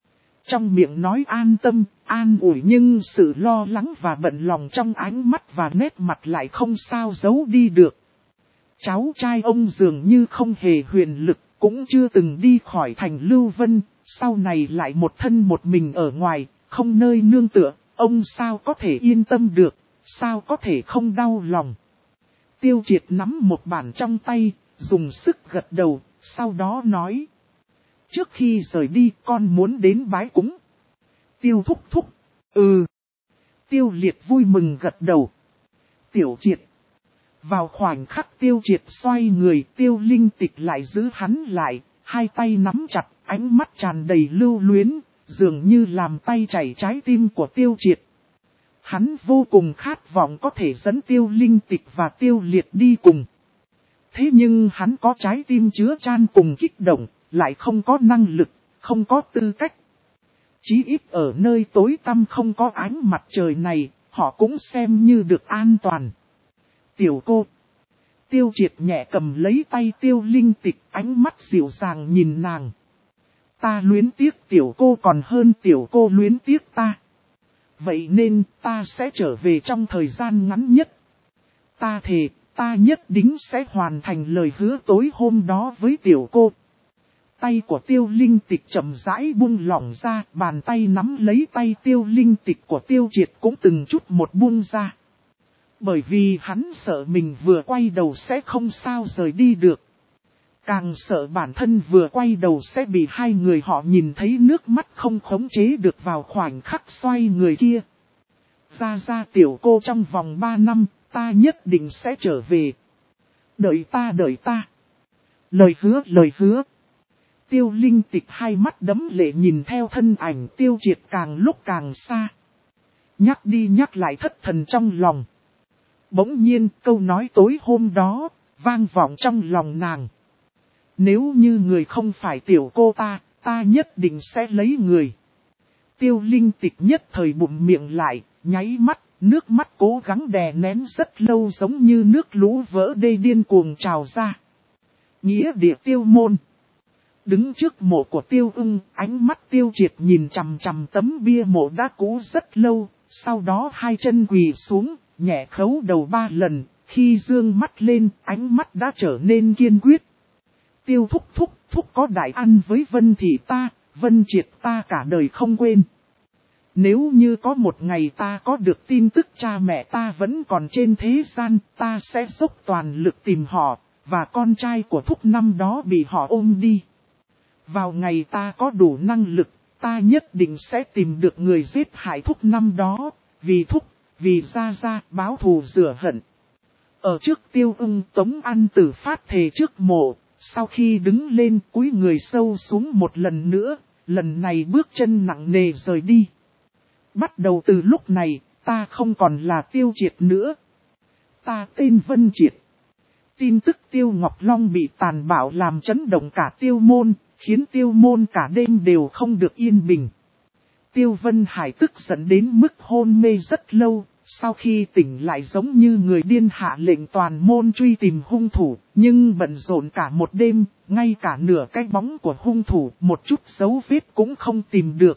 [SPEAKER 1] Trong miệng nói an tâm, an ủi, nhưng sự lo lắng và bận lòng trong ánh mắt và nét mặt lại không sao giấu đi được. Cháu trai ông dường như không hề huyền lực, cũng chưa từng đi khỏi thành Lưu Vân, sau này lại một thân một mình ở ngoài, không nơi nương tựa, ông sao có thể yên tâm được, sao có thể không đau lòng. Tiêu Triệt nắm một bản trong tay, dùng sức gật đầu, sau đó nói. Trước khi rời đi con muốn đến bái cúng. Tiêu thúc thúc. Ừ. Tiêu Liệt vui mừng gật đầu. Tiểu Triệt. Vào khoảnh khắc Tiêu Triệt xoay người, Tiêu Linh Tịch lại giữ hắn lại, hai tay nắm chặt, ánh mắt tràn đầy lưu luyến, dường như làm tay chảy trái tim của Tiêu Triệt. Hắn vô cùng khát vọng có thể dẫn Tiêu Linh Tịch và Tiêu Liệt đi cùng. Thế nhưng hắn có trái tim chứa chan cùng kích động, lại không có năng lực, không có tư cách. Chí ít ở nơi tối tăm không có ánh mặt trời này, họ cũng xem như được an toàn. Tiểu cô. Tiêu Triệt nhẹ cầm lấy tay Tiêu Linh Tịch, ánh mắt dịu dàng nhìn nàng. Ta luyến tiếc tiểu cô còn hơn tiểu cô luyến tiếc ta. Vậy nên ta sẽ trở về trong thời gian ngắn nhất. Ta thề, ta nhất định sẽ hoàn thành lời hứa tối hôm đó với tiểu cô. Tay của Tiêu Linh Tịch chậm rãi buông lỏng ra, bàn tay nắm lấy tay Tiêu Linh Tịch của Tiêu Triệt cũng từng chút một buông ra. Bởi vì hắn sợ mình vừa quay đầu sẽ không sao rời đi được. Càng sợ bản thân vừa quay đầu sẽ bị hai người họ nhìn thấy nước mắt không khống chế được vào khoảnh khắc xoay người kia. Ra tiểu cô trong vòng 3 năm, ta nhất định sẽ trở về. Đợi ta. Lời hứa. Tiêu Linh Tịch hai mắt đẫm lệ nhìn theo thân ảnh Tiêu Triệt càng lúc càng xa. Nhắc đi nhắc lại thất thần trong lòng. Bỗng nhiên câu nói tối hôm đó, vang vọng trong lòng nàng. Nếu như người không phải tiểu cô ta nhất định sẽ lấy người. Tiêu Linh Tịch nhất thời bụm miệng lại, nháy mắt, nước mắt cố gắng đè nén rất lâu giống như nước lũ vỡ đê điên cuồng trào ra. Nghĩa địa Tiêu môn. Đứng trước mộ của Tiêu Ưng, ánh mắt Tiêu Triệt nhìn chằm chằm tấm bia mộ đã cũ rất lâu, sau đó hai chân quỳ xuống, nhẹ khấu đầu 3 lần, khi dương mắt lên, ánh mắt đã trở nên kiên quyết. Tiêu thúc có đại ăn với Vân Thị ta, Vân Triệt ta cả đời không quên. Nếu như có một ngày ta có được tin tức cha mẹ ta vẫn còn trên thế gian, ta sẽ dốc toàn lực tìm họ, và con trai của thúc năm đó bị họ ôm đi. Vào ngày ta có đủ năng lực, ta nhất định sẽ tìm được người giết hại thúc năm đó, vì ra báo thù rửa hận. Ở trước Tiêu Ưng, Tống An Tử phát thề trước mộ, sau khi đứng lên cúi người sâu xuống một lần nữa, lần này bước chân nặng nề rời đi. Bắt đầu từ lúc này, ta không còn là Tiêu Triệt nữa. Ta tên Vân Triệt. Tin tức Tiêu Ngọc Long bị tàn bạo làm chấn động cả Tiêu môn, khiến Tiêu môn cả đêm đều không được yên bình. Tiêu Vân Hải tức giận đến mức hôn mê rất lâu, sau khi tỉnh lại giống như người điên hạ lệnh toàn môn truy tìm hung thủ, nhưng bận rộn cả một đêm, ngay cả nửa cái bóng của hung thủ một chút dấu vết cũng không tìm được.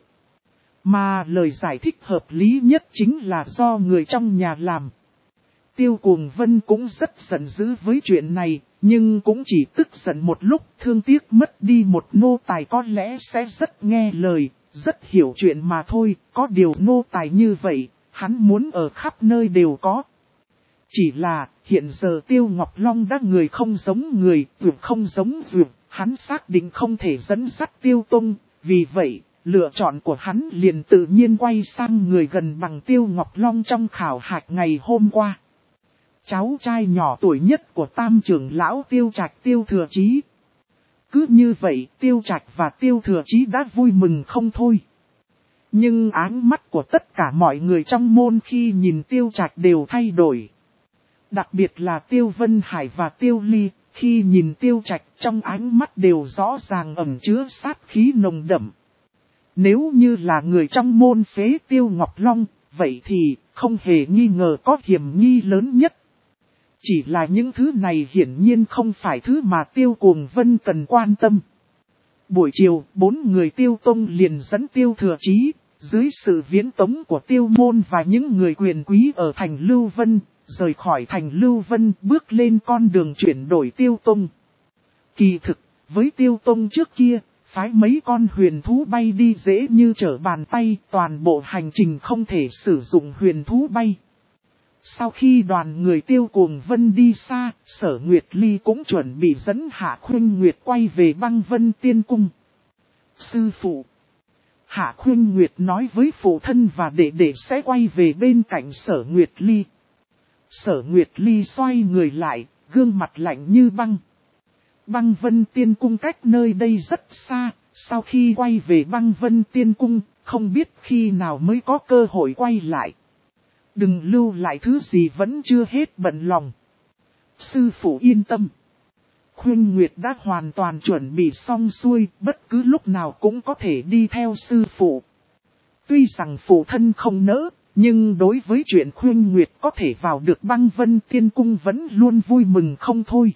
[SPEAKER 1] Mà lời giải thích hợp lý nhất chính là do người trong nhà làm. Tiêu Cuồng Vân cũng rất giận dữ với chuyện này, nhưng cũng chỉ tức giận một lúc, thương tiếc mất đi một nô tài có lẽ sẽ rất nghe lời, rất hiểu chuyện mà thôi, có điều nô tài như vậy, hắn muốn ở khắp nơi đều có. Chỉ là, hiện giờ Tiêu Ngọc Long đã người không giống người, vượt không giống vượt, hắn xác định không thể dẫn dắt Tiêu Tông, vì vậy, lựa chọn của hắn liền tự nhiên quay sang người gần bằng Tiêu Ngọc Long trong khảo hạch ngày hôm qua. Cháu trai nhỏ tuổi nhất của Tam trưởng lão Tiêu Trạch Tiêu Thừa Chí. Cứ như vậy Tiêu Trạch và Tiêu Thừa Chí đã vui mừng không thôi. Nhưng áng mắt của tất cả mọi người trong môn khi nhìn Tiêu Trạch đều thay đổi. Đặc biệt là Tiêu Vân Hải và Tiêu Ly, khi nhìn Tiêu Trạch trong ánh mắt đều rõ ràng ẩn chứa sát khí nồng đậm. Nếu như là người trong môn phế Tiêu Ngọc Long, vậy thì không hề nghi ngờ có hiểm nghi lớn nhất. Chỉ là những thứ này hiển nhiên không phải thứ mà Tiêu Cuồng Vân cần quan tâm. Buổi chiều, 4 người Tiêu Tông liền dẫn Tiêu Thừa Chí, dưới sự viễn tống của Tiêu Môn và những người quyền quý ở thành Lưu Vân, rời khỏi thành Lưu Vân bước lên con đường chuyển đổi Tiêu Tông. Kỳ thực, với Tiêu Tông trước kia, phái mấy con huyền thú bay đi dễ như trở bàn tay, toàn bộ hành trình không thể sử dụng huyền thú bay. Sau khi đoàn người Tiêu Cuồng Vân đi xa, Sở Nguyệt Ly cũng chuẩn bị dẫn Hạ Khuynh Nguyệt quay về Băng Vân Tiên Cung. Sư phụ. Hạ Khuynh Nguyệt nói với phụ thân và đệ đệ sẽ quay về bên cạnh Sở Nguyệt Ly. Sở Nguyệt Ly xoay người lại, gương mặt lạnh như băng. Băng Vân Tiên Cung cách nơi đây rất xa, sau khi quay về Băng Vân Tiên Cung, không biết khi nào mới có cơ hội quay lại. Đừng lưu lại thứ gì vẫn chưa hết bận lòng. Sư phụ yên tâm. Khuynh Nguyệt đã hoàn toàn chuẩn bị xong xuôi, bất cứ lúc nào cũng có thể đi theo sư phụ. Tuy rằng phụ thân không nỡ, nhưng đối với chuyện Khuynh Nguyệt có thể vào được Băng Vân Tiên Cung vẫn luôn vui mừng không thôi.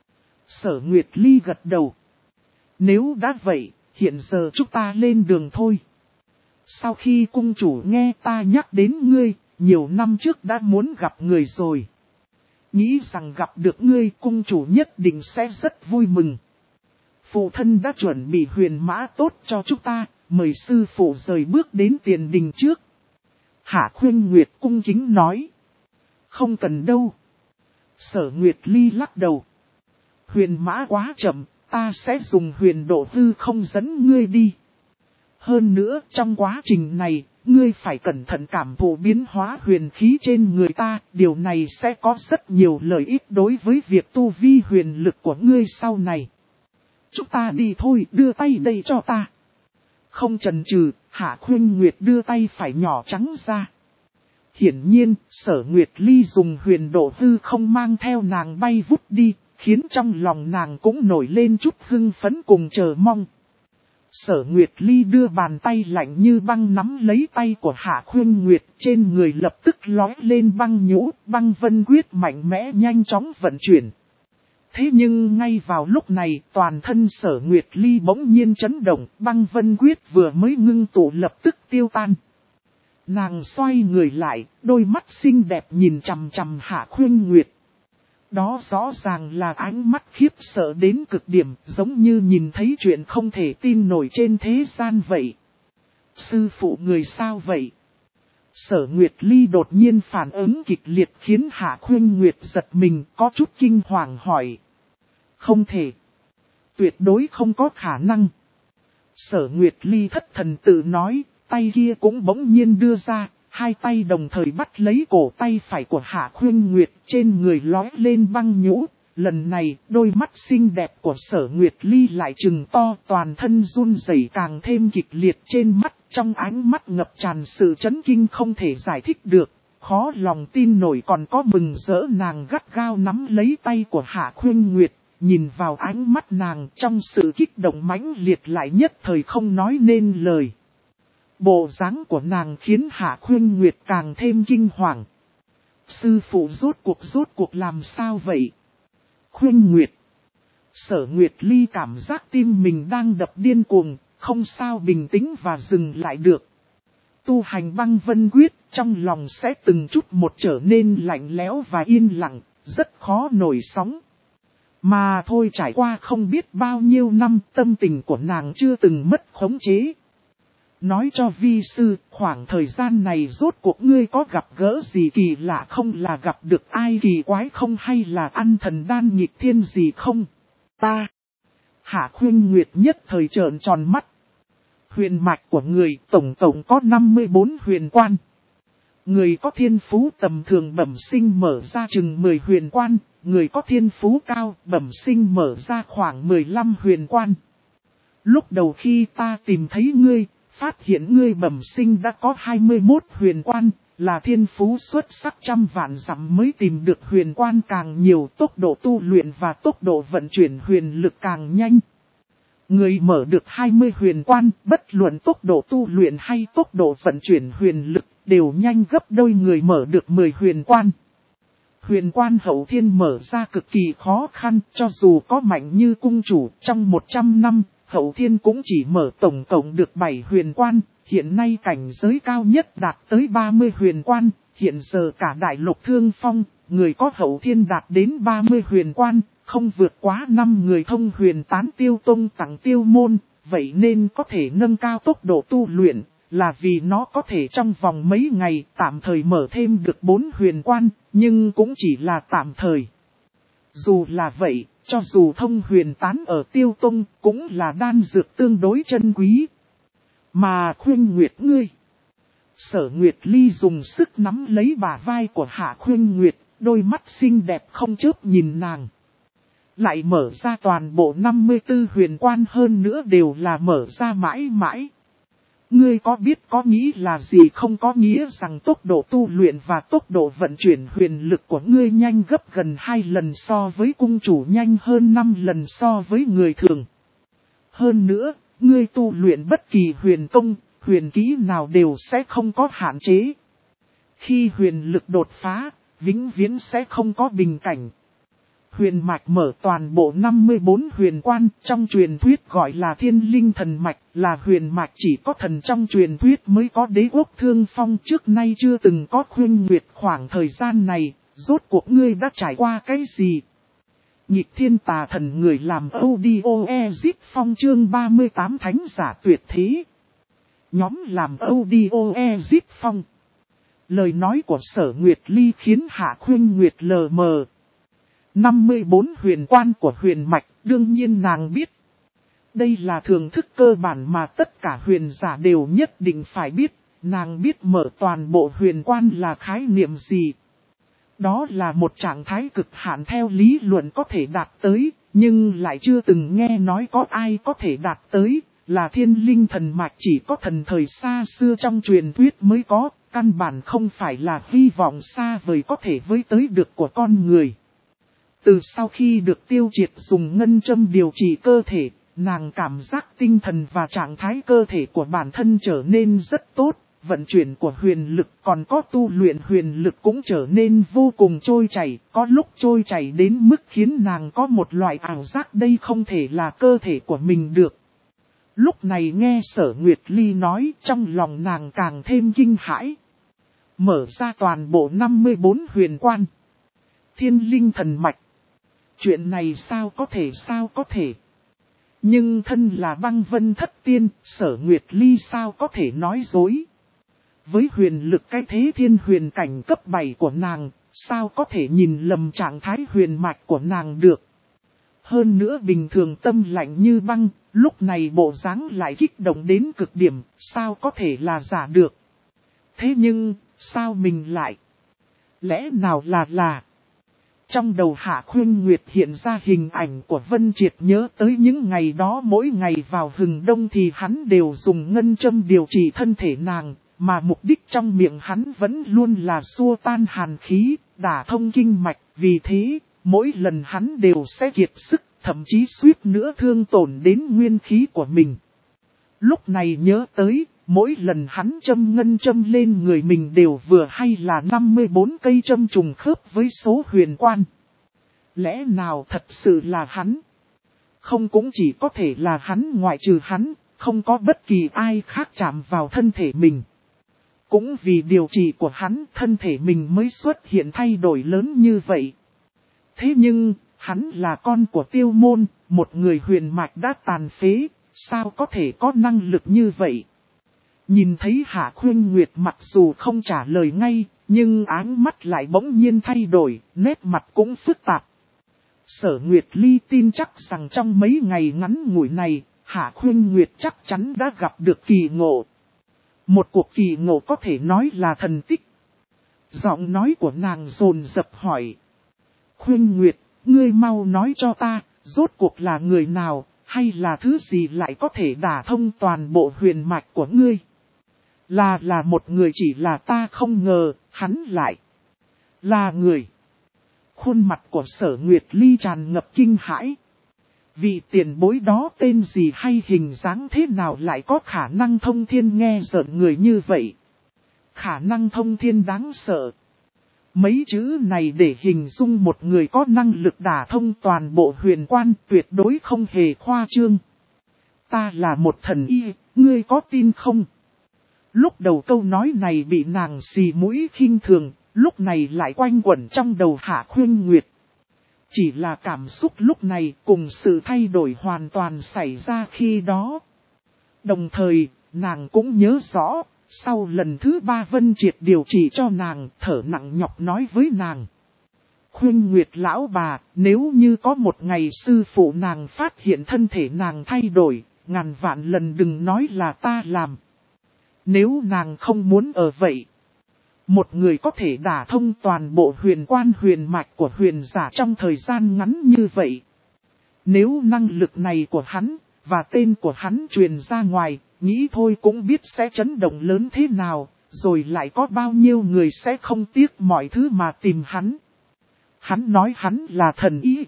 [SPEAKER 1] Sở Nguyệt Ly gật đầu. Nếu đã vậy, hiện giờ chúng ta lên đường thôi. Sau khi cung chủ nghe ta nhắc đến ngươi, nhiều năm trước đã muốn gặp người rồi. Nghĩ rằng gặp được ngươi cung chủ nhất định sẽ rất vui mừng. Phụ thân đã chuẩn bị huyền mã tốt cho chúng ta, mời sư phụ rời bước đến tiền đình trước. Hạ Khuynh Nguyệt cung kính nói. Không cần đâu. Sở Nguyệt Ly lắc đầu. Huyền mã quá chậm, ta sẽ dùng huyền độ hư không dẫn ngươi đi. Hơn nữa trong quá trình này, ngươi phải cẩn thận cảm thụ biến hóa huyền khí trên người ta, điều này sẽ có rất nhiều lợi ích đối với việc tu vi huyền lực của ngươi sau này. Chúng ta đi thôi, đưa tay đây cho ta. Không chần chừ, Hạ Khuynh Nguyệt đưa tay phải nhỏ trắng ra. Hiển nhiên, Sở Nguyệt Ly dùng huyền độ hư không mang theo nàng bay vút đi, khiến trong lòng nàng cũng nổi lên chút hưng phấn cùng chờ mong. Sở Nguyệt Ly đưa bàn tay lạnh như băng nắm lấy tay của Hạ Khuynh Nguyệt, trên người lập tức lói lên băng nhũ, băng vân quyết mạnh mẽ nhanh chóng vận chuyển. Thế nhưng ngay vào lúc này, toàn thân Sở Nguyệt Ly bỗng nhiên chấn động, băng vân quyết vừa mới ngưng tụ lập tức tiêu tan. Nàng xoay người lại, đôi mắt xinh đẹp nhìn chằm chằm Hạ Khuynh Nguyệt. Đó rõ ràng là ánh mắt khiếp sợ đến cực điểm, giống như nhìn thấy chuyện không thể tin nổi trên thế gian vậy. Sư phụ người sao vậy? Sở Nguyệt Ly đột nhiên phản ứng kịch liệt khiến Hạ Khuynh Nguyệt giật mình, có chút kinh hoàng hỏi. Không thể. Tuyệt đối không có khả năng. Sở Nguyệt Ly thất thần tự nói, tay kia cũng bỗng nhiên đưa ra. Hai tay đồng thời bắt lấy cổ tay phải của Hạ Khuynh Nguyệt, trên người lói lên băng nhũ. Lần này, đôi mắt xinh đẹp của Sở Nguyệt Ly lại trừng to, toàn thân run rẩy càng thêm kịch liệt trên mắt, trong ánh mắt ngập tràn sự chấn kinh không thể giải thích được. Khó lòng tin nổi còn có mừng rỡ, nàng gắt gao nắm lấy tay của Hạ Khuynh Nguyệt, nhìn vào ánh mắt nàng trong sự kích động mãnh liệt lại nhất thời không nói nên lời. Bộ dáng của nàng khiến Hạ Khuynh Nguyệt càng thêm kinh hoàng. Sư phụ rốt cuộc làm sao vậy? Khuynh Nguyệt. Sở Nguyệt Ly cảm giác tim mình đang đập điên cuồng, không sao bình tĩnh và dừng lại được. Tu hành băng vân quyết, trong lòng sẽ từng chút một trở nên lạnh lẽo và yên lặng, rất khó nổi sóng. Mà thôi trải qua không biết bao nhiêu năm, tâm tình của nàng chưa từng mất khống chế. Nói cho vi sư, khoảng thời gian này rốt cuộc ngươi có gặp gỡ gì kỳ lạ không, là gặp được ai kỳ quái không, hay là ăn thần đan nghịch thiên gì không? Ta. Hạ Khuynh Nguyệt nhất thời trợn tròn mắt. Huyền mạch của người tổng có 54 huyền quan. Người có thiên phú tầm thường bẩm sinh mở ra chừng 10 huyền quan, người có thiên phú cao bẩm sinh mở ra khoảng 15 huyền quan. Lúc đầu khi ta tìm thấy ngươi, phát hiện ngươi bẩm sinh đã có 21 huyền quan, là thiên phú xuất sắc trăm vạn dặm mới tìm được huyền quan càng nhiều, tốc độ tu luyện và tốc độ vận chuyển huyền lực càng nhanh. Người mở được 20 huyền quan, bất luận tốc độ tu luyện hay tốc độ vận chuyển huyền lực, đều nhanh gấp đôi người mở được 10 huyền quan. Huyền quan hậu thiên mở ra cực kỳ khó khăn, cho dù có mạnh như cung chủ, trong 100 năm, hậu thiên cũng chỉ mở tổng cộng được 7 huyền quan, hiện nay cảnh giới cao nhất đạt tới 30 huyền quan, hiện giờ cả đại lục thương phong, người có hậu thiên đạt đến 30 huyền quan, không vượt quá 5 người thông huyền tán tiêu tông tặng tiêu môn, vậy nên có thể nâng cao tốc độ tu luyện, là vì nó có thể trong vòng mấy ngày tạm thời mở thêm được 4 huyền quan, nhưng cũng chỉ là tạm thời. Dù là vậy, cho dù thông huyền tán ở tiêu tông cũng là đan dược tương đối chân quý. Mà Khuyên Nguyệt ngươi. Sở Nguyệt Ly dùng sức nắm lấy bả vai của Hạ Khuyên Nguyệt, đôi mắt xinh đẹp không chớp nhìn nàng. Lại mở ra toàn bộ 54 huyền quan, hơn nữa đều là mở ra mãi mãi. Ngươi có biết có nghĩ là gì không? Có nghĩa rằng tốc độ tu luyện và tốc độ vận chuyển huyền lực của ngươi nhanh gấp gần 2 lần so với cung chủ, nhanh hơn 5 lần so với người thường. Hơn nữa, ngươi tu luyện bất kỳ huyền công, huyền kỹ nào đều sẽ không có hạn chế. Khi huyền lực đột phá, vĩnh viễn sẽ không có bình cảnh. Huyền mạch mở toàn bộ 54 huyền quan, trong truyền thuyết gọi là thiên linh thần mạch, là huyền mạch chỉ có thần trong truyền thuyết mới có. Đế quốc thương phong trước nay chưa từng có. Khuyên Nguyệt, khoảng thời gian này, rốt cuộc ngươi đã trải qua cái gì? Nhịp thiên tà thần người làm audio phong chương 38 thánh giả tuyệt thế. Nhóm làm audio phong. Lời nói của Sở Nguyệt Ly khiến Hạ Khuyên Nguyệt lờ mờ. 54 huyền quan của huyền mạch, đương nhiên nàng biết. Đây là thường thức cơ bản mà tất cả huyền giả đều nhất định phải biết. Nàng biết mở toàn bộ huyền quan là khái niệm gì. Đó là một trạng thái cực hạn theo lý luận có thể đạt tới, nhưng lại chưa từng nghe nói có ai có thể đạt tới, là thiên linh thần mạch chỉ có thần thời xa xưa trong truyền thuyết mới có, căn bản không phải là hy vọng xa vời có thể với tới được của con người. Từ sau khi được Tiêu Triệt dùng ngân châm điều trị cơ thể, nàng cảm giác tinh thần và trạng thái cơ thể của bản thân trở nên rất tốt, vận chuyển của huyền lực còn có tu luyện huyền lực cũng trở nên vô cùng trôi chảy, có lúc trôi chảy đến mức khiến nàng có một loại ảo giác đây không thể là cơ thể của mình được. Lúc này nghe Sở Nguyệt Ly nói, trong lòng nàng càng thêm kinh hãi. Mở ra toàn bộ 54 huyền quan. Thiên linh thần mạch. Chuyện này sao có thể. Nhưng thân là Băng Vân Thất Tiên, Sở Nguyệt Ly sao có thể nói dối. Với huyền lực cái thế thiên huyền cảnh cấp 7 của nàng, sao có thể nhìn lầm trạng thái huyền mạch của nàng được. Hơn nữa bình thường tâm lạnh như băng, lúc này bộ dáng lại kích động đến cực điểm, sao có thể là giả được. Thế nhưng, sao mình lại? Lẽ nào là... Trong đầu Hạ Khuyên Nguyệt hiện ra hình ảnh của Vân Triệt, nhớ tới những ngày đó mỗi ngày vào hừng đông thì hắn đều dùng ngân châm điều trị thân thể nàng, mà mục đích trong miệng hắn vẫn luôn là xua tan hàn khí, đả thông kinh mạch, vì thế, mỗi lần hắn đều sẽ kiệt sức, thậm chí suýt nữa thương tổn đến nguyên khí của mình. Lúc này nhớ tới, mỗi lần hắn châm ngân châm lên người mình đều vừa hay là 54 cây châm trùng khớp với số huyền quan. Lẽ nào thật sự là hắn? Không, cũng chỉ có thể là hắn, ngoại trừ hắn, không có bất kỳ ai khác chạm vào thân thể mình. Cũng vì điều trị của hắn, thân thể mình mới xuất hiện thay đổi lớn như vậy. Thế nhưng, hắn là con của Tiêu Môn, một người huyền mạch đã tàn phế, sao có thể có năng lực như vậy? Nhìn thấy Hạ Khuyên Nguyệt mặc dù không trả lời ngay, nhưng áng mắt lại bỗng nhiên thay đổi, nét mặt cũng phức tạp. Sở Nguyệt Ly tin chắc rằng trong mấy ngày ngắn ngủi này, Hạ Khuyên Nguyệt chắc chắn đã gặp được kỳ ngộ. Một cuộc kỳ ngộ có thể nói là thần tích. Giọng nói của nàng dồn dập hỏi. Khuyên Nguyệt, ngươi mau nói cho ta, rốt cuộc là người nào? Hay là thứ gì lại có thể đả thông toàn bộ huyền mạch của ngươi? Là một người, chỉ là ta không ngờ, hắn lại là người. Khuôn mặt của Sở Nguyệt Ly tràn ngập kinh hãi. Vị tiền bối đó tên gì hay hình dáng thế nào lại có khả năng thông thiên, nghe rợn người như vậy? Khả năng thông thiên đáng sợ. Mấy chữ này để hình dung một người có năng lực đả thông toàn bộ huyền quan, tuyệt đối không hề khoa trương. Ta là một thần y, ngươi có tin không? Lúc đầu câu nói này bị nàng xì mũi khinh thường, lúc này lại quanh quẩn trong đầu Hạ Khuynh Nguyệt. Chỉ là cảm xúc lúc này cùng sự thay đổi hoàn toàn xảy ra khi đó. Đồng thời, nàng cũng nhớ rõ, sau lần thứ 3 Vân Triệt điều trị cho nàng, thở nặng nhọc nói với nàng. Khuynh Nguyệt lão bà, nếu như có một ngày sư phụ nàng phát hiện thân thể nàng thay đổi, ngàn vạn lần đừng nói là ta làm. Nếu nàng không muốn ở vậy, một người có thể đả thông toàn bộ huyền quan huyền mạch của huyền giả trong thời gian ngắn như vậy. Nếu năng lực này của hắn, và tên của hắn truyền ra ngoài, nghĩ thôi cũng biết sẽ chấn động lớn thế nào, rồi lại có bao nhiêu người sẽ không tiếc mọi thứ mà tìm hắn. Hắn nói hắn là thần y.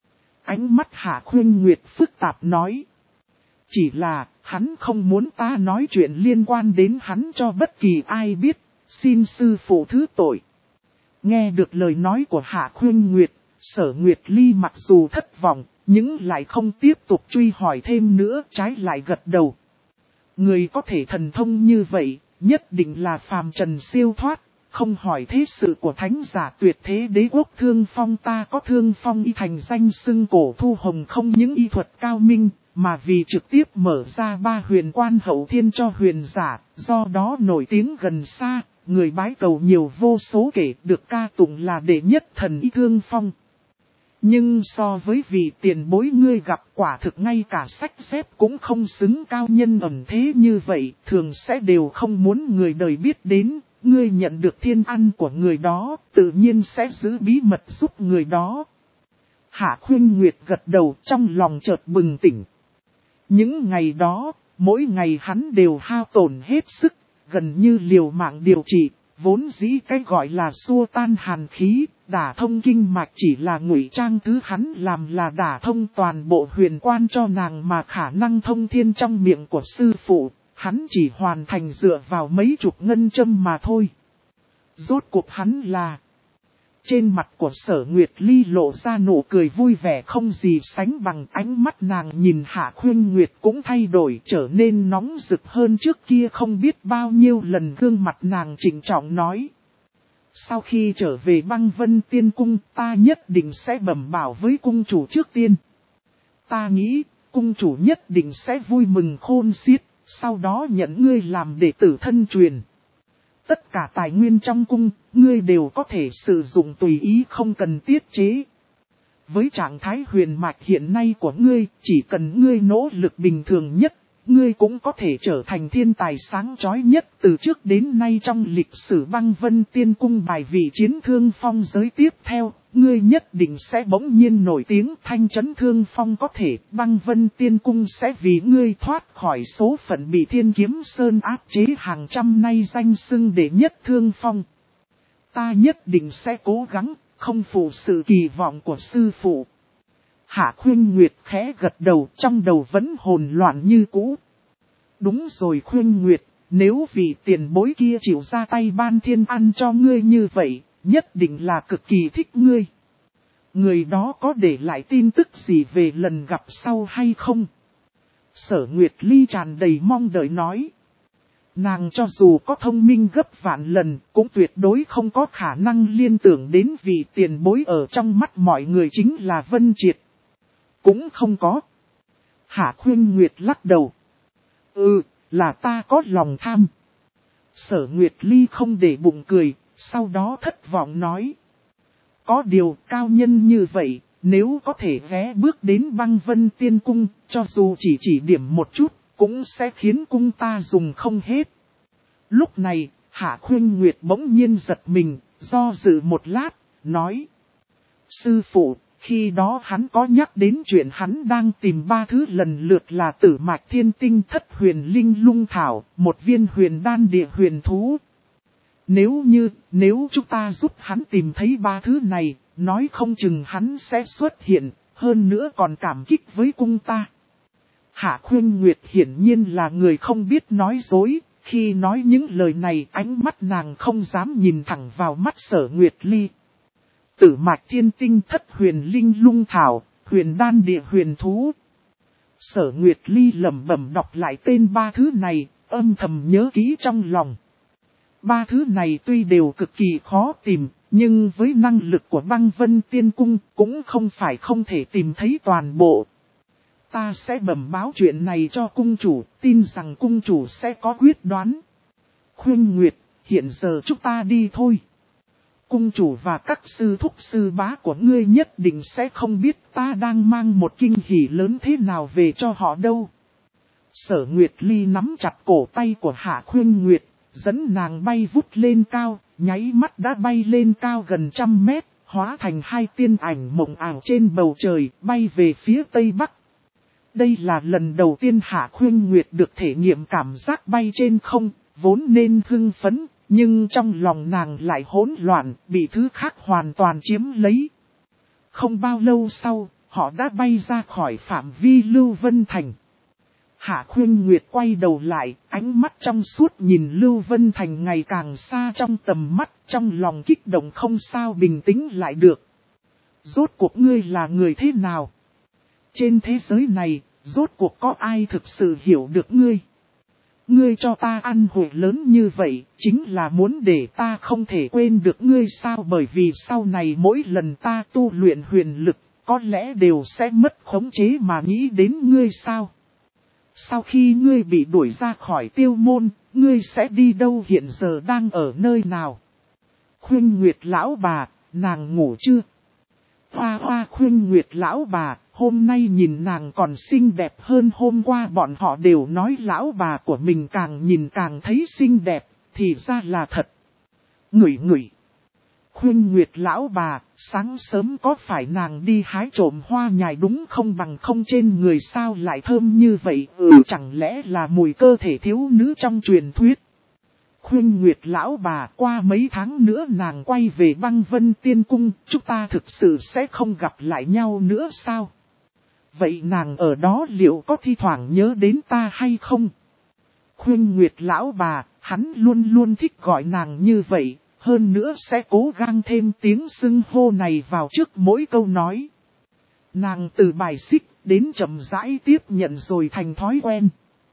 [SPEAKER 1] Ánh mắt Hạ Khuynh Nguyệt phức tạp nói. Chỉ là, hắn không muốn ta nói chuyện liên quan đến hắn cho bất kỳ ai biết, xin sư phụ thứ tội. Nghe được lời nói của Hạ Khuynh Nguyệt, Sở Nguyệt Ly mặc dù thất vọng, nhưng lại không tiếp tục truy hỏi thêm nữa, trái lại gật đầu. Người có thể thần thông như vậy, nhất định là phàm trần siêu thoát, không hỏi thế sự của thánh giả tuyệt thế đế quốc Thương Phong. Ta có Thương Phong y thành danh xưng cổ thu hồng, không những y thuật cao minh, mà vì trực tiếp mở ra 3 huyền quan hậu thiên cho huyền giả, do đó nổi tiếng gần xa, người bái cầu nhiều vô số kể, được ca tụng là đệ nhất thần y Thương Phong. Nhưng so với vị tiền bối ngươi gặp, quả thực ngay cả sách xếp cũng không xứng cao nhân ẩn thế như vậy, thường sẽ đều không muốn người đời biết đến. Ngươi nhận được thiên ăn của người đó, tự nhiên sẽ giữ bí mật giúp người đó. Hạ Khuynh Nguyệt gật đầu, trong lòng chợt bừng tỉnh. Những ngày đó, mỗi ngày hắn đều hao tổn hết sức, gần như liều mạng điều trị, vốn dĩ cái gọi là xua tan hàn khí, đả thông kinh mạch chỉ là ngụy trang, thứ hắn làm là đả thông toàn bộ huyền quan cho nàng, mà khả năng thông thiên trong miệng của sư phụ, hắn chỉ hoàn thành dựa vào mấy chục ngân châm mà thôi. Rốt cuộc hắn là... Trên mặt của Sở Nguyệt Ly lộ ra nụ cười vui vẻ không gì sánh bằng, ánh mắt nàng nhìn Hạ Khuynh Nguyệt cũng thay đổi, trở nên nóng rực hơn trước kia không biết bao nhiêu lần. Gương mặt nàng trịnh trọng nói. Sau khi trở về Băng Vân Tiên Cung, ta nhất định sẽ bẩm bảo với cung chủ trước tiên. Ta nghĩ, cung chủ nhất định sẽ vui mừng khôn xiết, sau đó nhận ngươi làm đệ tử thân truyền. Tất cả tài nguyên trong cung, ngươi đều có thể sử dụng tùy ý, không cần tiết chế. Với trạng thái huyền mạch hiện nay của ngươi, chỉ cần ngươi nỗ lực bình thường nhất, ngươi cũng có thể trở thành thiên tài sáng chói nhất từ trước đến nay trong lịch sử Băng Vân Tiên Cung. Bài vị chiến Thương Phong giới tiếp theo, ngươi nhất định sẽ bỗng nhiên nổi tiếng, thanh trấn Thương Phong có thể, Băng Vân Tiên Cung sẽ vì ngươi thoát khỏi số phận bị Thiên Kiếm Sơn áp chế hàng trăm nay, danh xưng đệ nhất Thương Phong. Ta nhất định sẽ cố gắng, không phụ sự kỳ vọng của sư phụ. Hạ Khuynh Nguyệt khẽ gật đầu, trong đầu vẫn hồn loạn như cũ. Đúng rồi Khuynh Nguyệt, nếu vị tiền bối kia chịu ra tay ban thiên ăn cho ngươi như vậy, nhất định là cực kỳ thích ngươi. Người đó có để lại tin tức gì về lần gặp sau hay không? Sở Nguyệt Ly tràn đầy mong đợi nói. Nàng cho dù có thông minh gấp vạn lần, cũng tuyệt đối không có khả năng liên tưởng đến vị tiền bối ở trong mắt mọi người chính là Vân Triệt. Cũng không có. Hạ Khuynh Nguyệt lắc đầu. Là ta có lòng tham. Sở Nguyệt Ly không để bụng cười, sau đó thất vọng nói. Có điều cao nhân như vậy, nếu có thể ghé bước đến Băng Vân Tiên Cung, cho dù chỉ điểm một chút, cũng sẽ khiến cung ta dùng không hết. Lúc này, Hạ Khuynh Nguyệt bỗng nhiên giật mình, do dự một lát, nói. Sư phụ, Khi đó hắn có nhắc đến chuyện hắn đang tìm ba thứ lần lượt là tử mạch thiên tinh thất huyền linh lung thảo, một viên huyền đan địa huyền thú. Nếu chúng ta giúp hắn tìm thấy ba thứ này, nói không chừng hắn sẽ xuất hiện, hơn nữa còn cảm kích với cung ta. Hạ Khuynh Nguyệt hiển nhiên là người không biết nói dối, khi nói những lời này ánh mắt nàng không dám nhìn thẳng vào mắt Sở Nguyệt Ly. Tử mạch thiên tinh thất huyền linh lung thảo, huyền đan địa huyền thú. Sở Nguyệt Ly lẩm bẩm đọc lại tên ba thứ này, âm thầm nhớ kỹ trong lòng. Ba thứ này tuy đều cực kỳ khó tìm, nhưng với năng lực của Băng Vân Tiên Cung cũng không phải không thể tìm thấy toàn bộ. Ta sẽ bẩm báo chuyện này cho cung chủ, tin rằng cung chủ sẽ có quyết đoán. Khuynh Nguyệt, hiện giờ chúng ta đi thôi. Cung chủ và các sư thúc sư bá của ngươi nhất định sẽ không biết ta đang mang một kinh hỉ lớn thế nào về cho họ đâu. Sở Nguyệt Ly nắm chặt cổ tay của Hạ Khuynh Nguyệt, dẫn nàng bay vút lên cao, nháy mắt đã bay lên cao gần 100 mét, hóa thành hai tiên ảnh mộng ảo trên bầu trời, bay về phía tây bắc. Đây là lần đầu tiên Hạ Khuynh Nguyệt được thể nghiệm cảm giác bay trên không, vốn nên hưng phấn, nhưng trong lòng nàng lại hỗn loạn, bị thứ khác hoàn toàn chiếm lấy. Không bao lâu sau, họ đã bay ra khỏi phạm vi Lưu Vân Thành. Hạ Khuynh Nguyệt quay đầu lại, ánh mắt trong suốt nhìn Lưu Vân Thành ngày càng xa trong tầm mắt, trong lòng kích động không sao bình tĩnh lại được. Rốt cuộc ngươi là người thế nào? Trên thế giới này, rốt cuộc có ai thực sự hiểu được ngươi? Ngươi cho ta ăn hội lớn như vậy, chính là muốn để ta không thể quên được ngươi sao? Bởi vì sau này mỗi lần ta tu luyện huyền lực, có lẽ đều sẽ mất khống chế mà nghĩ đến ngươi sao? Sau khi ngươi bị đuổi ra khỏi Tiêu Môn, ngươi sẽ đi đâu, hiện giờ đang ở nơi nào? Khuynh Nguyệt lão bà, nàng ngủ chưa? Hoa Hoa Khuynh Nguyệt lão bà, hôm nay nhìn nàng còn xinh đẹp hơn hôm qua. Bọn họ đều nói lão bà của mình càng nhìn càng thấy xinh đẹp, thì ra là thật. Ngửi ngửi. Khuynh Nguyệt lão bà, sáng sớm có phải nàng đi hái trộm hoa nhài đúng không? Bằng không trên người sao lại thơm như vậy? Chẳng lẽ là mùi cơ thể thiếu nữ trong truyền thuyết? Khuynh Nguyệt lão bà, qua mấy tháng nữa nàng quay về Băng Vân Tiên Cung, chúng ta thực sự sẽ không gặp lại nhau nữa sao? Vậy nàng ở đó liệu có thi thoảng nhớ đến ta hay không? Khuynh Nguyệt lão bà, hắn luôn luôn thích gọi nàng như vậy, hơn nữa sẽ cố gắng thêm tiếng xưng hô này vào trước mỗi câu nói. Nàng từ bài xích đến chậm rãi tiếp nhận rồi thành thói quen.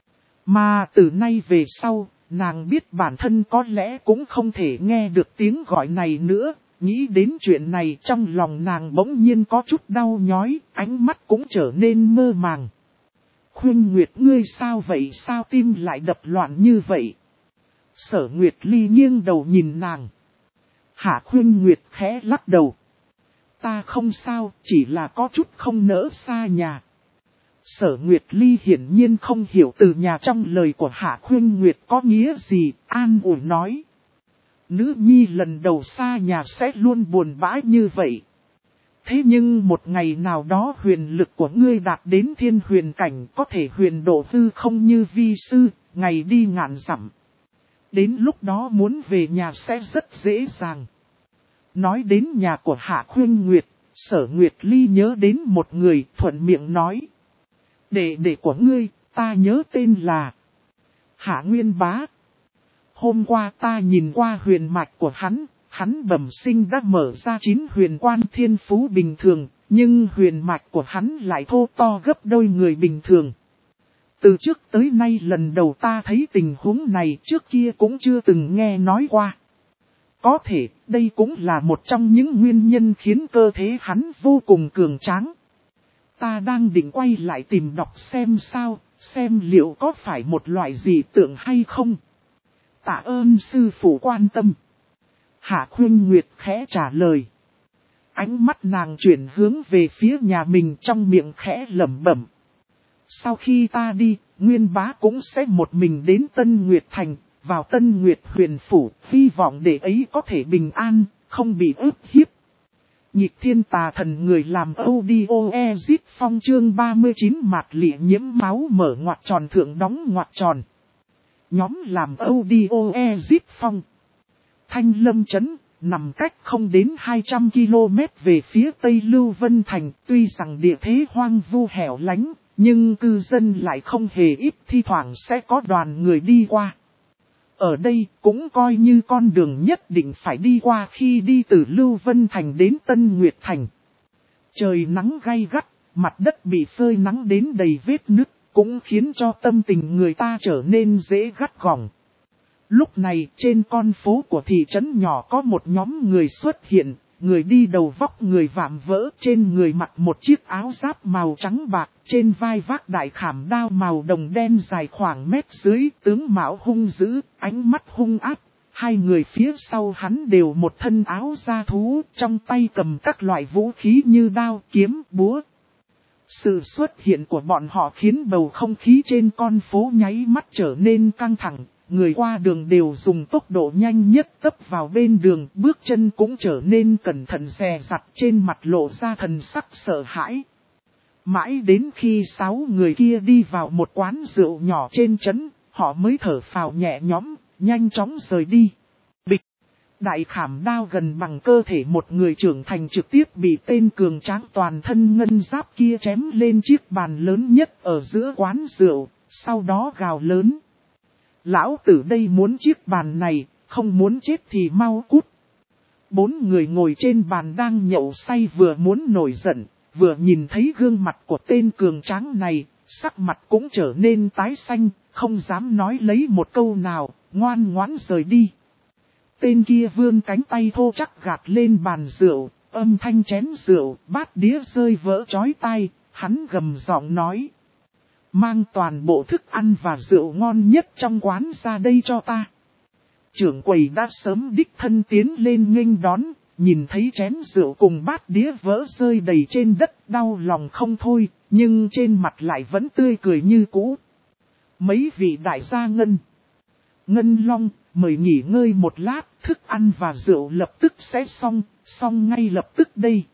[SPEAKER 1] Mà từ nay về sau, nàng biết bản thân có lẽ cũng không thể nghe được tiếng gọi này nữa, nghĩ đến chuyện này trong lòng nàng bỗng nhiên có chút đau nhói, ánh mắt cũng trở nên mơ màng. Khuynh Nguyệt ngươi sao vậy, sao tim lại đập loạn như vậy? Sở Nguyệt Ly nghiêng đầu nhìn nàng. Hạ Khuynh Nguyệt khẽ lắc đầu. Ta không sao, chỉ là có chút không nỡ xa nhà. Sở Nguyệt Ly hiển nhiên không hiểu từ nhà trong lời của Hạ Khuynh Nguyệt có nghĩa gì, an ủi nói. Nữ nhi lần đầu xa nhà sẽ luôn buồn bã như vậy. Thế nhưng một ngày nào đó huyền lực của ngươi đạt đến thiên huyền cảnh, có thể huyền độ hư không như vi sư, ngày đi ngàn dặm. Đến lúc đó muốn về nhà sẽ rất dễ dàng. Nói đến nhà của Hạ Khuynh Nguyệt, Sở Nguyệt Ly nhớ đến một người, thuận miệng nói. Đệ của ngươi, ta nhớ tên là Hạ Nguyên Bá. Hôm qua ta nhìn qua huyền mạch của hắn bẩm sinh đã mở ra 9 huyền quan thiên phú bình thường, nhưng huyền mạch của hắn lại thô to gấp đôi người bình thường. Từ trước tới nay lần đầu ta thấy tình huống này, trước kia cũng chưa từng nghe nói qua. Có thể đây cũng là một trong những nguyên nhân khiến cơ thể hắn vô cùng cường tráng. Ta đang định quay lại tìm đọc xem sao, xem liệu có phải một loại dị tượng hay không. Tạ ơn sư phụ quan tâm. Hạ Khuynh Nguyệt khẽ trả lời. Ánh mắt nàng chuyển hướng về phía nhà mình, trong miệng khẽ lẩm bẩm. Sau khi ta đi, Nguyên Bá cũng sẽ một mình đến Tân Nguyệt Thành, vào Tân Nguyệt Huyền Phủ, hy vọng để ấy có thể bình an, không bị ức hiếp. Nhịp thiên tà thần người làm audio exit phong chương 39 mạt lịa nhiễm máu mở ngoặc tròn thượng đóng ngoặc tròn. Nhóm làm audio exit phong. Thanh Lâm Trấn, nằm cách không đến 200 km về phía tây Lưu Vân Thành. Tuy rằng địa thế hoang vu hẻo lánh, nhưng cư dân lại không hề ít, thi thoảng sẽ có đoàn người đi qua. Ở đây cũng coi như con đường nhất định phải đi qua khi đi từ Lưu Vân Thành đến Tân Nguyệt Thành. Trời nắng gay gắt, mặt đất bị phơi nắng đến đầy vết nứt, cũng khiến cho tâm tình người ta trở nên dễ gắt gỏng. Lúc này trên con phố của thị trấn nhỏ có một nhóm người xuất hiện, người đi đầu vóc người vạm vỡ, trên người mặc một chiếc áo giáp màu trắng bạc, trên vai vác đại khảm đao màu đồng đen dài khoảng mét dưới, tướng mạo hung dữ, ánh mắt hung ác. Hai người phía sau hắn đều một thân áo da thú, trong tay cầm các loại vũ khí như đao, kiếm, búa. Sự xuất hiện của bọn họ khiến bầu không khí trên con phố nháy mắt trở nên căng thẳng. Người qua đường đều dùng tốc độ nhanh nhất tấp vào bên đường, bước chân cũng trở nên cẩn thận dè dặt, trên mặt lộ ra thần sắc sợ hãi. Mãi đến khi 6 người kia đi vào một quán rượu nhỏ trên trấn, họ mới thở phào nhẹ nhõm, nhanh chóng rời đi. Bịch! Đại khảm đao gần bằng cơ thể một người trưởng thành trực tiếp bị tên cường tráng toàn thân ngân giáp kia chém lên chiếc bàn lớn nhất ở giữa quán rượu, sau đó gào lớn. Lão tử đây muốn chiếc bàn này, không muốn chết thì mau cút. 4 người ngồi trên bàn đang nhậu say vừa muốn nổi giận, vừa nhìn thấy gương mặt của tên cường tráng này, sắc mặt cũng trở nên tái xanh, không dám nói lấy một câu nào, ngoan ngoãn rời đi. Tên kia vươn cánh tay thô chắc gạt lên bàn rượu, âm thanh chén rượu, bát đĩa rơi vỡ chói tai, hắn gầm giọng nói. Mang toàn bộ thức ăn và rượu ngon nhất trong quán ra đây cho ta. Trưởng quầy đã sớm đích thân tiến lên nghênh đón, nhìn thấy chén rượu cùng bát đĩa vỡ rơi đầy trên đất, đau lòng không thôi, nhưng trên mặt lại vẫn tươi cười như cũ. Mấy vị đại gia Ngân Long, mời nghỉ ngơi một lát, thức ăn và rượu lập tức sẽ xong ngay lập tức đây.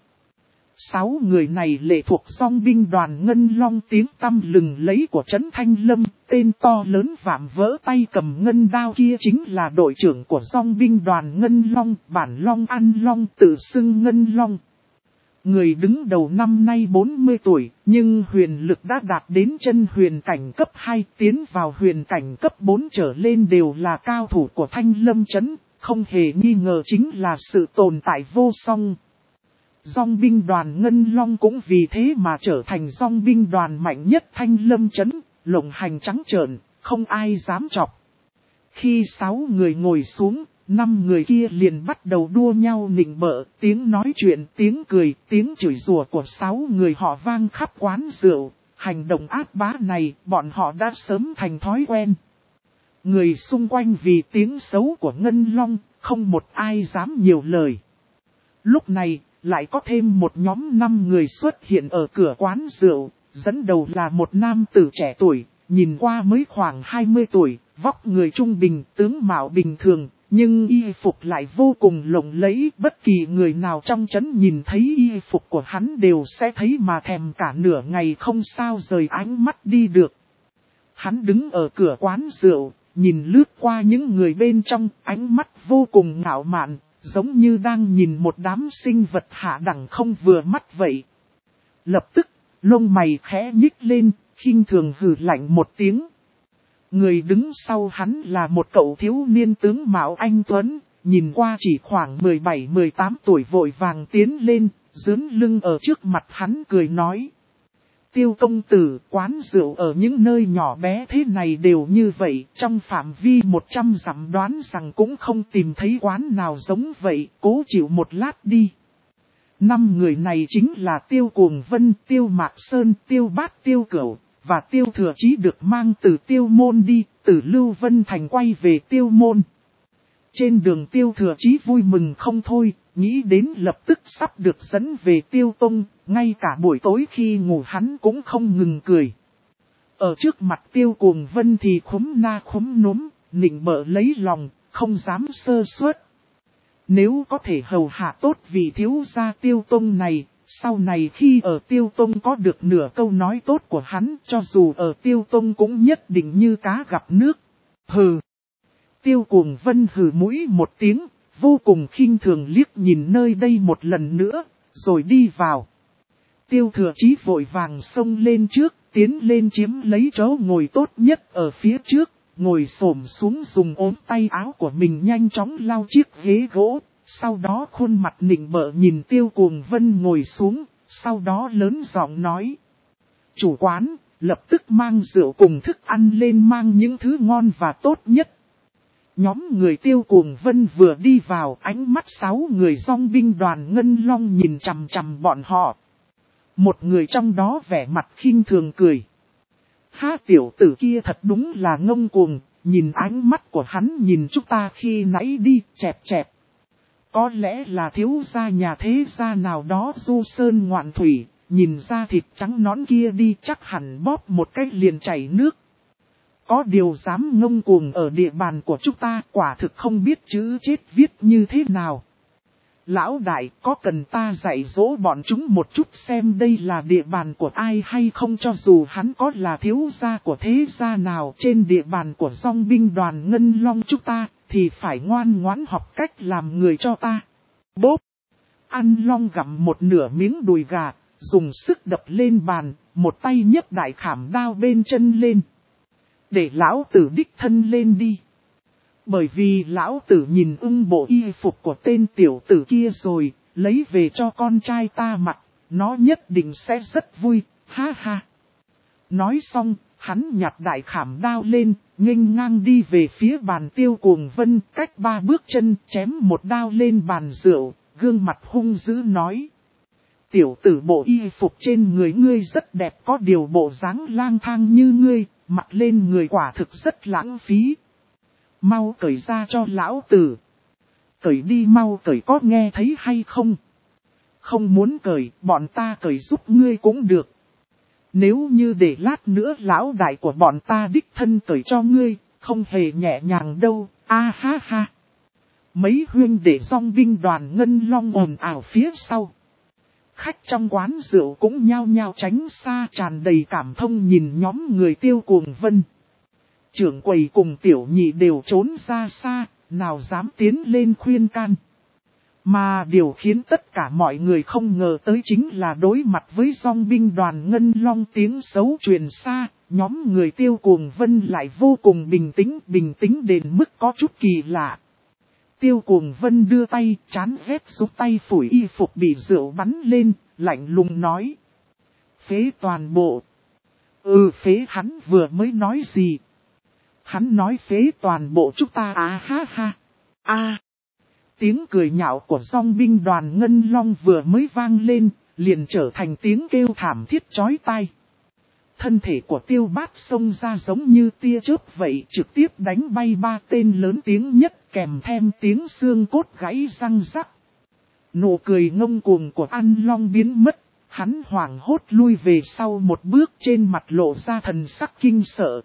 [SPEAKER 1] 6 người này lệ thuộc dòng binh đoàn Ngân Long tiếng tăm lừng lấy của trấn Thanh Lâm, tên to lớn vạm vỡ tay cầm ngân đao kia chính là đội trưởng của dòng binh đoàn Ngân Long, bản Long Ăn Long tự xưng Ngân Long. Người đứng đầu năm nay 40 tuổi, nhưng huyền lực đã đạt đến chân huyền cảnh cấp 2, tiến vào huyền cảnh cấp 4 trở lên đều là cao thủ của Thanh Lâm trấn, không hề nghi ngờ chính là sự tồn tại vô song. Dòng binh đoàn Ngân Long cũng vì thế mà trở thành dòng binh đoàn mạnh nhất Thanh Lâm trấn, lộng hành trắng trợn, không ai dám chọc. Khi 6 người ngồi xuống, 5 người kia liền bắt đầu đua nhau nịnh bợ, tiếng nói chuyện, tiếng cười, tiếng chửi rủa của 6 người họ vang khắp quán rượu. Hành động ác bá này, bọn họ đã sớm thành thói quen. Người xung quanh vì tiếng xấu của Ngân Long, không một ai dám nhiều lời. Lúc này, lại có thêm một nhóm 5 người xuất hiện ở cửa quán rượu, dẫn đầu là một nam tử trẻ tuổi, nhìn qua mới khoảng 20 tuổi, vóc người trung bình, tướng mạo bình thường, nhưng y phục lại vô cùng lộng lẫy, bất kỳ người nào trong trấn nhìn thấy y phục của hắn đều sẽ thấy mà thèm cả nửa ngày không sao rời ánh mắt đi được. Hắn đứng ở cửa quán rượu, nhìn lướt qua những người bên trong, ánh mắt vô cùng ngạo mạn. Giống như đang nhìn một đám sinh vật hạ đẳng không vừa mắt vậy. Lập tức, lông mày khẽ nhích lên, khinh thường hừ lạnh một tiếng. Người đứng sau hắn là một cậu thiếu niên tướng mạo anh tuấn, nhìn qua chỉ khoảng 17-18 tuổi vội vàng tiến lên, dướn lưng ở trước mặt hắn cười nói. Tiêu công tử, quán rượu ở những nơi nhỏ bé thế này đều như vậy, trong phạm vi 100 dặm đoán rằng cũng không tìm thấy quán nào giống vậy, cố chịu một lát đi. 5 người này chính là Tiêu Cuồng Vân, Tiêu Mạc Sơn, Tiêu Bát, Tiêu Cửu, và Tiêu Thừa Chí được mang từ Tiêu Môn đi, từ Lưu Vân Thành quay về Tiêu Môn. Trên đường Tiêu Thừa Chí vui mừng không thôi, nghĩ đến lập tức sắp được dẫn về Tiêu Tông, ngay cả buổi tối khi ngủ hắn cũng không ngừng cười. Ở trước mặt Tiêu Cuồng Vân thì khúm na khúm núm, nịnh bợ lấy lòng, không dám sơ suất. Nếu có thể hầu hạ tốt vị thiếu gia Tiêu Tông này, sau này khi ở Tiêu Tông có được nửa câu nói tốt của hắn, cho dù ở Tiêu Tông cũng nhất định như cá gặp nước. Hừ. Tiêu Cuồng Vân hừ mũi một tiếng, vô cùng khinh thường liếc nhìn nơi đây một lần nữa, rồi đi vào. Tiêu Thừa Chí vội vàng xông lên trước, tiến lên chiếm lấy chỗ ngồi tốt nhất ở phía trước, ngồi xổm xuống dùng ốm tay áo của mình nhanh chóng lau chiếc ghế gỗ, sau đó khuôn mặt nịnh bợ nhìn Tiêu Cuồng Vân ngồi xuống, sau đó lớn giọng nói. Chủ quán, lập tức mang rượu cùng thức ăn lên, mang những thứ ngon và tốt nhất. Nhóm người Tiêu Cuồng Vân vừa đi vào, ánh mắt 6 người dòng binh đoàn Ngân Long nhìn chằm chằm bọn họ. Một người trong đó vẻ mặt khinh thường cười. Ha, tiểu tử kia thật đúng là ngông cuồng, nhìn ánh mắt của hắn nhìn chúng ta khi nãy đi, chẹp chẹp. Có lẽ là thiếu gia nhà thế gia nào đó du sơn ngoạn thủy, nhìn ra thịt trắng nõn kia đi chắc hẳn bóp một cái liền chảy nước. Có điều dám ngông cuồng ở địa bàn của chúng ta, quả thực không biết chữ chết viết như thế nào. Lão đại, có cần ta dạy dỗ bọn chúng một chút xem đây là địa bàn của ai hay không, cho dù hắn có là thiếu gia của thế gia nào trên địa bàn của dòng binh đoàn Ngân Long chúng ta, thì phải ngoan ngoãn học cách làm người cho ta. Bốp! Ăn Long gặm một nửa miếng đùi gà, dùng sức đập lên bàn, một tay nhấc đại khảm đao bên chân lên. Để lão tử đích thân lên đi. Bởi vì lão tử nhìn bộ y phục của tên tiểu tử kia rồi, lấy về cho con trai ta mặc, nó nhất định sẽ rất vui, ha ha. Nói xong, hắn nhặt đại khảm đao lên, nghênh ngang đi về phía bàn Tiêu Cuồng Vân, cách 3 bước chân chém một đao lên bàn rượu, gương mặt hung dữ nói. Tiểu tử, bộ y phục trên người ngươi rất đẹp, có điều bộ dáng lang thang như ngươi, mặc lên người quả thực rất lãng phí. Mau cởi ra cho lão tử. Cởi đi mau cởi, có nghe thấy hay không? Không muốn cởi, bọn ta cởi giúp ngươi cũng được. Nếu như để lát nữa lão đại của bọn ta đích thân cởi cho ngươi, không hề nhẹ nhàng đâu, a ha ha. Mấy huynh đệ dòng binh đoàn Ngân Long ồn ào phía sau. Khách trong quán rượu cũng nhao nhao tránh xa, tràn đầy cảm thông nhìn nhóm người Tiêu Cuồng Vân. Trưởng quầy cùng tiểu nhị đều trốn ra xa, nào dám tiến lên khuyên can. Mà điều khiến tất cả mọi người không ngờ tới chính là đối mặt với dòng binh đoàn Ngân Long tiếng xấu truyền xa, nhóm người Tiêu Cuồng Vân lại vô cùng bình tĩnh đến mức có chút kỳ lạ. Tiêu Cuồng Vân đưa tay, chán ghét giúp tay phủi y phục bị rượu bắn lên, lạnh lùng nói. Phế toàn bộ. Phế, hắn vừa mới nói gì? Hắn nói phế toàn bộ chúng ta à ha ha. Tiếng cười nhạo của dòng binh đoàn Ngân Long vừa mới vang lên, liền trở thành tiếng kêu thảm thiết chói tai. Thân thể của Tiêu Bát xông ra giống như tia chớp vậy, trực tiếp đánh bay 3 tên lớn tiếng nhất, kèm thêm tiếng xương cốt gãy răng rắc. Nụ cười ngông cuồng của An Long biến mất, hắn hoảng hốt lui về sau một bước, trên mặt lộ ra thần sắc kinh sợ.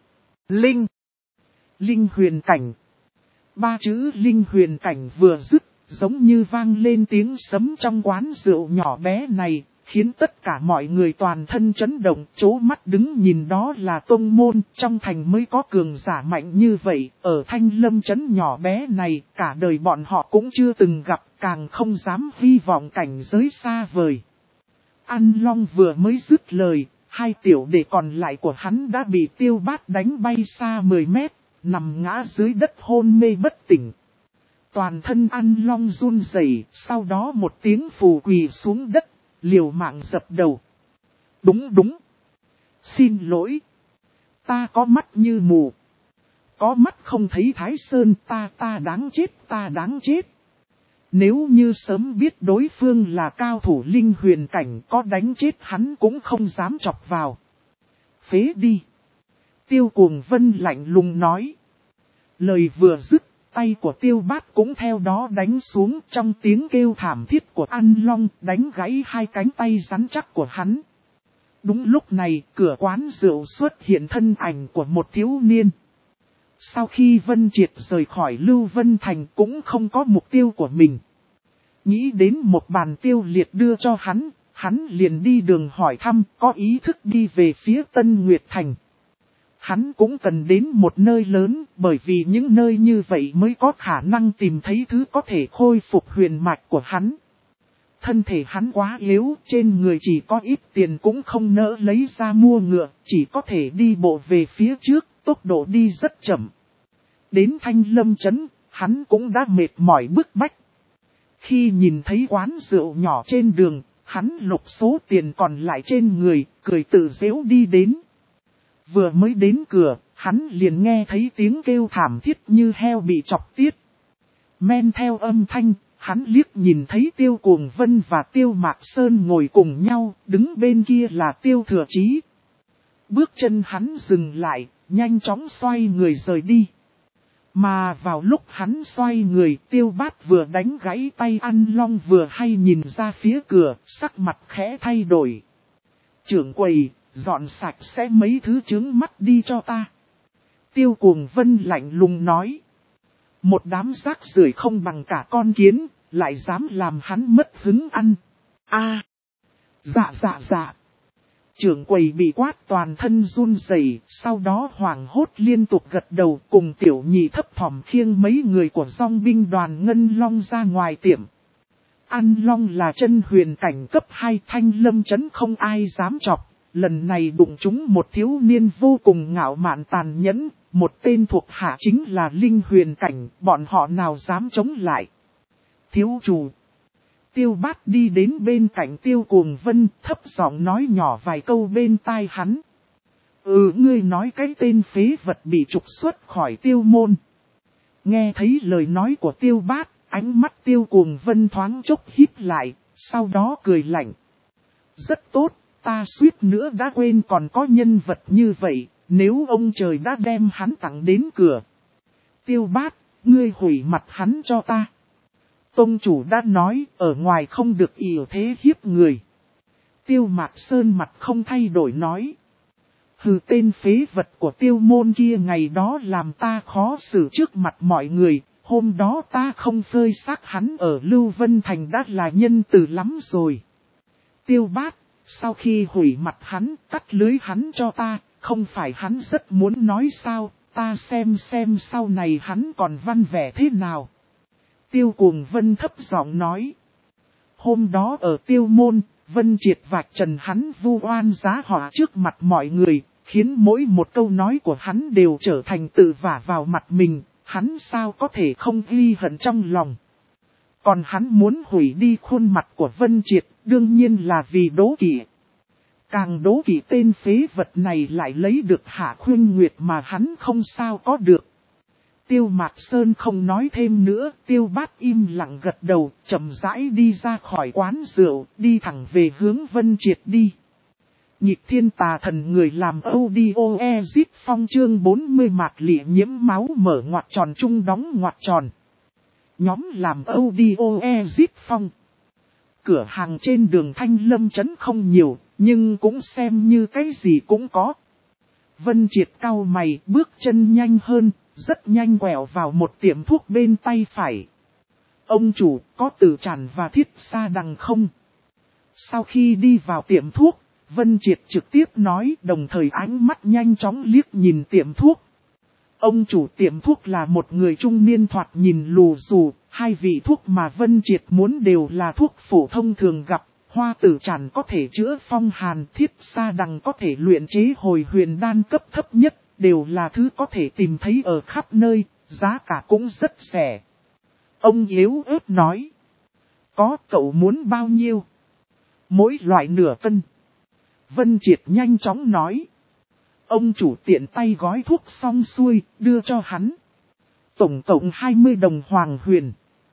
[SPEAKER 1] Linh huyền cảnh. 3 chữ linh huyền cảnh vừa dứt, giống như vang lên tiếng sấm trong quán rượu nhỏ bé này, khiến tất cả mọi người toàn thân chấn động, chố mắt đứng nhìn. Đó là tông môn, trong thành mới có cường giả mạnh như vậy, ở Thanh Lâm trấn nhỏ bé này, cả đời bọn họ cũng chưa từng gặp, càng không dám hy vọng cảnh giới xa vời. An Long vừa mới dứt lời, 2 tiểu đệ còn lại của hắn đã bị Tiêu Bát đánh bay xa 10 mét, nằm ngã dưới đất hôn mê bất tỉnh. Toàn thân An Long run rẩy, sau đó một tiếng phù quỳ xuống đất, liều mạng dập đầu. Đúng. Xin lỗi. Ta có mắt như mù. Có mắt không thấy Thái Sơn, ta đáng chết. Nếu như sớm biết đối phương là cao thủ linh huyền cảnh, có đánh chết hắn cũng không dám chọc vào. Phế đi. Tiêu Cuồng Vân lạnh lùng nói. Lời vừa dứt, tay của Tiêu Bát cũng theo đó đánh xuống, trong tiếng kêu thảm thiết của An Long, đánh gãy 2 cánh tay rắn chắc của hắn. Đúng lúc này, cửa quán rượu xuất hiện thân ảnh của một thiếu niên. Sau khi Vân Triệt rời khỏi Lưu Vân Thành cũng không có mục tiêu của mình. Nghĩ đến một bàn tiêu liệt đưa cho hắn liền đi đường hỏi thăm, có ý thức đi về phía Tân Nguyệt Thành. Hắn cũng cần đến một nơi lớn, bởi vì những nơi như vậy mới có khả năng tìm thấy thứ có thể khôi phục huyền mạch của hắn. Thân thể hắn quá yếu, trên người chỉ có ít tiền cũng không nỡ lấy ra mua ngựa, chỉ có thể đi bộ về phía trước, tốc độ đi rất chậm. Đến Thanh Lâm Trấn, hắn cũng đã mệt mỏi bức bách. Khi nhìn thấy quán rượu nhỏ trên đường, hắn lục số tiền còn lại trên người, cười tự giễu đi đến. Vừa mới đến cửa, hắn liền nghe thấy tiếng kêu thảm thiết như heo bị chọc tiết. Men theo âm thanh, hắn liếc nhìn thấy Tiêu Cuồng Vân và Tiêu Mạc Sơn ngồi cùng nhau, đứng bên kia là Tiêu Thừa Chí. Bước chân hắn dừng lại, nhanh chóng xoay người rời đi. Mà vào lúc hắn xoay người, Tiêu Bát vừa đánh gãy tay Ăn Long vừa hay nhìn ra phía cửa, sắc mặt khẽ thay đổi. Trưởng quầy, dọn sạch sẽ mấy thứ chướng mắt đi cho ta. Tiêu Cuồng Vân lạnh lùng nói. Một đám rác rưởi không bằng cả con kiến, lại dám làm hắn mất hứng ăn. Dạ. Trưởng quầy bị quát toàn thân run rẩy, sau đó hoảng hốt liên tục gật đầu cùng tiểu nhị thấp thỏm khiêng mấy người của dòng binh đoàn Ngân Long ra ngoài tiệm. Ăn Long là chân huyền cảnh cấp 2 Thanh Lâm Trấn không ai dám chọc, lần này đụng chúng một thiếu niên vô cùng ngạo mạn tàn nhẫn, một tên thuộc hạ chính là Linh huyền cảnh, bọn họ nào dám chống lại. Thiếu chủ. Tiêu Bát đi đến bên cạnh Tiêu Cuồng Vân, thấp giọng nói nhỏ vài câu bên tai hắn. Ngươi nói cái tên phế vật bị trục xuất khỏi Tiêu môn. Nghe thấy lời nói của Tiêu Bát, ánh mắt Tiêu Cuồng Vân thoáng chốc híp lại, sau đó cười lạnh. Rất tốt, ta suýt nữa đã quên còn có nhân vật như vậy, nếu ông trời đã đem hắn tặng đến cửa. Tiêu Bát, ngươi hủy mặt hắn cho ta. Tông chủ đã nói, ở ngoài không được ỷ thế hiếp người. Tiêu Mạc Sơn mặt không thay đổi nói. Hừ, tên phế vật của Tiêu môn kia ngày đó làm ta khó xử trước mặt mọi người, hôm đó ta không phơi xác hắn ở Lưu Vân Thành đã là nhân từ lắm rồi. Tiêu Bát, sau khi hủy mặt hắn, cắt lưới hắn cho ta, không phải hắn rất muốn nói sao, ta xem sau này hắn còn văn vẻ thế nào. Tiêu Cuồng Vân thấp giọng nói. Hôm đó ở Tiêu môn, Vân Triệt vạch trần hắn vu oan giá họa trước mặt mọi người, khiến mỗi một câu nói của hắn đều trở thành tự vả vào mặt mình, hắn sao có thể không ghi hận trong lòng. Còn hắn muốn hủy đi khuôn mặt của Vân Triệt, đương nhiên là vì đố kỵ. Càng đố kỵ tên phế vật này lại lấy được Hạ Khuyên Nguyệt mà hắn không sao có được. Tiêu Mạc Sơn không nói thêm nữa, Tiêu Bát im lặng gật đầu, chậm rãi đi ra khỏi quán rượu, đi thẳng về hướng Vân Triệt đi. Nhịp thiên tà thần người làm audio exit phong chương 40 mạc lịa nhiễm máu mở ngoặc tròn trung đóng ngoặc tròn. Nhóm làm audio exit phong. Cửa hàng trên đường Thanh Lâm Trấn không nhiều, nhưng cũng xem như cái gì cũng có. Vân Triệt cau mày, bước chân nhanh hơn, rất nhanh quẹo vào một tiệm thuốc bên tay phải. Ông chủ, có tử tràn và thiết sa đằng không? Sau khi đi vào tiệm thuốc, Vân Triệt trực tiếp nói, đồng thời ánh mắt nhanh chóng liếc nhìn tiệm thuốc. Ông chủ tiệm thuốc là một người trung niên thoạt nhìn lù xù, hai vị thuốc mà Vân Triệt muốn đều là thuốc phổ thông thường gặp. Hoa tử tràn có thể chữa phong hàn, thiết sa đằng có thể luyện chế hồi huyền đan cấp thấp nhất, đều là thứ có thể tìm thấy ở khắp nơi, giá cả cũng rất rẻ. Ông yếu ớt nói. Có, cậu muốn bao nhiêu? Mỗi loại nửa cân. Vân Triệt nhanh chóng nói. Ông chủ tiện tay gói thuốc xong xuôi, đưa cho hắn. Tổng cộng 20 đồng hoàng huyền.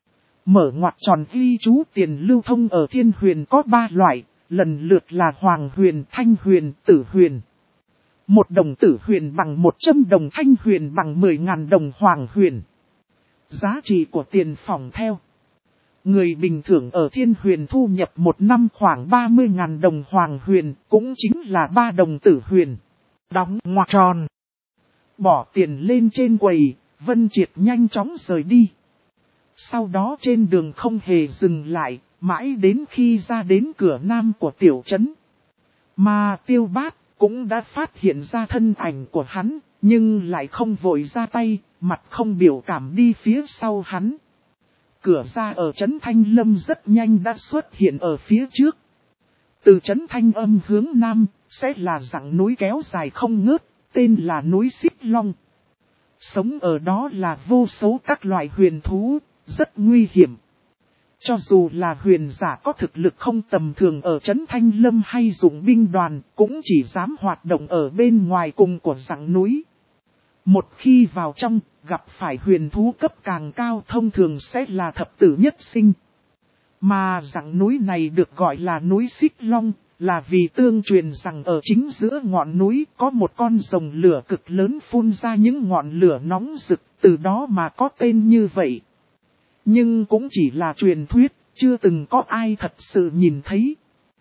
[SPEAKER 1] Mở ngoặc tròn ghi chú tiền lưu thông ở Thiên Huyền có 3 loại, lần lượt là Hoàng Huyền, Thanh Huyền, Tử Huyền. 1 đồng Tử Huyền bằng 100 đồng, Thanh Huyền bằng 10.000 đồng Hoàng Huyền. Giá trị của tiền phòng theo. Người bình thường ở Thiên Huyền thu nhập một năm khoảng 30.000 đồng Hoàng Huyền, cũng chính là 3 đồng Tử Huyền. Đóng ngoặc tròn. Bỏ tiền lên trên quầy, Vân Triệt nhanh chóng rời đi. Sau đó trên đường không hề dừng lại, mãi đến khi ra đến cửa nam của tiểu trấn. Mà Tiêu Bát cũng đã phát hiện ra thân ảnh của hắn, nhưng lại không vội ra tay, mặt không biểu cảm đi phía sau hắn. Cửa ra ở trấn Thanh Lâm rất nhanh đã xuất hiện ở phía trước. Từ trấn Thanh Âm hướng nam, sẽ là dặng núi kéo dài không ngớt, tên là núi Xích Long. Sống ở đó là vô số các loại huyền thú, rất nguy hiểm. Cho dù là huyền giả có thực lực không tầm thường ở trấn Thanh Lâm hay dụng binh đoàn, cũng chỉ dám hoạt động ở bên ngoài cùng của dặng núi. Một khi vào trong, gặp phải huyền thú cấp càng cao thông thường sẽ là thập tử nhất sinh. Mà dặng núi này được gọi là núi Xích Long, là vì tương truyền rằng ở chính giữa ngọn núi có một con rồng lửa cực lớn phun ra những ngọn lửa nóng rực, từ đó mà có tên như vậy. Nhưng cũng chỉ là truyền thuyết, chưa từng có ai thật sự nhìn thấy.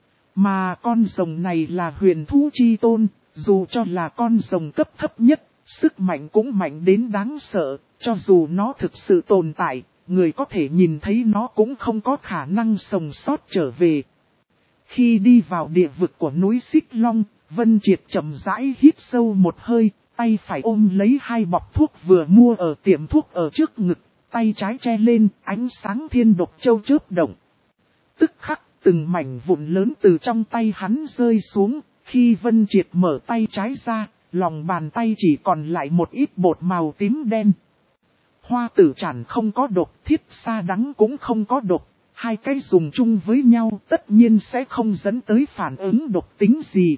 [SPEAKER 1] Mà con rồng này là huyền thú chi tôn, dù cho là con rồng cấp thấp nhất, sức mạnh cũng mạnh đến đáng sợ, cho dù nó thực sự tồn tại, người có thể nhìn thấy nó cũng không có khả năng sống sót trở về. Khi đi vào địa vực của núi Xích Long, Vân Triệt chậm rãi hít sâu một hơi, tay phải ôm lấy 2 bọc thuốc vừa mua ở tiệm thuốc ở trước ngực, tay trái che lên, ánh sáng thiên độc châu chớp động. Tức khắc, từng mảnh vụn lớn từ trong tay hắn rơi xuống, khi Vân Triệt mở tay trái ra, lòng bàn tay chỉ còn lại một ít bột màu tím đen. Hoa tử chản không có độc, thiết sa đắng cũng không có độc. 2 cái dùng chung với nhau tất nhiên sẽ không dẫn tới phản ứng độc tính gì.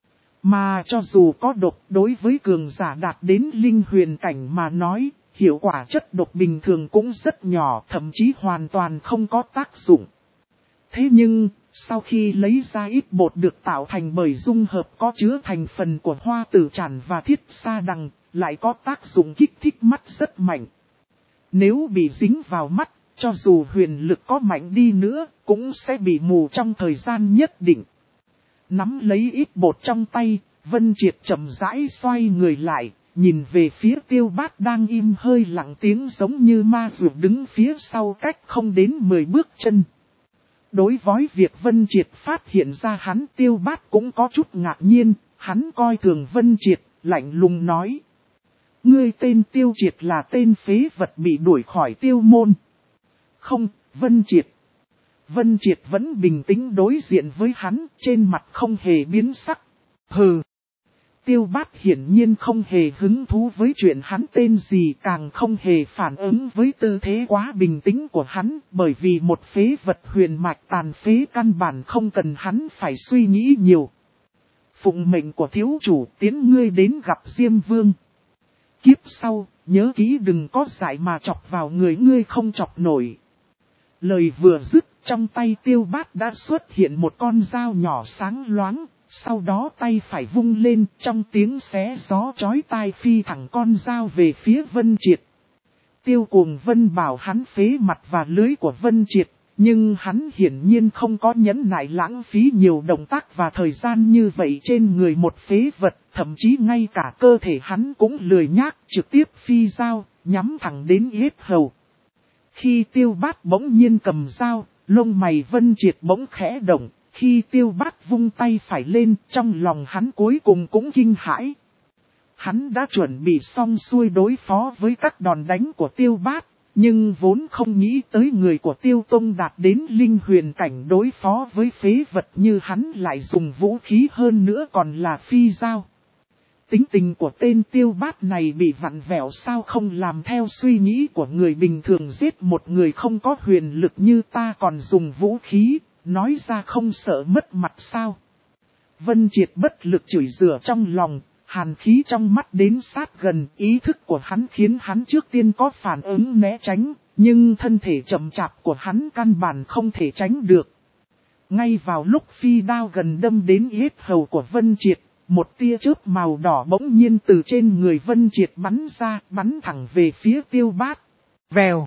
[SPEAKER 1] Mà cho dù có độc đối với cường giả đạt đến linh huyền cảnh mà nói, hiệu quả chất độc bình thường cũng rất nhỏ, thậm chí hoàn toàn không có tác dụng. Thế nhưng, sau khi lấy ra ít bột được tạo thành bởi dung hợp có chứa thành phần của hoa tử chản và thiết sa đằng, lại có tác dụng kích thích mắt rất mạnh. Nếu bị dính vào mắt, cho dù huyền lực có mạnh đi nữa, cũng sẽ bị mù trong thời gian nhất định. Nắm lấy ít bột trong tay, Vân Triệt chậm rãi xoay người lại, nhìn về phía Tiêu Bát đang im hơi lặng tiếng giống như ma dược đứng phía sau cách không đến 10 bước chân. Đối với việc Vân Triệt phát hiện ra hắn, Tiêu Bát cũng có chút ngạc nhiên, hắn coi thường Vân Triệt, lạnh lùng nói. Ngươi tên Tiêu Triệt là tên phế vật bị đuổi khỏi Tiêu môn. Không, Vân Triệt. Vân Triệt vẫn bình tĩnh đối diện với hắn, trên mặt không hề biến sắc. Hừ. Tiêu Bát hiển nhiên không hề hứng thú với chuyện hắn tên gì, càng không hề phản ứng với tư thế quá bình tĩnh của hắn, bởi vì một phế vật huyền mạch tàn phế căn bản không cần hắn phải suy nghĩ nhiều. Phụng mệnh của thiếu chủ tiến ngươi đến gặp Diêm Vương. Kiếp sau, nhớ kỹ đừng có dại mà chọc vào người ngươi không chọc nổi. Lời vừa dứt, trong tay Tiêu Bát đã xuất hiện một con dao nhỏ sáng loáng, sau đó tay phải vung lên, trong tiếng xé gió chói tai phi thẳng con dao về phía Vân Triệt. Tiêu Cuồng Vân bảo hắn phế mặt và lưới của Vân Triệt, nhưng hắn hiển nhiên không có nhẫn nại lãng phí nhiều động tác và thời gian như vậy trên người một phế vật, thậm chí ngay cả cơ thể hắn cũng lười nhác, trực tiếp phi dao, nhắm thẳng đến yết hầu. Khi Tiêu Bát bỗng nhiên cầm dao, lông mày Vân Triệt bỗng khẽ động, khi Tiêu Bát vung tay phải lên, trong lòng hắn cuối cùng cũng kinh hãi. Hắn đã chuẩn bị xong xuôi đối phó với các đòn đánh của Tiêu Bát, nhưng vốn không nghĩ tới người của Tiêu Tông đạt đến linh huyền cảnh đối phó với phế vật như hắn lại dùng vũ khí hơn nữa còn là phi dao. Tính tình của tên Tiêu Bát này bị vặn vẹo sao không làm theo suy nghĩ của người bình thường, giết một người không có huyền lực như ta còn dùng vũ khí, nói ra không sợ mất mặt sao. Vân Triệt bất lực chửi rủa trong lòng, hàn khí trong mắt đến sát gần, ý thức của hắn khiến hắn trước tiên có phản ứng né tránh, nhưng thân thể chậm chạp của hắn căn bản không thể tránh được. Ngay vào lúc phi đao gần đâm đến yết hầu của Vân Triệt, một tia chớp màu đỏ bỗng nhiên từ trên người Vân Triệt bắn ra, bắn thẳng về phía Tiêu Bát. Vèo!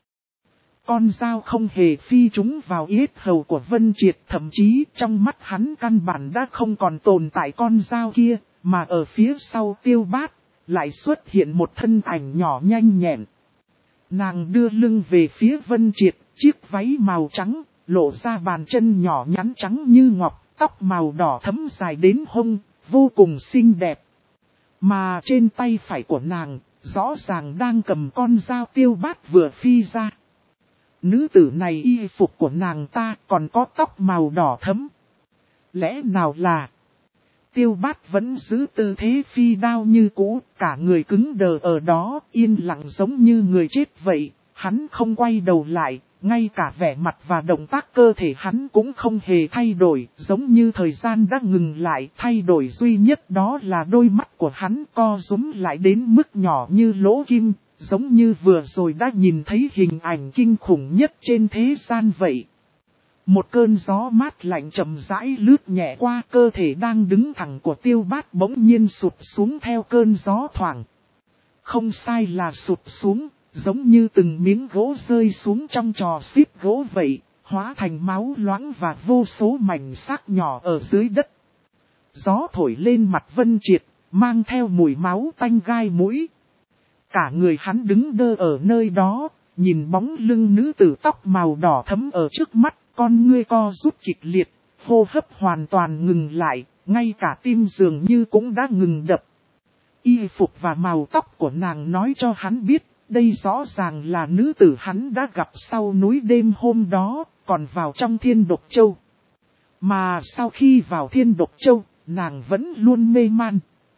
[SPEAKER 1] Con dao không hề phi trúng vào yết hầu của Vân Triệt, thậm chí trong mắt hắn căn bản đã không còn tồn tại con dao kia, mà ở phía sau Tiêu Bát lại xuất hiện một thân ảnh nhỏ nhanh nhẹn. Nàng đưa lưng về phía Vân Triệt, chiếc váy màu trắng, lộ ra bàn chân nhỏ nhắn trắng như ngọc, tóc màu đỏ thẫm dài đến hông, vô cùng xinh đẹp. Mà trên tay phải của nàng, rõ ràng đang cầm con dao Tiêu Bát vừa phi ra. Nữ tử này y phục của nàng ta còn có tóc màu đỏ thẫm. Lẽ nào là... Tiêu Bát vẫn giữ tư thế phi đao như cũ, cả người cứng đờ ở đó, yên lặng giống như người chết vậy. Hắn không quay đầu lại, ngay cả vẻ mặt và động tác cơ thể hắn cũng không hề thay đổi, giống như thời gian đã ngừng lại. Thay đổi duy nhất đó là đôi mắt của hắn co rúm lại đến mức nhỏ như lỗ kim, giống như vừa rồi đã nhìn thấy hình ảnh kinh khủng nhất trên thế gian vậy. Một cơn gió mát lạnh chậm rãi lướt nhẹ qua cơ thể đang đứng thẳng của Tiêu Bát, bỗng nhiên sụp xuống theo cơn gió thoảng. Không sai là sụp xuống, giống như từng miếng gỗ rơi xuống trong trò xiết gỗ vậy, hóa thành máu loãng và vô số mảnh xác nhỏ ở dưới đất. Gió thổi lên mặt Vân Triệt, mang theo mùi máu tanh gai mũi. Cả người hắn đứng đơ ở nơi đó, nhìn bóng lưng nữ tử tóc màu đỏ thẫm ở trước mắt. Con ngươi co rút kịch liệt, hô hấp hoàn toàn ngừng lại, ngay cả tim dường như cũng đã ngừng đập. Y phục và màu tóc của nàng nói cho hắn biết, đây rõ ràng là nữ tử hắn đã gặp sau núi đêm hôm đó, còn vào trong Thiên Độc Châu. Mà sau khi vào Thiên Độc Châu, nàng vẫn luôn mê man.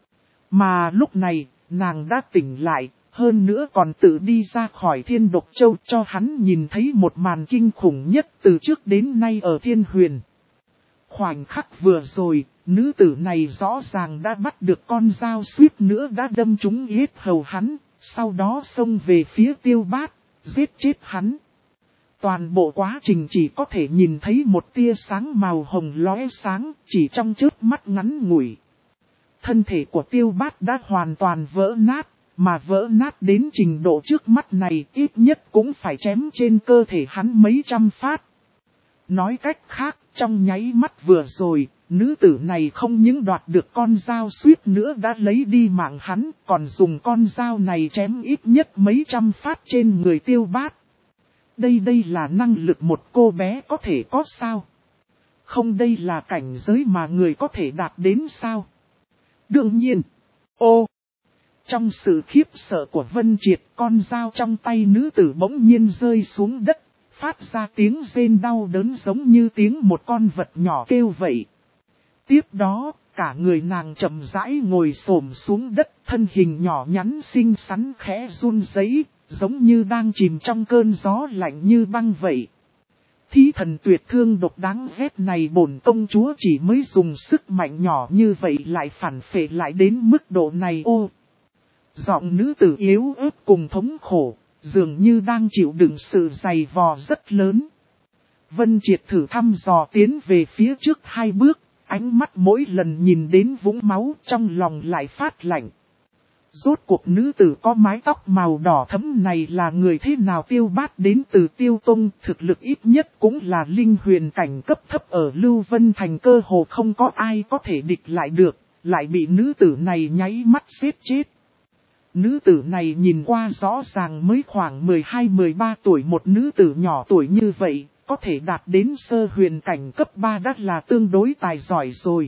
[SPEAKER 1] Mà lúc này, nàng đã tỉnh lại. Hơn nữa còn tự đi ra khỏi Thiên Độc Châu cho hắn nhìn thấy một màn kinh khủng nhất từ trước đến nay ở Thiên Huyền. Khoảnh khắc vừa rồi, nữ tử này rõ ràng đã bắt được con dao suýt nữa đã đâm trúng yết hầu hắn, sau đó xông về phía Tiêu Bát, giết chết hắn. Toàn bộ quá trình chỉ có thể nhìn thấy một tia sáng màu hồng lóe sáng chỉ trong chớp mắt ngắn ngủi. Thân thể của Tiêu Bát đã hoàn toàn vỡ nát. Mà vỡ nát đến trình độ trước mắt này ít nhất cũng phải chém trên cơ thể hắn mấy trăm phát. Nói cách khác, trong nháy mắt vừa rồi, nữ tử này không những đoạt được con dao suýt nữa đã lấy đi mạng hắn, còn dùng con dao này chém ít nhất mấy trăm phát trên người Tiêu Bát. Đây là năng lực một cô bé có thể có sao? Không, đây là cảnh giới mà người có thể đạt đến sao? Đương nhiên, trong sự khiếp sợ của Vân Triệt, con dao trong tay nữ tử bỗng nhiên rơi xuống đất, phát ra tiếng rên đau đớn giống như tiếng một con vật nhỏ kêu vậy. Tiếp đó, cả người nàng chậm rãi ngồi xổm xuống đất, thân hình nhỏ nhắn xinh xắn khẽ run rẩy, giống như đang chìm trong cơn gió lạnh như băng vậy. Thí thần tuyệt thương độc đáng ghét này, bổn công chúa chỉ mới dùng sức mạnh nhỏ như vậy lại phản phệ lại đến mức độ này. Giọng nữ tử yếu ớt cùng thống khổ, dường như đang chịu đựng sự dày vò rất lớn. Vân Triệt thử thăm dò tiến về phía trước 2 bước, ánh mắt mỗi lần nhìn đến vũng máu trong lòng lại phát lạnh. Rốt cuộc nữ tử có mái tóc màu đỏ thẫm này là người thế nào? Tiêu Bát đến từ Tiêu Tông, thực lực ít nhất cũng là linh huyền cảnh cấp thấp ở Lưu Vân Thành, cơ hồ không có ai có thể địch lại được, lại bị nữ tử này nháy mắt giết chết. Nữ tử này nhìn qua rõ ràng mới khoảng 12-13 tuổi, một nữ tử nhỏ tuổi như vậy, có thể đạt đến sơ huyền cảnh cấp 3 đã là tương đối tài giỏi rồi.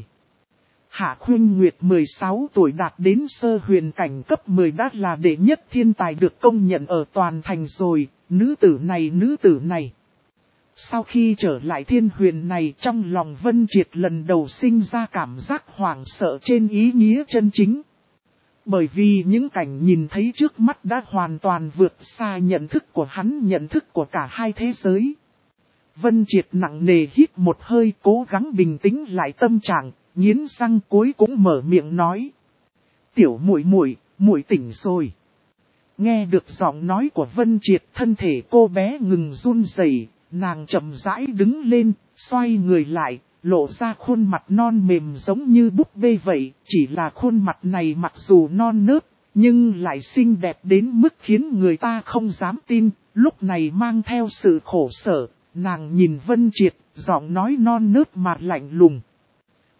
[SPEAKER 1] Hạ Khuyên Nguyệt 16 tuổi đạt đến sơ huyền cảnh cấp 10 đã là đệ nhất thiên tài được công nhận ở toàn thành rồi, nữ tử này. Sau khi trở lại Thiên Huyền này, trong lòng Vân Triệt lần đầu sinh ra cảm giác hoảng sợ trên ý nghĩa chân chính. Bởi vì những cảnh nhìn thấy trước mắt đã hoàn toàn vượt xa nhận thức của hắn, nhận thức của cả hai thế giới. Vân Triệt nặng nề hít một hơi, cố gắng bình tĩnh lại tâm trạng, nghiến răng cuối cũng mở miệng nói. Tiểu muội muội tỉnh rồi. Nghe được giọng nói của Vân Triệt, thân thể cô bé ngừng run rẩy, nàng chậm rãi đứng lên, xoay người lại, lộ ra khuôn mặt non mềm giống như búp bê vậy. Chỉ là khuôn mặt này mặc dù non nớt, nhưng lại xinh đẹp đến mức khiến người ta không dám tin, lúc này mang theo sự khổ sở. Nàng nhìn Vân Triệt, giọng nói non nớt mà lạnh lùng.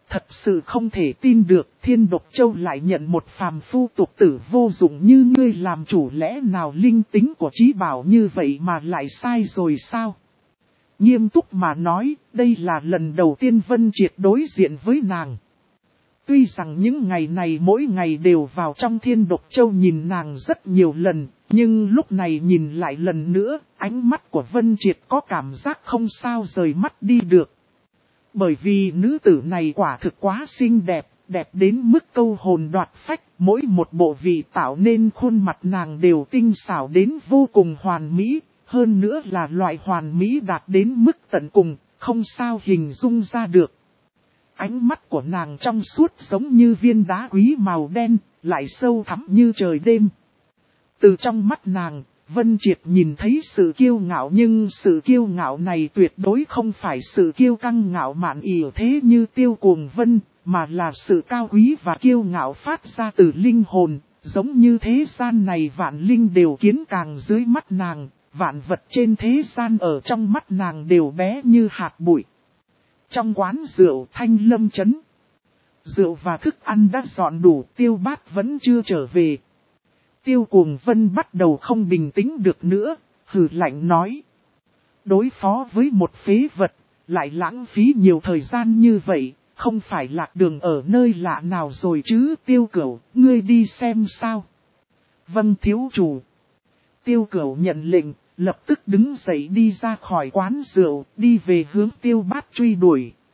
[SPEAKER 1] Thật sự không thể tin được Thiên Độc Châu lại nhận một phàm phu tục tử vô dụng như ngươi làm chủ, lẽ nào linh tính của Chí Bảo như vậy mà lại sai rồi sao? Nghiêm túc mà nói, đây là lần đầu tiên Vân Triệt đối diện với nàng. Tuy rằng những ngày này mỗi ngày đều vào trong Thiên Độc Châu nhìn nàng rất nhiều lần, nhưng lúc này nhìn lại lần nữa, ánh mắt của Vân Triệt có cảm giác không sao rời mắt đi được. Bởi vì nữ tử này quả thực quá xinh đẹp, đẹp đến mức câu hồn đoạt phách, mỗi một bộ vị tạo nên khuôn mặt nàng đều tinh xảo đến vô cùng hoàn mỹ, hơn nữa là loại hoàn mỹ đạt đến mức tận cùng, không sao hình dung ra được. Ánh mắt của nàng trong suốt giống như viên đá quý màu đen, lại sâu thẳm như trời đêm. Từ trong mắt nàng, Vân Triệt nhìn thấy sự kiêu ngạo, nhưng sự kiêu ngạo này tuyệt đối không phải sự kiêu căng ngạo mạn ỷ thế như Tiêu Cuồng Vân, mà là sự cao quý và kiêu ngạo phát ra từ linh hồn, giống như thế gian này vạn linh đều kiến càng dưới mắt nàng, vạn vật trên thế gian ở trong mắt nàng đều bé như hạt bụi. Trong quán rượu Thanh Lâm Trấn, rượu và thức ăn đã dọn đủ, Tiêu Bát vẫn chưa trở về. Tiêu Cuồng Vân bắt đầu không bình tĩnh được nữa, hừ lạnh nói. Đối phó với một phế vật, lại lãng phí nhiều thời gian như vậy, không phải lạc đường ở nơi lạ nào rồi chứ. Tiêu Cửu, ngươi đi xem sao. Vâng thiếu chủ. Tiêu Cửu nhận lệnh, lập tức đứng dậy đi ra khỏi quán rượu, đi về hướng Tiêu Bát truy đuổi.